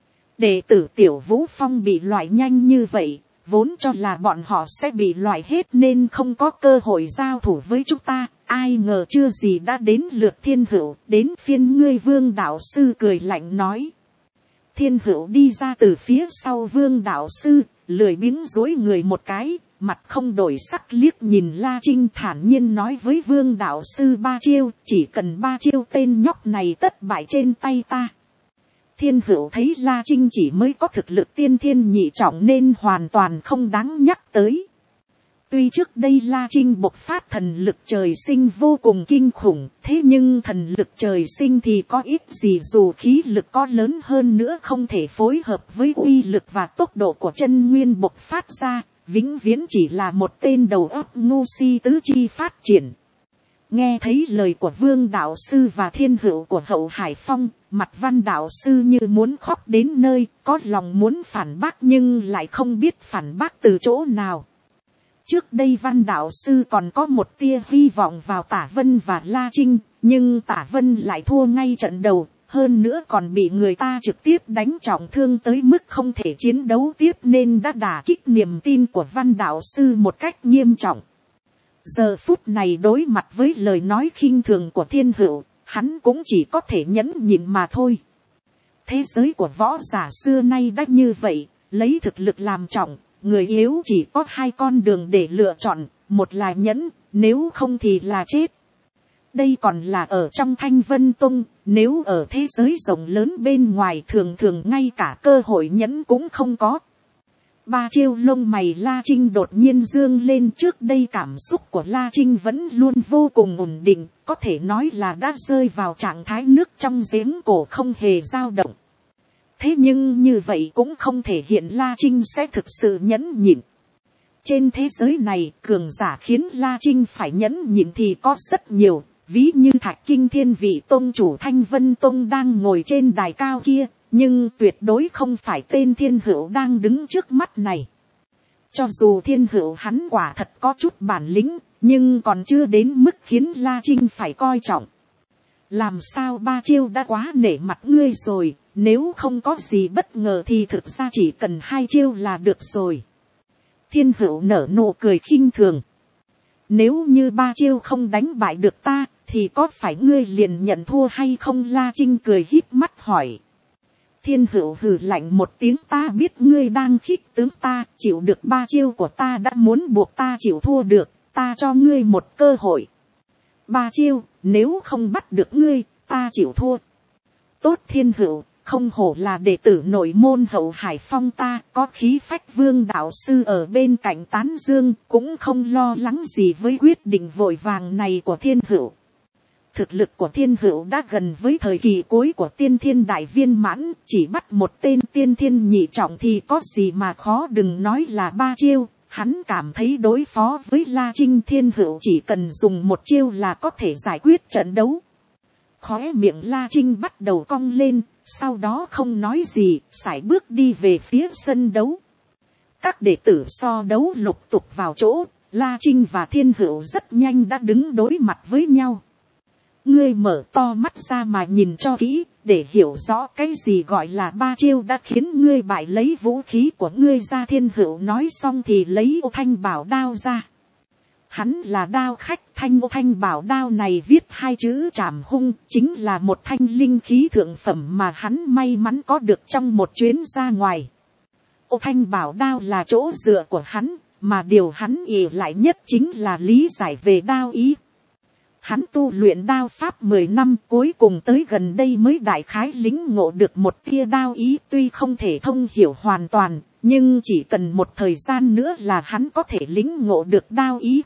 Đệ tử Tiểu Vũ Phong bị loại nhanh như vậy, vốn cho là bọn họ sẽ bị loại hết nên không có cơ hội giao thủ với chúng ta. Ai ngờ chưa gì đã đến lượt Thiên Hữu, đến phiên ngươi. Vương đạo sư cười lạnh nói. Thiên Hữu đi ra từ phía sau Vương đạo sư, lười biếng dối người một cái, mặt không đổi sắc liếc nhìn La Trinh thản nhiên nói với Vương đạo sư ba chiêu, chỉ cần ba chiêu tên nhóc này tất bại trên tay ta. Thiên Hữu thấy La Trinh chỉ mới có thực lực tiên thiên nhị trọng nên hoàn toàn không đáng nhắc tới. Tuy trước đây La Trinh bộc phát thần lực trời sinh vô cùng kinh khủng, thế nhưng thần lực trời sinh thì có ít gì dù khí lực có lớn hơn nữa không thể phối hợp với uy lực và tốc độ của chân nguyên bộc phát ra, vĩnh viễn chỉ là một tên đầu óc ngu si tứ chi phát triển. Nghe thấy lời của Vương đạo sư và Thiên Hữu của Hậu Hải Phong, mặt Văn đạo sư như muốn khóc đến nơi, có lòng muốn phản bác nhưng lại không biết phản bác từ chỗ nào. Trước đây Văn đạo sư còn có một tia hy vọng vào Tả Vân và La Trinh, nhưng Tả Vân lại thua ngay trận đầu, hơn nữa còn bị người ta trực tiếp đánh trọng thương tới mức không thể chiến đấu tiếp nên đã đả kích niềm tin của Văn đạo sư một cách nghiêm trọng. Giờ phút này đối mặt với lời nói khinh thường của Thiên Hữu, hắn cũng chỉ có thể nhẫn nhịn mà thôi. Thế giới của võ giả xưa nay đã như vậy, lấy thực lực làm trọng, người yếu chỉ có hai con đường để lựa chọn, một là nhẫn, nếu không thì là chết. Đây còn là ở trong Thanh Vân Tông, nếu ở thế giới rộng lớn bên ngoài thường thường ngay cả cơ hội nhẫn cũng không có. ba chiêu lông mày La Trinh đột nhiên dương lên, trước đây cảm xúc của La Trinh vẫn luôn vô cùng ổn định, có thể nói là đã rơi vào trạng thái nước trong giếng cổ không hề dao động. Thế nhưng như vậy cũng không thể hiện La Trinh sẽ thực sự nhẫn nhịn. Trên thế giới này, cường giả khiến La Trinh phải nhẫn nhịn thì có rất nhiều, ví như Thạch Kinh Thiên vị tôn chủ Thanh Vân Tông đang ngồi trên đài cao kia, nhưng tuyệt đối không phải tên Thiên Hữu đang đứng trước mắt này. Cho dù Thiên Hữu hắn quả thật có chút bản lĩnh, nhưng còn chưa đến mức khiến La Trinh phải coi trọng. Làm sao ba chiêu đã quá nể mặt ngươi rồi, nếu không có gì bất ngờ thì thực ra chỉ cần hai chiêu là được rồi. Thiên Hữu nở nụ cười khinh thường. Nếu như ba chiêu không đánh bại được ta, thì có phải ngươi liền nhận thua hay không? La Trinh cười híp mắt hỏi. Thiên Hữu hừ lạnh một tiếng, ta biết ngươi đang khích tướng ta, chịu được ba chiêu của ta đã muốn buộc ta chịu thua được, ta cho ngươi một cơ hội. Ba chiêu, nếu không bắt được ngươi, ta chịu thua. Tốt Thiên Hữu, không hổ là đệ tử nội môn Hậu Hải Phong ta, có khí phách vương đạo sư ở bên cạnh tán dương, cũng không lo lắng gì với quyết định vội vàng này của Thiên Hữu. Thực lực của Thiên Hữu đã gần với thời kỳ cuối của tiên thiên đại viên mãn, chỉ bắt một tên tiên thiên nhị trọng thì có gì mà khó, đừng nói là ba chiêu. Hắn cảm thấy đối phó với La Trinh, Thiên Hữu chỉ cần dùng một chiêu là có thể giải quyết trận đấu. Khóe miệng La Trinh bắt đầu cong lên, sau đó không nói gì, sải bước đi về phía sân đấu. Các đệ tử so đấu lục tục vào chỗ, La Trinh và Thiên Hữu rất nhanh đã đứng đối mặt với nhau. Ngươi mở to mắt ra mà nhìn cho kỹ, để hiểu rõ cái gì gọi là ba chiêu đã khiến ngươi bại, lấy vũ khí của ngươi ra. Thiên Hữu nói xong thì lấy Ô Thanh Bảo đao ra. Hắn là đao khách, thanh Ô Thanh Bảo đao này viết hai chữ Trảm Hung, chính là một thanh linh khí thượng phẩm mà hắn may mắn có được trong một chuyến ra ngoài. Ô Thanh Bảo đao là chỗ dựa của hắn, mà điều hắn ỷ lại nhất chính là lý giải về đao ý. Hắn tu luyện đao pháp mười năm, cuối cùng tới gần đây mới đại khái lĩnh ngộ được một tia đao ý, tuy không thể thông hiểu hoàn toàn, nhưng chỉ cần một thời gian nữa là hắn có thể lĩnh ngộ được đao ý.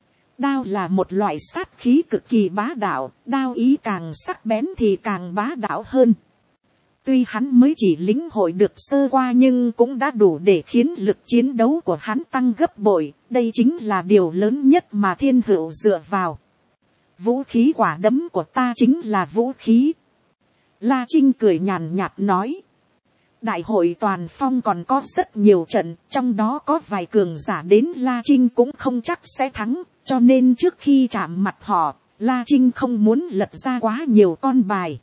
Đao là một loại sát khí cực kỳ bá đạo, đao ý càng sắc bén thì càng bá đạo hơn. Tuy hắn mới chỉ lĩnh hội được sơ qua nhưng cũng đã đủ để khiến lực chiến đấu của hắn tăng gấp bội, đây chính là điều lớn nhất mà Thiên Hữu dựa vào. Vũ khí quả đấm của ta chính là vũ khí. La Trinh cười nhàn nhạt nói. Đại hội toàn phong còn có rất nhiều trận, trong đó có vài cường giả đến La Trinh cũng không chắc sẽ thắng, cho nên trước khi chạm mặt họ, La Trinh không muốn lật ra quá nhiều con bài.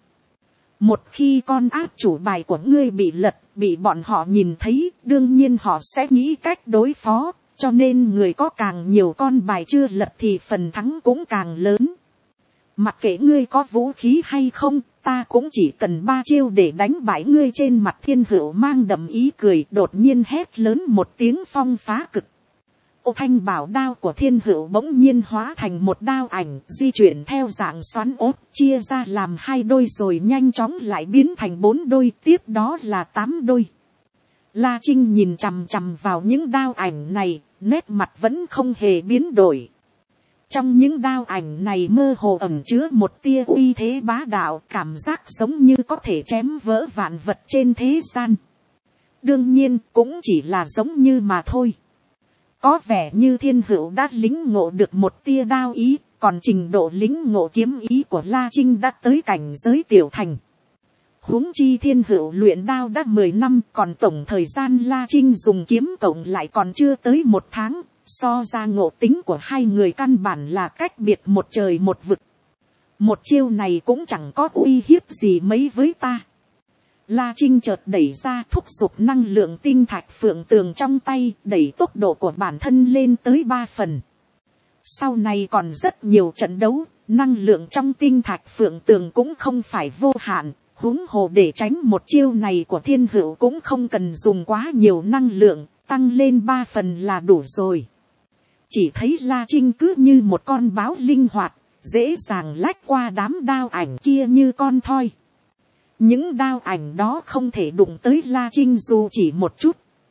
Một khi con áp chủ bài của ngươi bị lật, bị bọn họ nhìn thấy, đương nhiên họ sẽ nghĩ cách đối phó, cho nên người có càng nhiều con bài chưa lật thì phần thắng cũng càng lớn. Mặc kệ ngươi có vũ khí hay không, ta cũng chỉ cần ba chiêu để đánh bại ngươi. Trên mặt Thiên Hữu mang đậm ý cười, đột nhiên hét lớn một tiếng phong phá cực. Ô Thanh Bảo đao của Thiên Hữu bỗng nhiên hóa thành một đao ảnh, di chuyển theo dạng xoắn ốp, chia ra làm hai đôi rồi nhanh chóng lại biến thành bốn đôi, tiếp đó là tám đôi. La Trinh nhìn chằm chằm vào những đao ảnh này, nét mặt vẫn không hề biến đổi. Trong những đao ảnh này mơ hồ ẩn chứa một tia uy thế bá đạo, cảm giác giống như có thể chém vỡ vạn vật trên thế gian. Đương nhiên cũng chỉ là giống như mà thôi. Có vẻ như Thiên Hữu đã lĩnh ngộ được một tia đao ý, còn trình độ lĩnh ngộ kiếm ý của La Trinh đã tới cảnh giới tiểu thành. Huống chi Thiên Hữu luyện đao đã mười năm, còn tổng thời gian La Trinh dùng kiếm cộng lại còn chưa tới một tháng. So ra ngộ tính của hai người căn bản là cách biệt một trời một vực. Một chiêu này cũng chẳng có uy hiếp gì mấy với ta. La Trinh chợt đẩy ra, thúc giục năng lượng tinh thạch phượng tường trong tay, đẩy tốc độ của bản thân lên tới ba phần. Sau này còn rất nhiều trận đấu, năng lượng trong tinh thạch phượng tường cũng không phải vô hạn. Huống hồ để tránh một chiêu này của Thiên Hữu cũng không cần dùng quá nhiều năng lượng, tăng lên ba phần là đủ rồi. Chỉ thấy La Trinh cứ như một con báo linh hoạt, dễ dàng lách qua đám đao ảnh kia như con thoi. Những đao ảnh đó không thể đụng tới La Trinh dù chỉ một chút.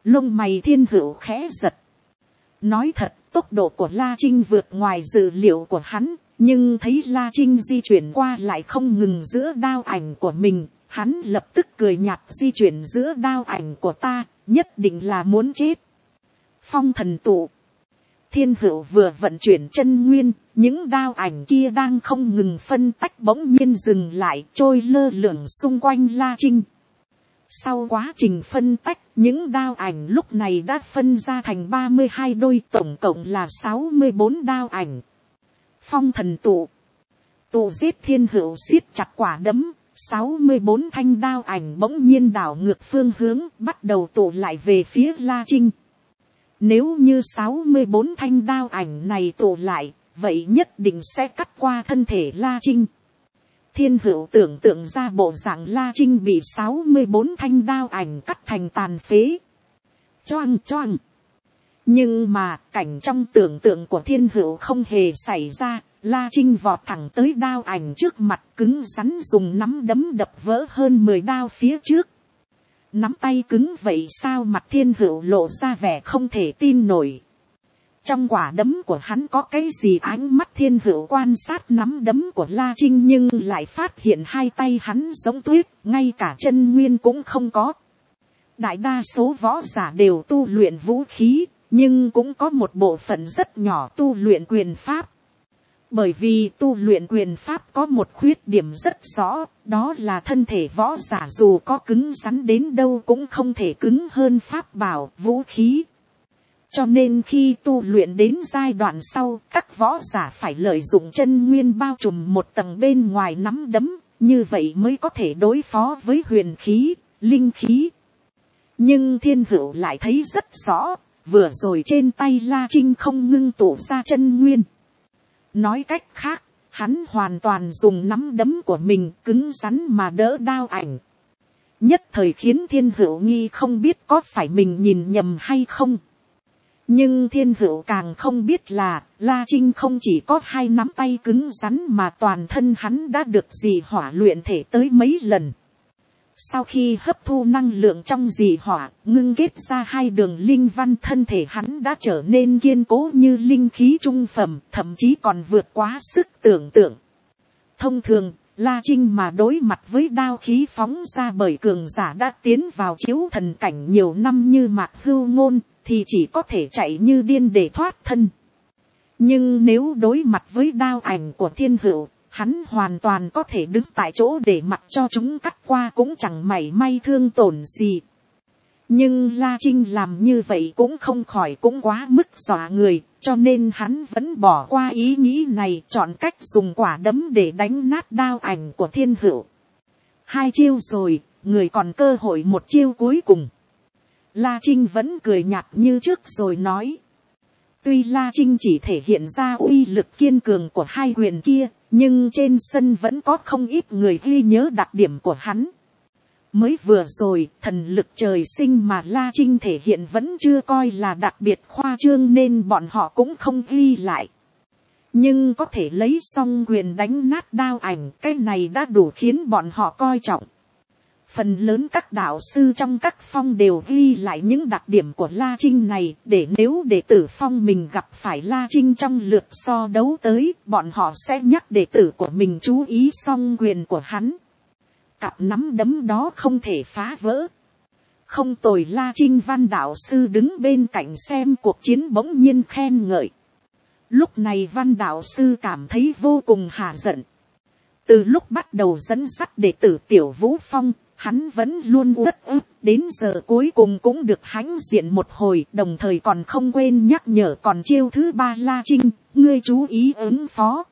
Lông mày Thiên Hữu khẽ giật. Nói thật, tốc độ của La Trinh vượt ngoài dự liệu của hắn, nhưng thấy La Trinh di chuyển qua lại không ngừng giữa đao ảnh của mình, hắn lập tức cười nhạt, di chuyển giữa đao ảnh của ta, nhất định là muốn chết. Phong thần tụ. Thiên Hữu vừa vận chuyển chân nguyên, những đao ảnh kia đang không ngừng phân tách bỗng nhiên dừng lại, trôi lơ lửng xung quanh La Trinh. Sau quá trình phân tách, những đao ảnh lúc này đã phân ra thành ba mươi hai đôi, tổng cộng là sáu mươi bốn đao ảnh. Phong thần tụ. Tụ giết. Thiên Hữu siết chặt quả đấm, sáu mươi bốn thanh đao ảnh bỗng nhiên đảo ngược phương hướng, bắt đầu tụ lại về phía La Trinh. Nếu như sáu mươi bốn thanh đao ảnh này tụ lại, vậy nhất định sẽ cắt qua thân thể La Trinh. Thiên Hữu tưởng tượng ra bộ dạng La Trinh bị sáu mươi bốn thanh đao ảnh cắt thành tàn phế. Choang choang. Nhưng mà cảnh trong tưởng tượng của Thiên Hữu không hề xảy ra. La Trinh vọt thẳng tới đao ảnh trước mặt, cứng rắn dùng nắm đấm đập vỡ hơn mười đao phía trước. Nắm tay cứng vậy sao? Mặt Thiên Hữu lộ ra vẻ không thể tin nổi. Trong quả đấm của hắn có cái gì? Ánh mắt Thiên Hữu quan sát nắm đấm của La Trinh nhưng lại phát hiện hai tay hắn giống tuyết, ngay cả chân nguyên cũng không có. Đại đa số võ giả đều tu luyện vũ khí, nhưng cũng có một bộ phận rất nhỏ tu luyện quyền pháp. Bởi vì tu luyện quyền pháp có một khuyết điểm rất rõ, đó là thân thể võ giả dù có cứng rắn đến đâu cũng không thể cứng hơn pháp bảo, vũ khí. Cho nên khi tu luyện đến giai đoạn sau, các võ giả phải lợi dụng chân nguyên bao trùm một tầng bên ngoài nắm đấm, như vậy mới có thể đối phó với huyền khí, linh khí. Nhưng Thiên Hữu lại thấy rất rõ, vừa rồi trên tay La Trinh không ngưng tụ ra chân nguyên. Nói cách khác, hắn hoàn toàn dùng nắm đấm của mình cứng rắn mà đỡ đao ảnh. Nhất thời khiến Thiên Hữu nghi không biết có phải mình nhìn nhầm hay không. Nhưng Thiên Hữu càng không biết là La Trinh không chỉ có hai nắm tay cứng rắn mà toàn thân hắn đã được dị hỏa luyện thể tới mấy lần. Sau khi hấp thu năng lượng trong dị hỏa, ngưng kết ra hai đường linh văn, thân thể hắn đã trở nên kiên cố như linh khí trung phẩm, thậm chí còn vượt quá sức tưởng tượng. Thông thường, La Trinh mà đối mặt với đao khí phóng ra bởi cường giả đã tiến vào chiếu thần cảnh nhiều năm như Mạc Hưu Ngôn, thì chỉ có thể chạy như điên để thoát thân. Nhưng nếu đối mặt với đao ảnh của Thiên Hữu, hắn hoàn toàn có thể đứng tại chỗ để mặc cho chúng cắt qua cũng chẳng mảy may thương tổn gì. Nhưng La Trinh làm như vậy cũng không khỏi cũng quá mức dọa người, cho nên hắn vẫn bỏ qua ý nghĩ này, chọn cách dùng quả đấm để đánh nát đao ảnh của Thiên Hữu. Hai chiêu rồi, người còn cơ hội một chiêu cuối cùng. La Trinh vẫn cười nhạt như trước rồi nói. Tuy La Trinh chỉ thể hiện ra uy lực kiên cường của hai quyền kia, nhưng trên sân vẫn có không ít người ghi nhớ đặc điểm của hắn. Mới vừa rồi, thần lực trời sinh mà La Trinh thể hiện vẫn chưa coi là đặc biệt khoa trương nên bọn họ cũng không ghi lại. Nhưng có thể lấy song quyền đánh nát đao ảnh, cái này đã đủ khiến bọn họ coi trọng. Phần lớn các đạo sư trong các phong đều ghi lại những đặc điểm của La Trinh này, để nếu đệ tử phong mình gặp phải La Trinh trong lượt so đấu tới, bọn họ sẽ nhắc đệ tử của mình chú ý song quyền của hắn. Cặp nắm đấm đó không thể phá vỡ. Không tồi. La Trinh. Văn đạo sư đứng bên cạnh xem cuộc chiến bỗng nhiên khen ngợi. Lúc này Văn đạo sư cảm thấy vô cùng hả giận. Từ lúc bắt đầu dẫn dắt đệ tử Tiểu Vũ Phong, hắn vẫn luôn uất ức, đến giờ cuối cùng cũng được hãnh diện một hồi, đồng thời còn không quên nhắc nhở còn chiêu thứ ba. La Trinh, ngươi chú ý ứng phó.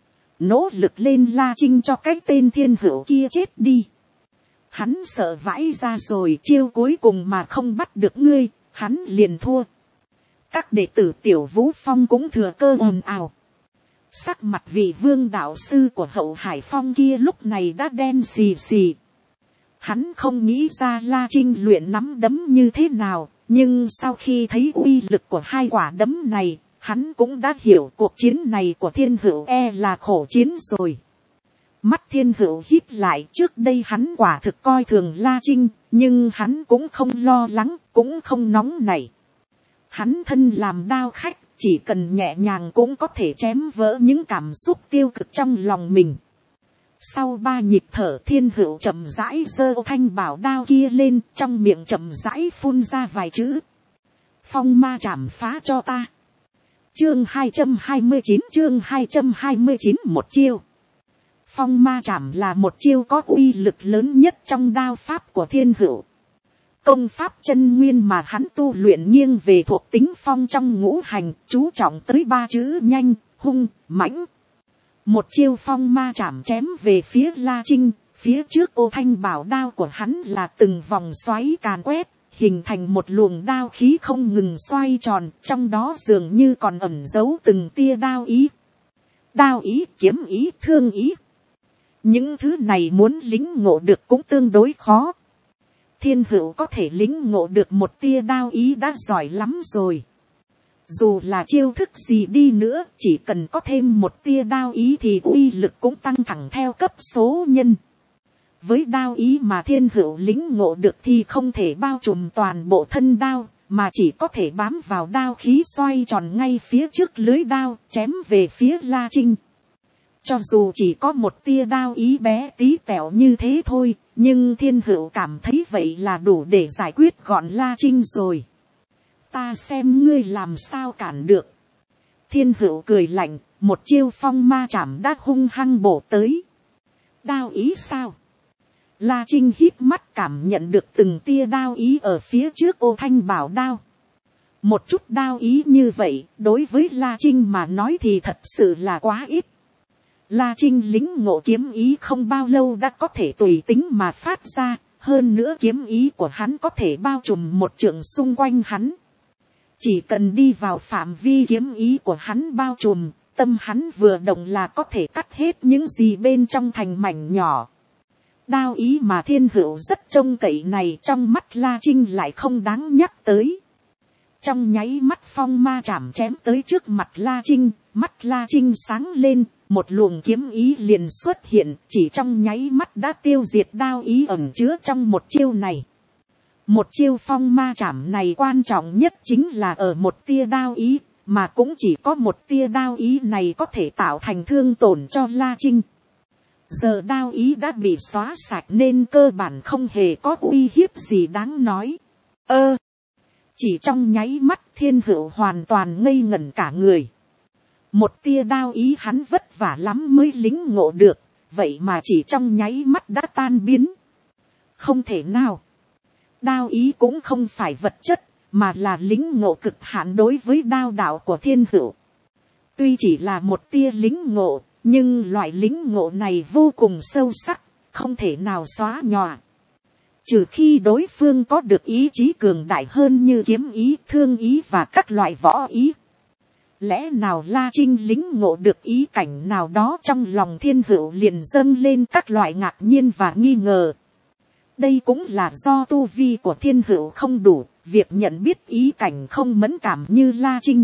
Nỗ lực lên La Trinh cho cái tên Thiên Hữu kia chết đi. Hắn sợ vãi ra rồi, chiêu cuối cùng mà không bắt được ngươi, hắn liền thua. Các đệ tử Tiểu Vũ Phong cũng thừa cơ ồn ào. Sắc mặt vị Vương đạo sư của Hậu Hải Phong kia lúc này đã đen xì xì. Hắn không nghĩ ra La Trinh luyện nắm đấm như thế nào, nhưng sau khi thấy uy lực của hai quả đấm này, hắn cũng đã hiểu cuộc chiến này của Thiên Hữu e là khổ chiến rồi. Mắt Thiên Hữu híp lại, trước đây hắn quả thực coi thường La Trinh, Nhưng hắn cũng không lo lắng, cũng không nóng nảy. Hắn thân làm đao khách, chỉ cần nhẹ nhàng cũng có thể chém vỡ những cảm xúc tiêu cực trong lòng mình. Sau ba nhịp thở, Thiên Hữu chậm rãi giơ thanh bảo đao kia lên, trong miệng chậm rãi phun ra vài chữ. Phong ma chảm phá cho ta. Chương hai trăm hai mươi chín, chương hai trăm hai mươi chín, một chiêu. Phong ma chảm là một chiêu có uy lực lớn nhất trong đao pháp của Thiên Hữu. Công pháp chân nguyên mà hắn tu luyện nghiêng về thuộc tính phong trong ngũ hành, chú trọng tới ba chữ nhanh, hung, mãnh. Một chiêu phong ma chảm chém về phía La Trinh, phía trước ô thanh bảo đao của hắn là từng vòng xoáy càn quét, hình thành một luồng đao khí không ngừng xoay tròn, trong đó dường như còn ẩn giấu từng tia đao ý. Đao ý, kiếm ý, thương ý. Những thứ này muốn lĩnh ngộ được cũng tương đối khó. Thiên Hữu có thể lĩnh ngộ được một tia đao ý đã giỏi lắm rồi. Dù là chiêu thức gì đi nữa, chỉ cần có thêm một tia đao ý thì uy lực cũng tăng thẳng theo cấp số nhân. Với đao ý mà Thiên Hữu lĩnh ngộ được thì không thể bao trùm toàn bộ thân đao, mà chỉ có thể bám vào đao khí xoay tròn ngay phía trước lưới đao, chém về phía La Trinh. Cho dù chỉ có một tia đao ý bé tí tẹo như thế thôi, nhưng Thiên Hữu cảm thấy vậy là đủ để giải quyết gọn La Trinh rồi. Ta xem ngươi làm sao cản được. Thiên Hữu cười lạnh, một chiêu phong ma chảm đã hung hăng bổ tới. Đao ý sao? La Trinh hít mắt cảm nhận được từng tia đao ý ở phía trước ô thanh bảo đao. Một chút đao ý như vậy, đối với La Trinh mà nói thì thật sự là quá ít. La Trinh lính ngộ kiếm ý không bao lâu đã có thể tùy tính mà phát ra, hơn nữa kiếm ý của hắn có thể bao trùm một trượng xung quanh hắn. Chỉ cần đi vào phạm vi kiếm ý của hắn bao trùm, tâm hắn vừa động là có thể cắt hết những gì bên trong thành mảnh nhỏ. Đao ý mà Thiên Hữu rất trông cậy này trong mắt La Trinh lại không đáng nhắc tới. Trong nháy mắt phong ma chảm chém tới trước mặt La Trinh, mắt La Trinh sáng lên, một luồng kiếm ý liền xuất hiện, chỉ trong nháy mắt đã tiêu diệt đao ý ẩn chứa trong một chiêu này. Một chiêu phong ma chảm này quan trọng nhất chính là ở một tia đao ý, mà cũng chỉ có một tia đao ý này có thể tạo thành thương tổn cho La Trinh. Giờ đao ý đã bị xóa sạch nên cơ bản không hề có uy hiếp gì đáng nói. Ơ! Chỉ trong nháy mắt Thiên Hữu hoàn toàn ngây ngẩn cả người. Một tia đao ý hắn vất vả lắm mới lính ngộ được, vậy mà chỉ trong nháy mắt đã tan biến. Không thể nào. Đao ý cũng không phải vật chất, mà là lính ngộ cực hạn đối với đao đạo của Thiên Hữu. Tuy chỉ là một tia lính ngộ, nhưng loại lính ngộ này vô cùng sâu sắc, không thể nào xóa nhòa. Trừ khi đối phương có được ý chí cường đại hơn như kiếm ý, thương ý và các loại võ ý. Lẽ nào La Trinh lính ngộ được ý cảnh nào đó trong lòng Thiên Hữu liền dâng lên các loại ngạc nhiên và nghi ngờ. Đây cũng là do tu vi của Thiên Hữu không đủ, việc nhận biết ý cảnh không mẫn cảm như La Trinh.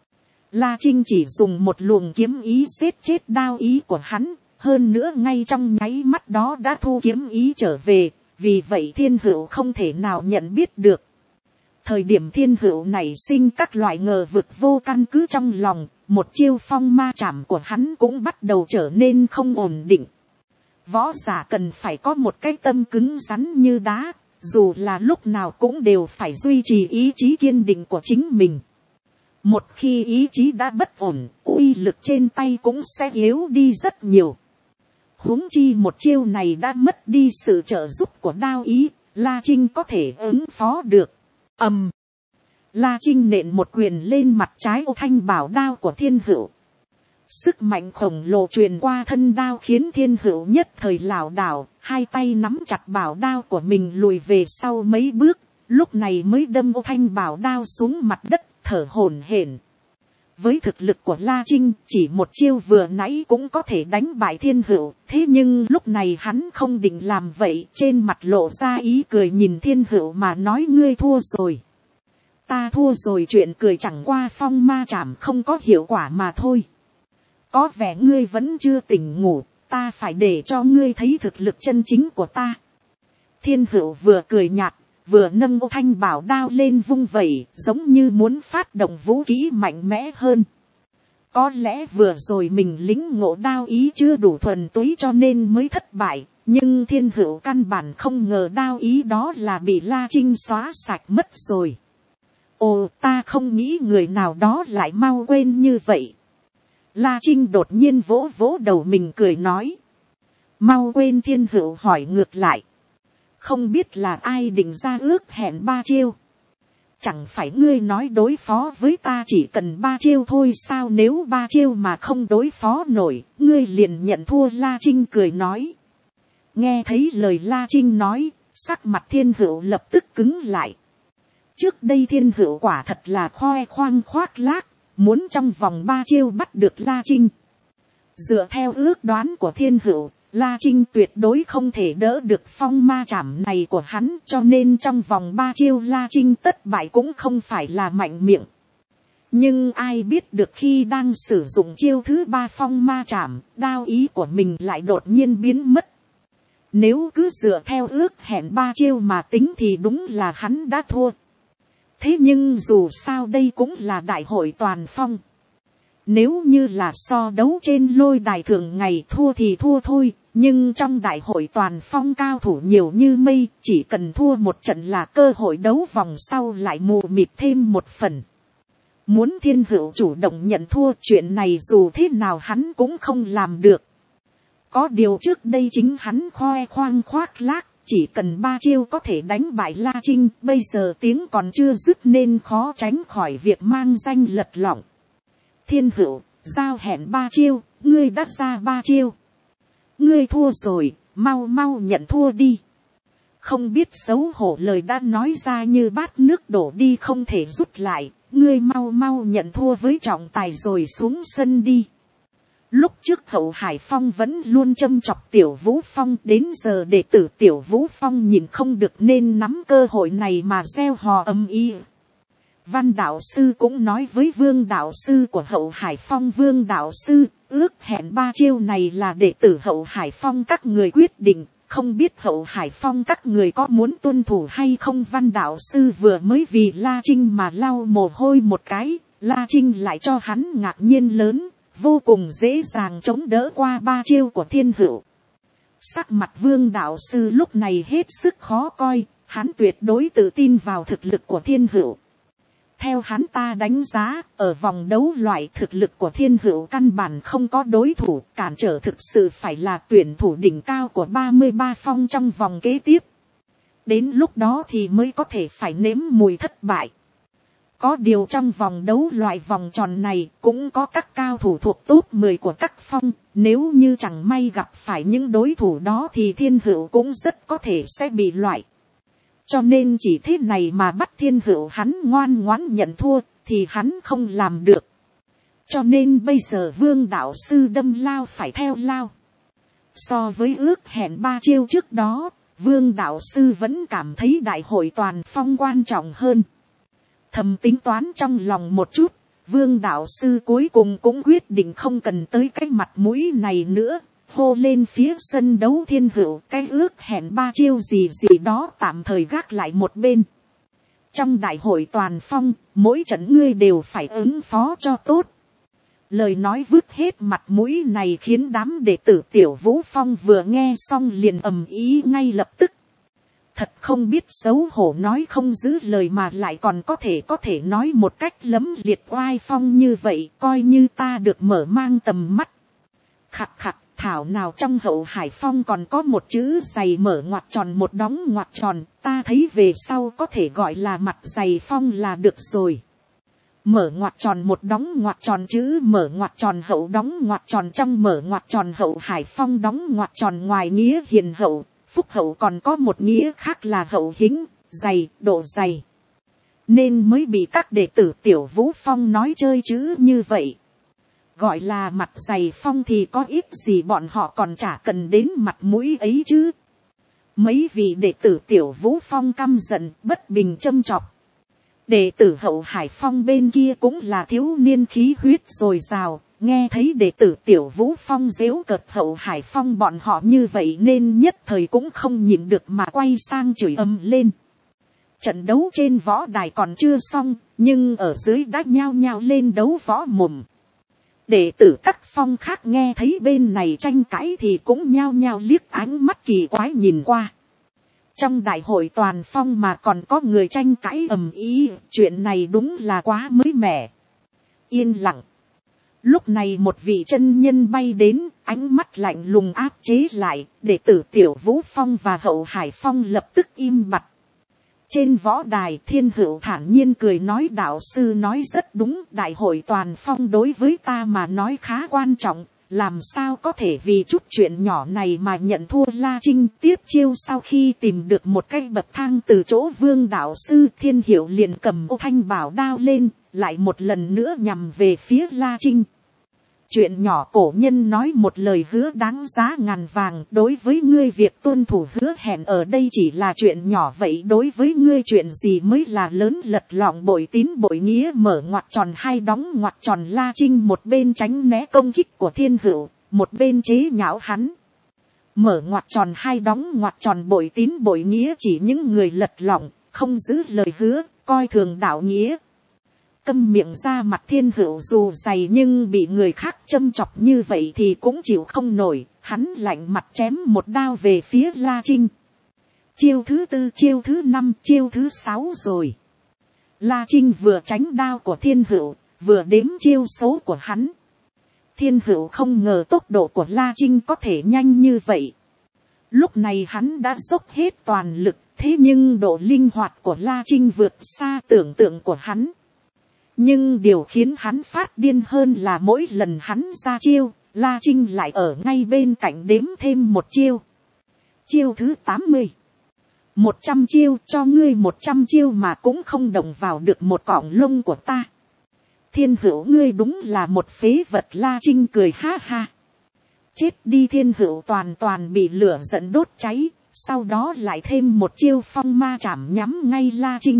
La Trinh chỉ dùng một luồng kiếm ý giết chết đao ý của hắn, hơn nữa ngay trong nháy mắt đó đã thu kiếm ý trở về, vì vậy Thiên Hữu không thể nào nhận biết được. Thời điểm Thiên Hữu nảy sinh các loại ngờ vực vô căn cứ trong lòng, một chiêu phong ma chảm của hắn cũng bắt đầu trở nên không ổn định. Võ giả cần phải có một cái tâm cứng rắn như đá, dù là lúc nào cũng đều phải duy trì ý chí kiên định của chính mình. Một khi ý chí đã bất ổn, uy lực trên tay cũng sẽ yếu đi rất nhiều. Huống chi một chiêu này đã mất đi sự trợ giúp của đao ý, La Trinh có thể ứng phó được. Ầm. Um. La Trinh nện một quyền lên mặt trái ô thanh bảo đao của Thiên Hữu. Sức mạnh khổng lồ truyền qua thân đao khiến Thiên Hữu nhất thời lảo đảo, hai tay nắm chặt bảo đao của mình lùi về sau mấy bước, lúc này mới đâm ô thanh bảo đao xuống mặt đất, thở hổn hển. Với thực lực của La Trinh, chỉ một chiêu vừa nãy cũng có thể đánh bại Thiên Hữu, thế nhưng lúc này hắn không định làm vậy, trên mặt lộ ra ý cười nhìn Thiên Hữu mà nói ngươi thua rồi. Ta thua rồi, chuyện cười chẳng qua phong ma chảm không có hiệu quả mà thôi. Có vẻ ngươi vẫn chưa tỉnh ngủ, ta phải để cho ngươi thấy thực lực chân chính của ta. Thiên hữu vừa cười nhạt, vừa nâng ô thanh bảo đao lên vung vẩy, giống như muốn phát động vũ khí mạnh mẽ hơn. Có lẽ vừa rồi mình lính ngộ đao ý chưa đủ thuần túy cho nên mới thất bại, nhưng thiên hữu căn bản không ngờ đao ý đó là bị La Trinh xóa sạch mất rồi. Ồ, ta không nghĩ người nào đó lại mau quên như vậy. La Trinh đột nhiên vỗ vỗ đầu mình cười nói. Mau quên? Thiên hữu hỏi ngược lại. Không biết là ai định ra ước hẹn ba chiêu. Chẳng phải ngươi nói đối phó với ta chỉ cần ba chiêu thôi sao? Nếu ba chiêu mà không đối phó nổi, ngươi liền nhận thua. La Trinh cười nói. Nghe thấy lời La Trinh nói, sắc mặt thiên hữu lập tức cứng lại. Trước đây thiên hữu quả thật là khoe khoang khoác lác, muốn trong vòng ba chiêu bắt được La Trinh. Dựa theo ước đoán của thiên hữu, La Trinh tuyệt đối không thể đỡ được phong ma chảm này của hắn, cho nên trong vòng ba chiêu La Trinh tất bại cũng không phải là mạnh miệng. Nhưng ai biết được khi đang sử dụng chiêu thứ ba phong ma chảm, đao ý của mình lại đột nhiên biến mất. Nếu cứ dựa theo ước hẹn ba chiêu mà tính thì đúng là hắn đã thua. Thế nhưng dù sao đây cũng là đại hội toàn phong. Nếu như là so đấu trên lôi đài thường ngày thua thì thua thôi. Nhưng trong đại hội toàn phong cao thủ nhiều như mây, chỉ cần thua một trận là cơ hội đấu vòng sau lại mù mịt thêm một phần. Muốn thiên hữu chủ động nhận thua, chuyện này dù thế nào hắn cũng không làm được. Có điều trước đây chính hắn khoe khoang khoác lác, chỉ cần ba chiêu có thể đánh bại La Trinh, bây giờ tiếng còn chưa dứt nên khó tránh khỏi việc mang danh lật lọng. Thiên hữu, giao hẹn ba chiêu, ngươi đã ra ba chiêu. Ngươi thua rồi, mau mau nhận thua đi. Không biết xấu hổ, lời đã nói ra như bát nước đổ đi không thể rút lại. Ngươi mau mau nhận thua với trọng tài rồi xuống sân đi. Lúc trước Hậu Hải Phong vẫn luôn châm chọc Tiểu Vũ Phong, đến giờ đệ tử Tiểu Vũ Phong nhìn không được nên nắm cơ hội này mà gieo hò âm ý. Văn đạo sư cũng nói với Vương đạo sư của Hậu Hải Phong. Vương đạo sư, ước hẹn ba chiêu này là đệ tử Hậu Hải Phong các người quyết định, không biết Hậu Hải Phong các người có muốn tuân thủ hay không? Văn đạo sư vừa mới vì La Trinh mà lau mồ hôi một cái, La Trinh lại cho hắn ngạc nhiên lớn, vô cùng dễ dàng chống đỡ qua ba chiêu của thiên hữu. Sắc mặt Vương đạo sư lúc này hết sức khó coi, hắn tuyệt đối tự tin vào thực lực của thiên hữu. Theo hắn ta đánh giá, ở vòng đấu loại thực lực của thiên hữu căn bản không có đối thủ, cản trở thực sự phải là tuyển thủ đỉnh cao của ba mươi ba phong trong vòng kế tiếp. Đến lúc đó thì mới có thể phải nếm mùi thất bại. Có điều trong vòng đấu loại vòng tròn này cũng có các cao thủ thuộc top mười của các phong, nếu như chẳng may gặp phải những đối thủ đó thì thiên hữu cũng rất có thể sẽ bị loại. Cho nên chỉ thế này mà bắt thiên hữu hắn ngoan ngoãn nhận thua thì hắn không làm được. Cho nên bây giờ Vương đạo sư đâm lao phải theo lao. So với ước hẹn ba chiêu trước đó, Vương đạo sư vẫn cảm thấy đại hội toàn phong quan trọng hơn. Thầm tính toán trong lòng một chút, Vương đạo sư cuối cùng cũng quyết định không cần tới cái mặt mũi này nữa. Hô lên phía sân đấu thiên hữu, cái ước hẹn ba chiêu gì gì đó tạm thời gác lại một bên. Trong đại hội toàn phong, mỗi trận ngươi đều phải ứng phó cho tốt. Lời nói vứt hết mặt mũi này khiến đám đệ tử Tiểu Vũ Phong vừa nghe xong liền ầm ý ngay lập tức. Thật không biết xấu hổ, nói không giữ lời mà lại còn có thể có thể nói một cách lấm liệt oai phong như vậy, coi như ta được mở mang tầm mắt. Khặt khặt. Thảo nào trong Hậu Hải Phong còn có một chữ dày mở ngoặc tròn một đóng ngoặc tròn, ta thấy về sau có thể gọi là mặt dày phong là được rồi. Mở ngoặc tròn một đóng ngoặc tròn, chữ mở ngoặc tròn hậu đóng ngoặc tròn, trong mở ngoặc tròn Hậu Hải Phong đóng ngoặc tròn ngoài nghĩa hiền hậu, phúc hậu còn có một nghĩa khác là hậu hĩnh, dày, độ dày. Nên mới bị các đệ tử Tiểu Vũ Phong nói chơi chữ như vậy. Gọi là mặt dày phong thì có ít gì bọn họ còn chả cần đến mặt mũi ấy chứ. Mấy vị đệ tử Tiểu Vũ Phong căm giận bất bình châm chọc. Đệ tử Hậu Hải Phong bên kia cũng là thiếu niên khí huyết dồi dào, nghe thấy đệ tử Tiểu Vũ Phong giễu cợt Hậu Hải Phong bọn họ như vậy nên nhất thời cũng không nhịn được mà quay sang chửi ầm lên. Trận đấu trên võ đài còn chưa xong, nhưng ở dưới đã nhao nhao lên đấu võ mồm. Đệ tử các phong khác nghe thấy bên này tranh cãi thì cũng nhao nhao liếc ánh mắt kỳ quái nhìn qua. Trong đại hội toàn phong mà còn có người tranh cãi ầm ĩ, chuyện này đúng là quá mới mẻ. Yên lặng. Lúc này một vị chân nhân bay đến, ánh mắt lạnh lùng áp chế lại, đệ tử Tiểu Vũ Phong và Hậu Hải Phong lập tức im bặt. Trên võ đài, Thiên Hữu thản nhiên cười nói, đạo sư nói rất đúng, đại hội toàn phong đối với ta mà nói khá quan trọng, làm sao có thể vì chút chuyện nhỏ này mà nhận thua. La Trinh tiếp chiêu sau khi tìm được một cái bậc thang từ chỗ Vương đạo sư, Thiên Hữu liền cầm ô thanh bảo đao lên, lại một lần nữa nhằm về phía La Trinh. Chuyện nhỏ cổ nhân nói một lời hứa đáng giá ngàn vàng, đối với ngươi việc tuân thủ hứa hẹn ở đây chỉ là chuyện nhỏ, vậy đối với ngươi chuyện gì mới là lớn? Lật lọng bội tín bội nghĩa, mở ngoặc tròn hai đóng ngoặc tròn. La Trinh một bên tránh né công kích của Thiên Hữu, một bên chế nhạo hắn. Mở ngoặc tròn hai đóng ngoặc tròn, bội tín bội nghĩa chỉ những người lật lọng, không giữ lời hứa, coi thường đạo nghĩa. Câm miệng ra. Mặt Thiên Hữu dù dày nhưng bị người khác châm chọc như vậy thì cũng chịu không nổi, hắn lạnh mặt chém một đao về phía La Trinh. Chiêu thứ tư, chiêu thứ năm, chiêu thứ sáu rồi. La Trinh vừa tránh đao của Thiên Hữu, vừa đếm chiêu số của hắn. Thiên Hữu không ngờ tốc độ của La Trinh có thể nhanh như vậy. Lúc này hắn đã dốc hết toàn lực, thế nhưng độ linh hoạt của La Trinh vượt xa tưởng tượng của hắn. Nhưng điều khiến hắn phát điên hơn là mỗi lần hắn ra chiêu, La Trinh lại ở ngay bên cạnh đếm thêm một chiêu. Chiêu thứ tám mươi. Một trăm chiêu, cho ngươi một trăm chiêu mà cũng không động vào được một cọng lông của ta. Thiên Hữu ngươi đúng là một phế vật. La Trinh cười ha ha. Chết đi. Thiên Hữu toàn toàn bị lửa giận đốt cháy, sau đó lại thêm một chiêu phong ma chảm nhắm ngay La Trinh.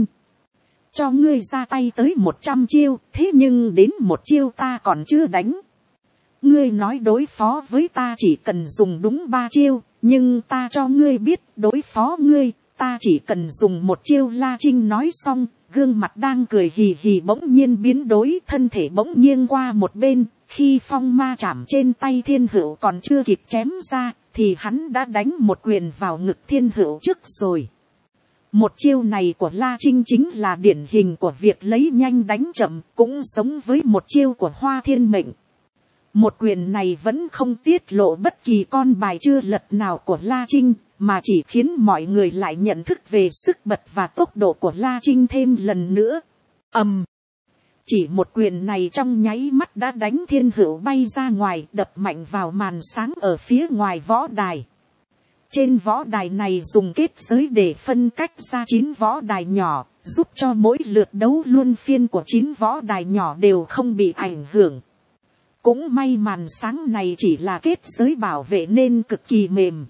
Cho ngươi ra tay tới một trăm chiêu, thế nhưng đến một chiêu ta còn chưa đánh. Ngươi nói đối phó với ta chỉ cần dùng đúng ba chiêu, nhưng ta cho ngươi biết đối phó ngươi, ta chỉ cần dùng một chiêu. La Trinh nói xong, gương mặt đang cười hì hì bỗng nhiên biến đổi, thân thể bỗng nghiêng qua một bên, khi phong ma chảm trên tay Thiên Hữu còn chưa kịp chém ra, thì hắn đã đánh một quyền vào ngực Thiên Hữu trước rồi. Một chiêu này của La Trinh chính là điển hình của việc lấy nhanh đánh chậm, cũng giống với một chiêu của Hoa Thiên Mệnh. Một quyền này vẫn không tiết lộ bất kỳ con bài chưa lật nào của La Trinh, mà chỉ khiến mọi người lại nhận thức về sức bật và tốc độ của La Trinh thêm lần nữa. Ầm! Chỉ một quyền này trong nháy mắt đã đánh Thiên Hữu bay ra ngoài, đập mạnh vào màn sáng ở phía ngoài võ đài. Trên võ đài này dùng kết giới để phân cách ra chín võ đài nhỏ, giúp cho mỗi lượt đấu luân phiên của chín võ đài nhỏ đều không bị ảnh hưởng. Cũng may màn sáng này chỉ là kết giới bảo vệ nên cực kỳ mềm.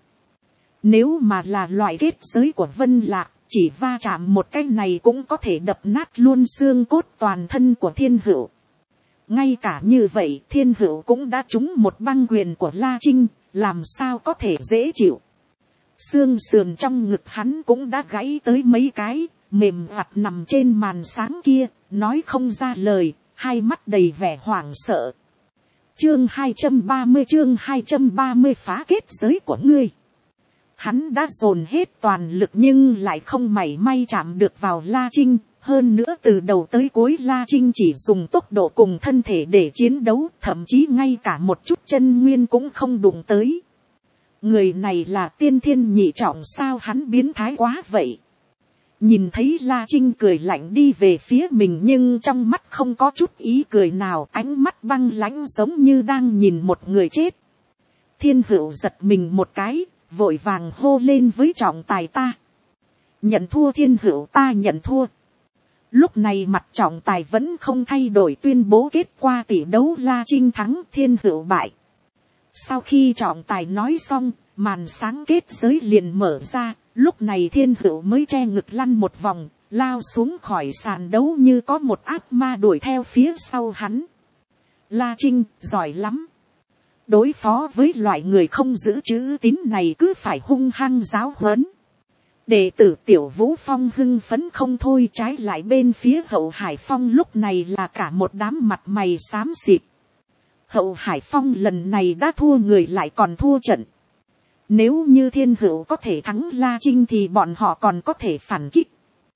Nếu mà là loại kết giới của Vân Lạc, chỉ va chạm một cái này cũng có thể đập nát luôn xương cốt toàn thân của Thiên Hữu. Ngay cả như vậy Thiên Hữu cũng đã trúng một băng quyền của La Trinh, làm sao có thể dễ chịu. Xương sườn trong ngực hắn cũng đã gãy tới mấy cái, mềm vặt nằm trên màn sáng kia, nói không ra lời, hai mắt đầy vẻ hoảng sợ. Chương hai trăm ba mươi, chương hai trăm ba mươi phá kết giới của ngươi. Hắn đã dồn hết toàn lực nhưng lại không mảy may chạm được vào La Trinh, hơn nữa từ đầu tới cuối La Trinh chỉ dùng tốc độ cùng thân thể để chiến đấu, thậm chí ngay cả một chút chân nguyên cũng không đụng tới. Người này là tiên thiên nhị trọng sao, hắn biến thái quá vậy. Nhìn thấy La Trinh cười lạnh đi về phía mình nhưng trong mắt không có chút ý cười nào, ánh mắt băng lãnh giống như đang nhìn một người chết. Thiên Hữu giật mình một cái, vội vàng hô lên với trọng tài: ta nhận thua. Thiên Hữu: ta nhận thua. Lúc này mặt trọng tài vẫn không thay đổi, tuyên bố kết quả tỷ đấu La Trinh thắng, Thiên Hữu bại. Sau khi trọng tài nói xong, màn sáng kết giới liền mở ra, lúc này Thiên Hữu mới che ngực lăn một vòng, lao xuống khỏi sàn đấu như có một ác ma đuổi theo phía sau hắn. La Trinh giỏi lắm. Đối phó với loại người không giữ chữ tín này cứ phải hung hăng giáo huấn. Đệ tử Tiểu Vũ Phong hưng phấn không thôi, trái lại bên phía Hậu Hải Phong lúc này là cả một đám mặt mày xám xịt. Hậu Hải Phong lần này đã thua người lại còn thua trận. Nếu như Thiên Hữu có thể thắng La Trinh thì bọn họ còn có thể phản kích.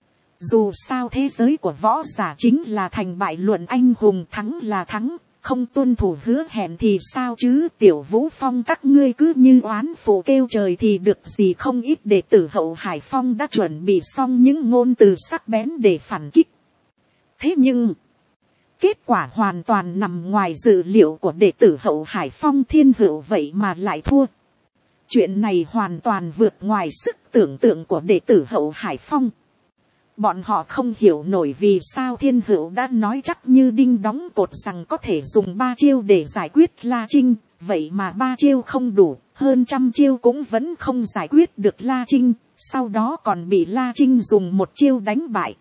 Dù sao thế giới của võ giả chính là thành bại luận anh hùng, thắng là thắng, không tuân thủ hứa hẹn thì sao chứ. Tiểu Vũ Phong các ngươi cứ như oán phụ kêu trời thì được gì. Không ít đệ tử Hậu Hải Phong đã chuẩn bị xong những ngôn từ sắc bén để phản kích. Thế nhưng kết quả hoàn toàn nằm ngoài dự liệu của đệ tử Hậu Hải Phong. Thiên Hữu vậy mà lại thua. Chuyện này hoàn toàn vượt ngoài sức tưởng tượng của đệ tử Hậu Hải Phong. Bọn họ không hiểu nổi vì sao Thiên Hữu đã nói chắc như đinh đóng cột rằng có thể dùng ba chiêu để giải quyết La Trinh. Vậy mà ba chiêu không đủ, hơn trăm chiêu cũng vẫn không giải quyết được La Trinh. Sau đó còn bị La Trinh dùng một chiêu đánh bại.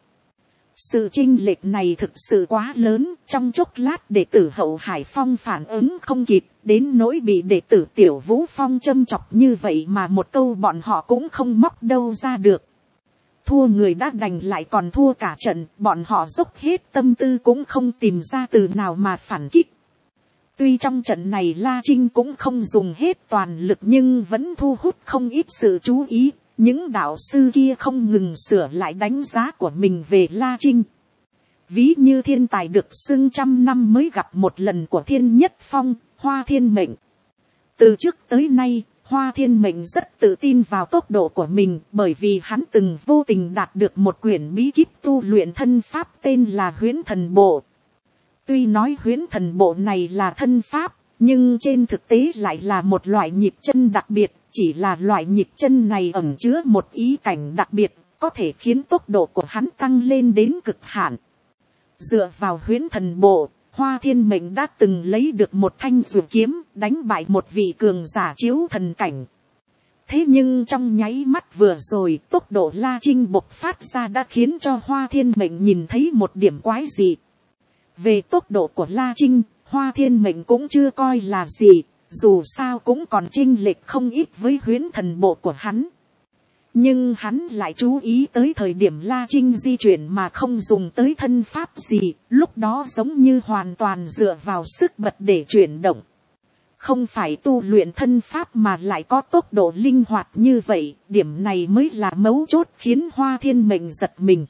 Sự chênh lệch này thực sự quá lớn, trong chốc lát đệ tử Hậu Hải Phong phản ứng không kịp, đến nỗi bị đệ tử Tiểu Vũ Phong châm chọc như vậy mà một câu bọn họ cũng không móc đâu ra được. Thua người đã đành lại còn thua cả trận, bọn họ dốc hết tâm tư cũng không tìm ra từ nào mà phản kích. Tuy trong trận này La Trinh cũng không dùng hết toàn lực nhưng vẫn thu hút không ít sự chú ý. Những đạo sư kia không ngừng sửa lại đánh giá của mình về La Trinh. Ví như thiên tài được xưng trăm năm mới gặp một lần của Thiên Nhất Phong, Hoa Thiên Mệnh. Từ trước tới nay, Hoa Thiên Mệnh rất tự tin vào tốc độ của mình, bởi vì hắn từng vô tình đạt được một quyển bí kíp tu luyện thân pháp tên là Huyễn Thần Bộ. Tuy nói Huyễn Thần Bộ này là thân pháp, nhưng trên thực tế lại là một loại nhịp chân đặc biệt. Chỉ là loại nhịp chân này ẩn chứa một ý cảnh đặc biệt, có thể khiến tốc độ của hắn tăng lên đến cực hạn. Dựa vào Huyễn Thần Bộ, Hoa Thiên Mệnh đã từng lấy được một thanh dụ kiếm, đánh bại một vị cường giả chiếu thần cảnh. Thế nhưng trong nháy mắt vừa rồi, tốc độ La Trinh bộc phát ra đã khiến cho Hoa Thiên Mệnh nhìn thấy một điểm quái dị. Về tốc độ của La Trinh, Hoa Thiên Mệnh cũng chưa coi là gì. Dù sao cũng còn chênh lệch không ít với Huyễn Thần Bộ của hắn. Nhưng hắn lại chú ý tới thời điểm La Trinh di chuyển mà không dùng tới thân pháp gì. Lúc đó giống như hoàn toàn dựa vào sức bật để chuyển động. Không phải tu luyện thân pháp mà lại có tốc độ linh hoạt như vậy. Điểm này mới là mấu chốt khiến Hoa Thiên Mệnh giật mình.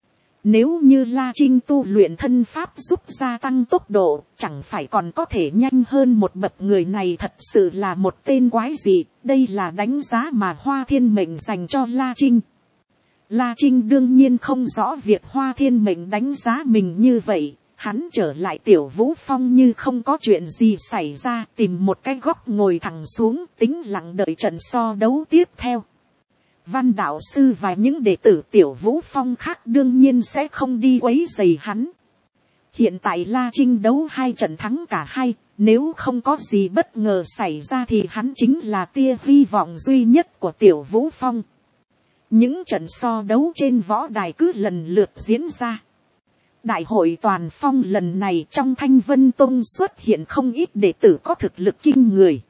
Nếu như La Trinh tu luyện thân pháp giúp gia tăng tốc độ, chẳng phải còn có thể nhanh hơn một bậc. Người này thật sự là một tên quái dị. Đây là đánh giá mà Hoa Thiên Mệnh dành cho La Trinh. La Trinh đương nhiên không rõ việc Hoa Thiên Mệnh đánh giá mình như vậy. Hắn trở lại Tiểu Vũ Phong như không có chuyện gì xảy ra, tìm một cái góc ngồi thẳng xuống, tĩnh lặng đợi trận so đấu tiếp theo. Văn đạo sư và những đệ tử Tiểu Vũ Phong khác đương nhiên sẽ không đi quấy rầy hắn. Hiện tại La Trinh đấu hai trận thắng cả hai, nếu không có gì bất ngờ xảy ra thì hắn chính là tia hy vọng duy nhất của Tiểu Vũ Phong. Những trận so đấu trên võ đài cứ lần lượt diễn ra. Đại hội toàn phong lần này trong Thanh Vân Tông xuất hiện không ít đệ tử có thực lực kinh người.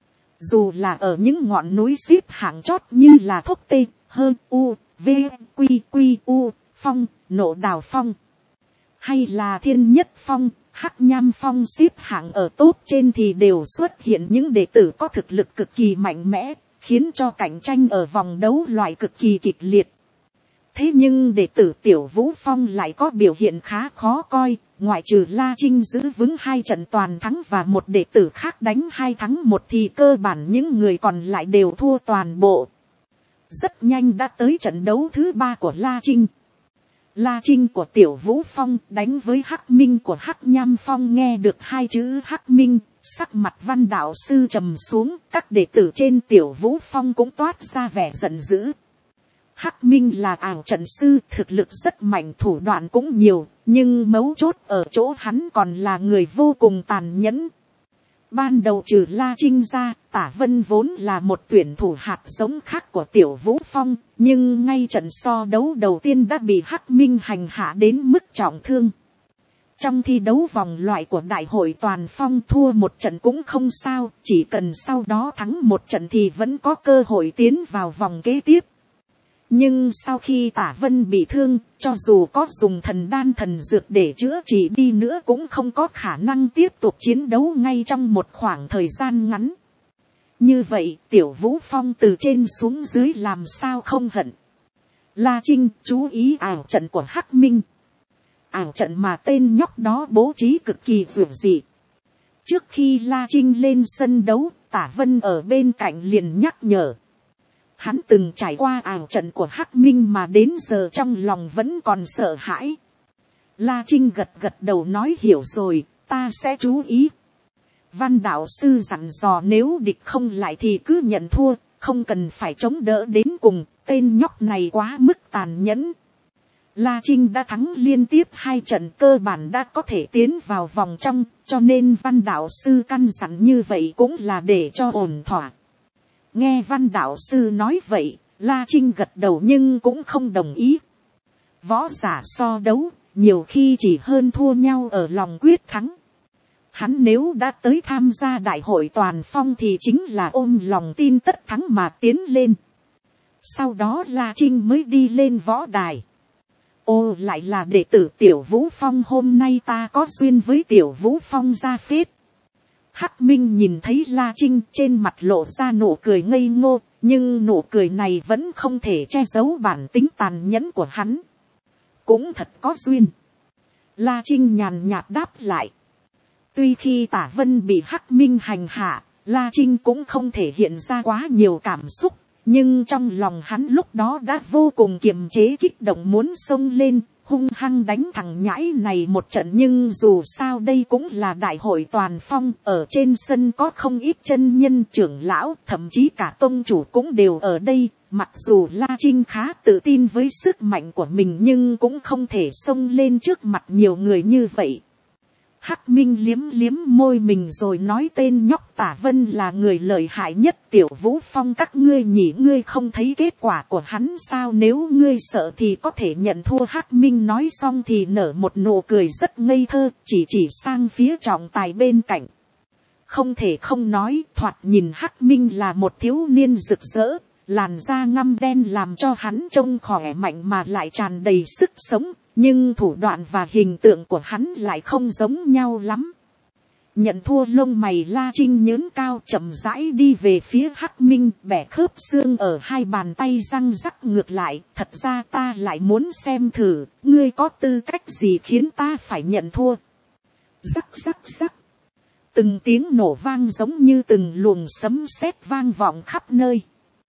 Dù là ở những ngọn núi xếp hạng chót như là Thốc Tê, Hơ, U, V, Quy, Quy, U, Phong, Nộ Đào Phong. Hay là Thiên Nhất Phong, Hắc Nham Phong xếp hạng ở top trên thì đều xuất hiện những đệ tử có thực lực cực kỳ mạnh mẽ, khiến cho cạnh tranh ở vòng đấu loại cực kỳ kịch liệt. Thế nhưng đệ tử Tiểu Vũ Phong lại có biểu hiện khá khó coi, ngoại trừ La Trinh giữ vững hai trận toàn thắng và một đệ tử khác đánh hai thắng một thì cơ bản những người còn lại đều thua toàn bộ. Rất nhanh đã tới trận đấu thứ ba của La Trinh. La Trinh của Tiểu Vũ Phong đánh với Hắc Minh của Hắc Nham Phong. Nghe được hai chữ Hắc Minh, sắc mặt Văn đạo sư trầm xuống, các đệ tử trên Tiểu Vũ Phong cũng toát ra vẻ giận dữ. Hắc Minh là ảo trận sư, thực lực rất mạnh, thủ đoạn cũng nhiều, nhưng mấu chốt ở chỗ hắn còn là người vô cùng tàn nhẫn. Ban đầu trừ La Trinh ra, Tả Vân vốn là một tuyển thủ hạt giống khác của Tiểu Vũ Phong, nhưng ngay trận so đấu đầu tiên đã bị Hắc Minh hành hạ đến mức trọng thương. Trong thi đấu vòng loại của đại hội toàn phong thua một trận cũng không sao, chỉ cần sau đó thắng một trận thì vẫn có cơ hội tiến vào vòng kế tiếp. Nhưng sau khi Tả Vân bị thương, cho dù có dùng thần đan thần dược để chữa trị đi nữa cũng không có khả năng tiếp tục chiến đấu ngay trong một khoảng thời gian ngắn. Như vậy Tiểu Vũ Phong từ trên xuống dưới làm sao không hận. La Trinh chú ý ảo trận của Hắc Minh. Ảo trận mà tên nhóc đó bố trí cực kỳ vượt dị. Trước khi La Trinh lên sân đấu, Tả Vân ở bên cạnh liền nhắc nhở. Hắn từng trải qua ảo trận của Hắc Minh mà đến giờ trong lòng vẫn còn sợ hãi. La Trinh gật gật đầu nói hiểu rồi, ta sẽ chú ý. Văn đạo sư dặn dò nếu địch không lại thì cứ nhận thua, không cần phải chống đỡ đến cùng, tên nhóc này quá mức tàn nhẫn. La Trinh đã thắng liên tiếp hai trận cơ bản đã có thể tiến vào vòng trong, cho nên văn đạo sư căn dặn như vậy cũng là để cho ổn thỏa. Nghe văn đạo sư nói vậy, La Trinh gật đầu nhưng cũng không đồng ý. Võ giả so đấu, nhiều khi chỉ hơn thua nhau ở lòng quyết thắng. Hắn nếu đã tới tham gia đại hội toàn phong thì chính là ôm lòng tin tất thắng mà tiến lên. Sau đó La Trinh mới đi lên võ đài. Ô lại là đệ tử Tiểu Vũ Phong, hôm nay ta có duyên với Tiểu Vũ Phong ra phết. Hắc Minh nhìn thấy La Trinh trên mặt lộ ra nụ cười ngây ngô, nhưng nụ cười này vẫn không thể che giấu bản tính tàn nhẫn của hắn. Cũng thật có duyên. La Trinh nhàn nhạt đáp lại. Tuy khi Tả Vân bị Hắc Minh hành hạ, La Trinh cũng không thể hiện ra quá nhiều cảm xúc. Nhưng trong lòng hắn lúc đó đã vô cùng kiềm chế kích động muốn xông lên, hung hăng đánh thằng nhãi này một trận. Nhưng dù sao đây cũng là đại hội toàn phong, ở trên sân có không ít chân nhân trưởng lão, thậm chí cả tông chủ cũng đều ở đây. Mặc dù La Trinh khá tự tin với sức mạnh của mình nhưng cũng không thể xông lên trước mặt nhiều người như vậy. Hắc Minh liếm liếm môi mình rồi nói tên nhóc Tả Vân là người lợi hại nhất Tiểu Vũ Phong các ngươi nhỉ, ngươi không thấy kết quả của hắn sao, nếu ngươi sợ thì có thể nhận thua. Hắc Minh nói xong thì nở một nụ cười rất ngây thơ, chỉ chỉ sang phía trọng tài bên cạnh. Không thể không nói, thoạt nhìn Hắc Minh là một thiếu niên rực rỡ, làn da ngăm đen làm cho hắn trông khỏe mạnh mà lại tràn đầy sức sống. Nhưng thủ đoạn và hình tượng của hắn lại không giống nhau lắm. Nhận thua lông mày La Trinh nhớn cao chậm rãi đi về phía Hắc Minh, bẻ khớp xương ở hai bàn tay răng rắc ngược lại. Thật ra ta lại muốn xem thử, ngươi có tư cách gì khiến ta phải nhận thua. Rắc rắc rắc. Từng tiếng nổ vang giống như từng luồng sấm sét vang vọng khắp nơi.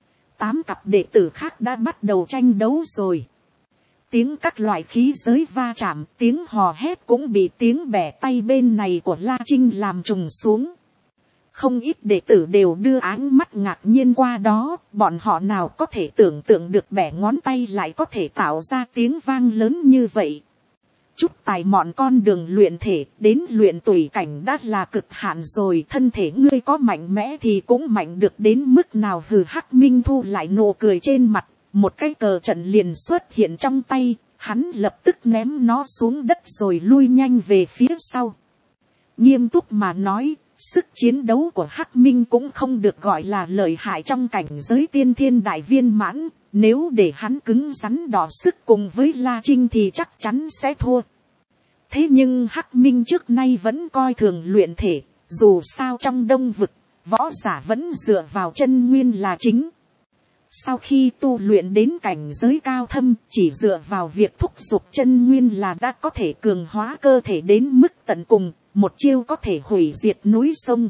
Tám cặp đệ tử khác đã bắt đầu tranh đấu rồi. Tiếng các loại khí giới va chạm, tiếng hò hét cũng bị tiếng bẻ tay bên này của La Trinh làm trùng xuống. Không ít đệ tử đều đưa áng mắt ngạc nhiên qua đó, bọn họ nào có thể tưởng tượng được bẻ ngón tay lại có thể tạo ra tiếng vang lớn như vậy. Chút tài mọn con đường luyện thể đến luyện tùy cảnh đã là cực hạn rồi, thân thể ngươi có mạnh mẽ thì cũng mạnh được đến mức nào. Hừ. Hắc Minh thu lại nụ cười trên mặt. Một cái cờ trận liền xuất hiện trong tay, hắn lập tức ném nó xuống đất rồi lui nhanh về phía sau. Nghiêm túc mà nói, sức chiến đấu của Hắc Minh cũng không được gọi là lợi hại trong cảnh giới tiên thiên đại viên mãn. Nếu để hắn cứng rắn đọ sức cùng với La Trinh thì chắc chắn sẽ thua. Thế nhưng Hắc Minh trước nay vẫn coi thường luyện thể, dù sao trong Đông Vực, võ giả vẫn dựa vào chân nguyên là chính. Sau khi tu luyện đến cảnh giới cao thâm, chỉ dựa vào việc thúc giục chân nguyên là đã có thể cường hóa cơ thể đến mức tận cùng, một chiêu có thể hủy diệt núi sông.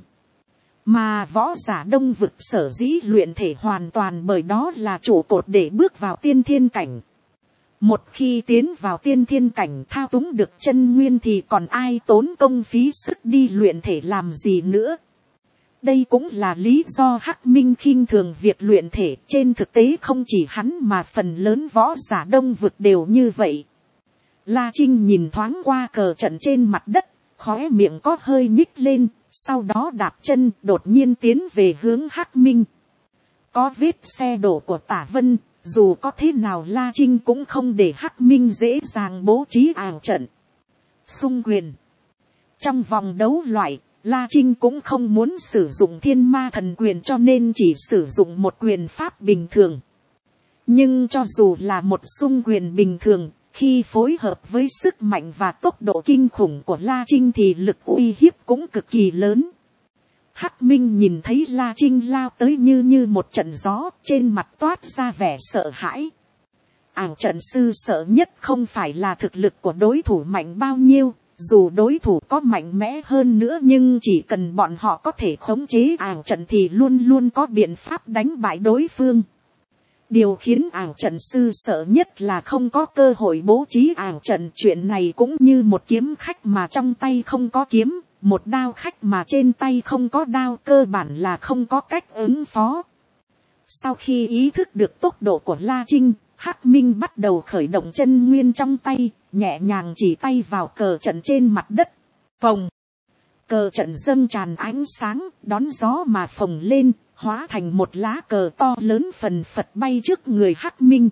Mà võ giả Đông Vực sở dĩ luyện thể hoàn toàn bởi đó là trụ cột để bước vào tiên thiên cảnh. Một khi tiến vào tiên thiên cảnh thao túng được chân nguyên thì còn ai tốn công phí sức đi luyện thể làm gì nữa. Đây cũng là lý do Hắc Minh khinh thường việc luyện thể. Trên thực tế không chỉ hắn mà phần lớn võ giả Đông Vực đều như vậy. La Trinh nhìn thoáng qua cờ trận trên mặt đất, khóe miệng có hơi nhích lên, sau đó đạp chân đột nhiên tiến về hướng Hắc Minh. Có vết xe đổ của Tả Vân, dù có thế nào La Trinh cũng không để Hắc Minh dễ dàng bố trí ảo trận. xung quyền. Trong vòng đấu loại, La Trinh cũng không muốn sử dụng thiên ma thần quyền cho nên chỉ sử dụng một quyền pháp bình thường. Nhưng cho dù là một xung quyền bình thường, khi phối hợp với sức mạnh và tốc độ kinh khủng của La Trinh thì lực uy hiếp cũng cực kỳ lớn. Hắc Minh nhìn thấy La Trinh lao tới như như một trận gió, trên mặt toát ra vẻ sợ hãi. Ảo trận sư sợ nhất không phải là thực lực của đối thủ mạnh bao nhiêu, dù đối thủ có mạnh mẽ hơn nữa nhưng chỉ cần bọn họ có thể khống chế ảo trận thì luôn luôn có biện pháp đánh bại đối phương. Điều khiến ảo trận sư sợ nhất là không có cơ hội bố trí ảo trận. Chuyện này cũng như một kiếm khách mà trong tay không có kiếm, một đao khách mà trên tay không có đao, cơ bản là không có cách ứng phó. Sau khi ý thức được tốc độ của La Trinh, Hắc Minh bắt đầu khởi động chân nguyên trong tay, nhẹ nhàng chỉ tay vào cờ trận trên mặt đất. Phồng. Cờ trận dâng tràn ánh sáng, đón gió mà phồng lên, hóa thành một lá cờ to lớn phần phật bay trước người Hắc Minh.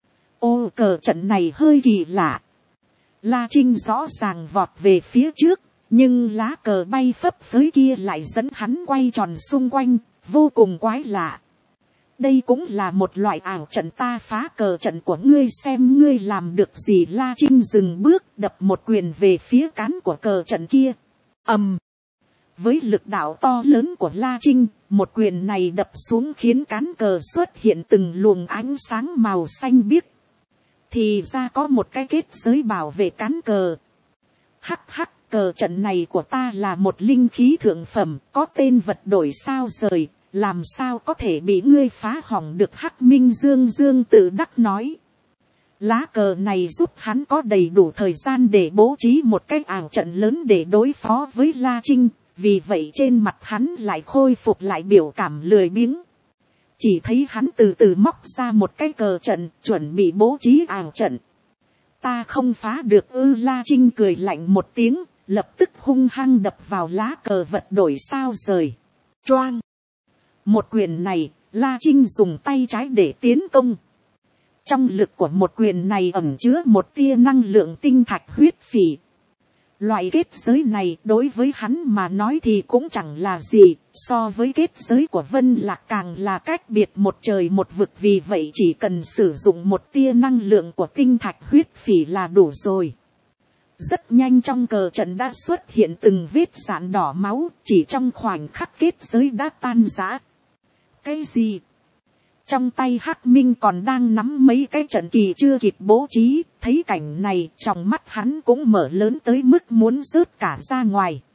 Ô, cờ trận này hơi kỳ lạ. La Trinh rõ ràng vọt về phía trước, nhưng lá cờ bay phấp phới kia lại dẫn hắn quay tròn xung quanh, vô cùng quái lạ. Đây cũng là một loại ảo trận, ta phá cờ trận của ngươi xem ngươi làm được gì. La Trinh dừng bước, đập một quyền về phía cán của cờ trận kia. Ầm. Với lực đạo to lớn của La Trinh, một quyền này đập xuống khiến cán cờ xuất hiện từng luồng ánh sáng màu xanh biếc. Thì ra có một cái kết giới bảo vệ cán cờ. Hắc hắc, cờ trận này của ta là một linh khí thượng phẩm, có tên vật đổi sao rời, làm sao có thể bị ngươi phá hỏng được. Hắc Minh dương dương tự đắc nói. Lá cờ này giúp hắn có đầy đủ thời gian để bố trí một cái ảo trận lớn để đối phó với La Trinh. Vì vậy trên mặt hắn lại khôi phục lại biểu cảm lười biếng. Chỉ thấy hắn từ từ móc ra một cái cờ trận, chuẩn bị bố trí ảo trận. Ta không phá được ư? La Trinh cười lạnh một tiếng, lập tức hung hăng đập vào lá cờ vật đổi sao rời. Choang. Một quyền này, La Trinh dùng tay trái để tiến công. Trong lực của một quyền này ẩn chứa một tia năng lượng tinh thạch huyết phỉ. Loại kết giới này đối với hắn mà nói thì cũng chẳng là gì, so với kết giới của Vân Lạc càng là cách biệt một trời một vực. Vì vậy chỉ cần sử dụng một tia năng lượng của tinh thạch huyết phỉ là đủ rồi. Rất nhanh trong cờ trận đã xuất hiện từng vết rạn đỏ máu, chỉ trong khoảnh khắc kết giới đã tan rã. Cái gì? Trong tay Hắc Minh còn đang nắm mấy cái trận kỳ chưa kịp bố trí, thấy cảnh này trong mắt hắn cũng mở lớn tới mức muốn rớt cả ra ngoài.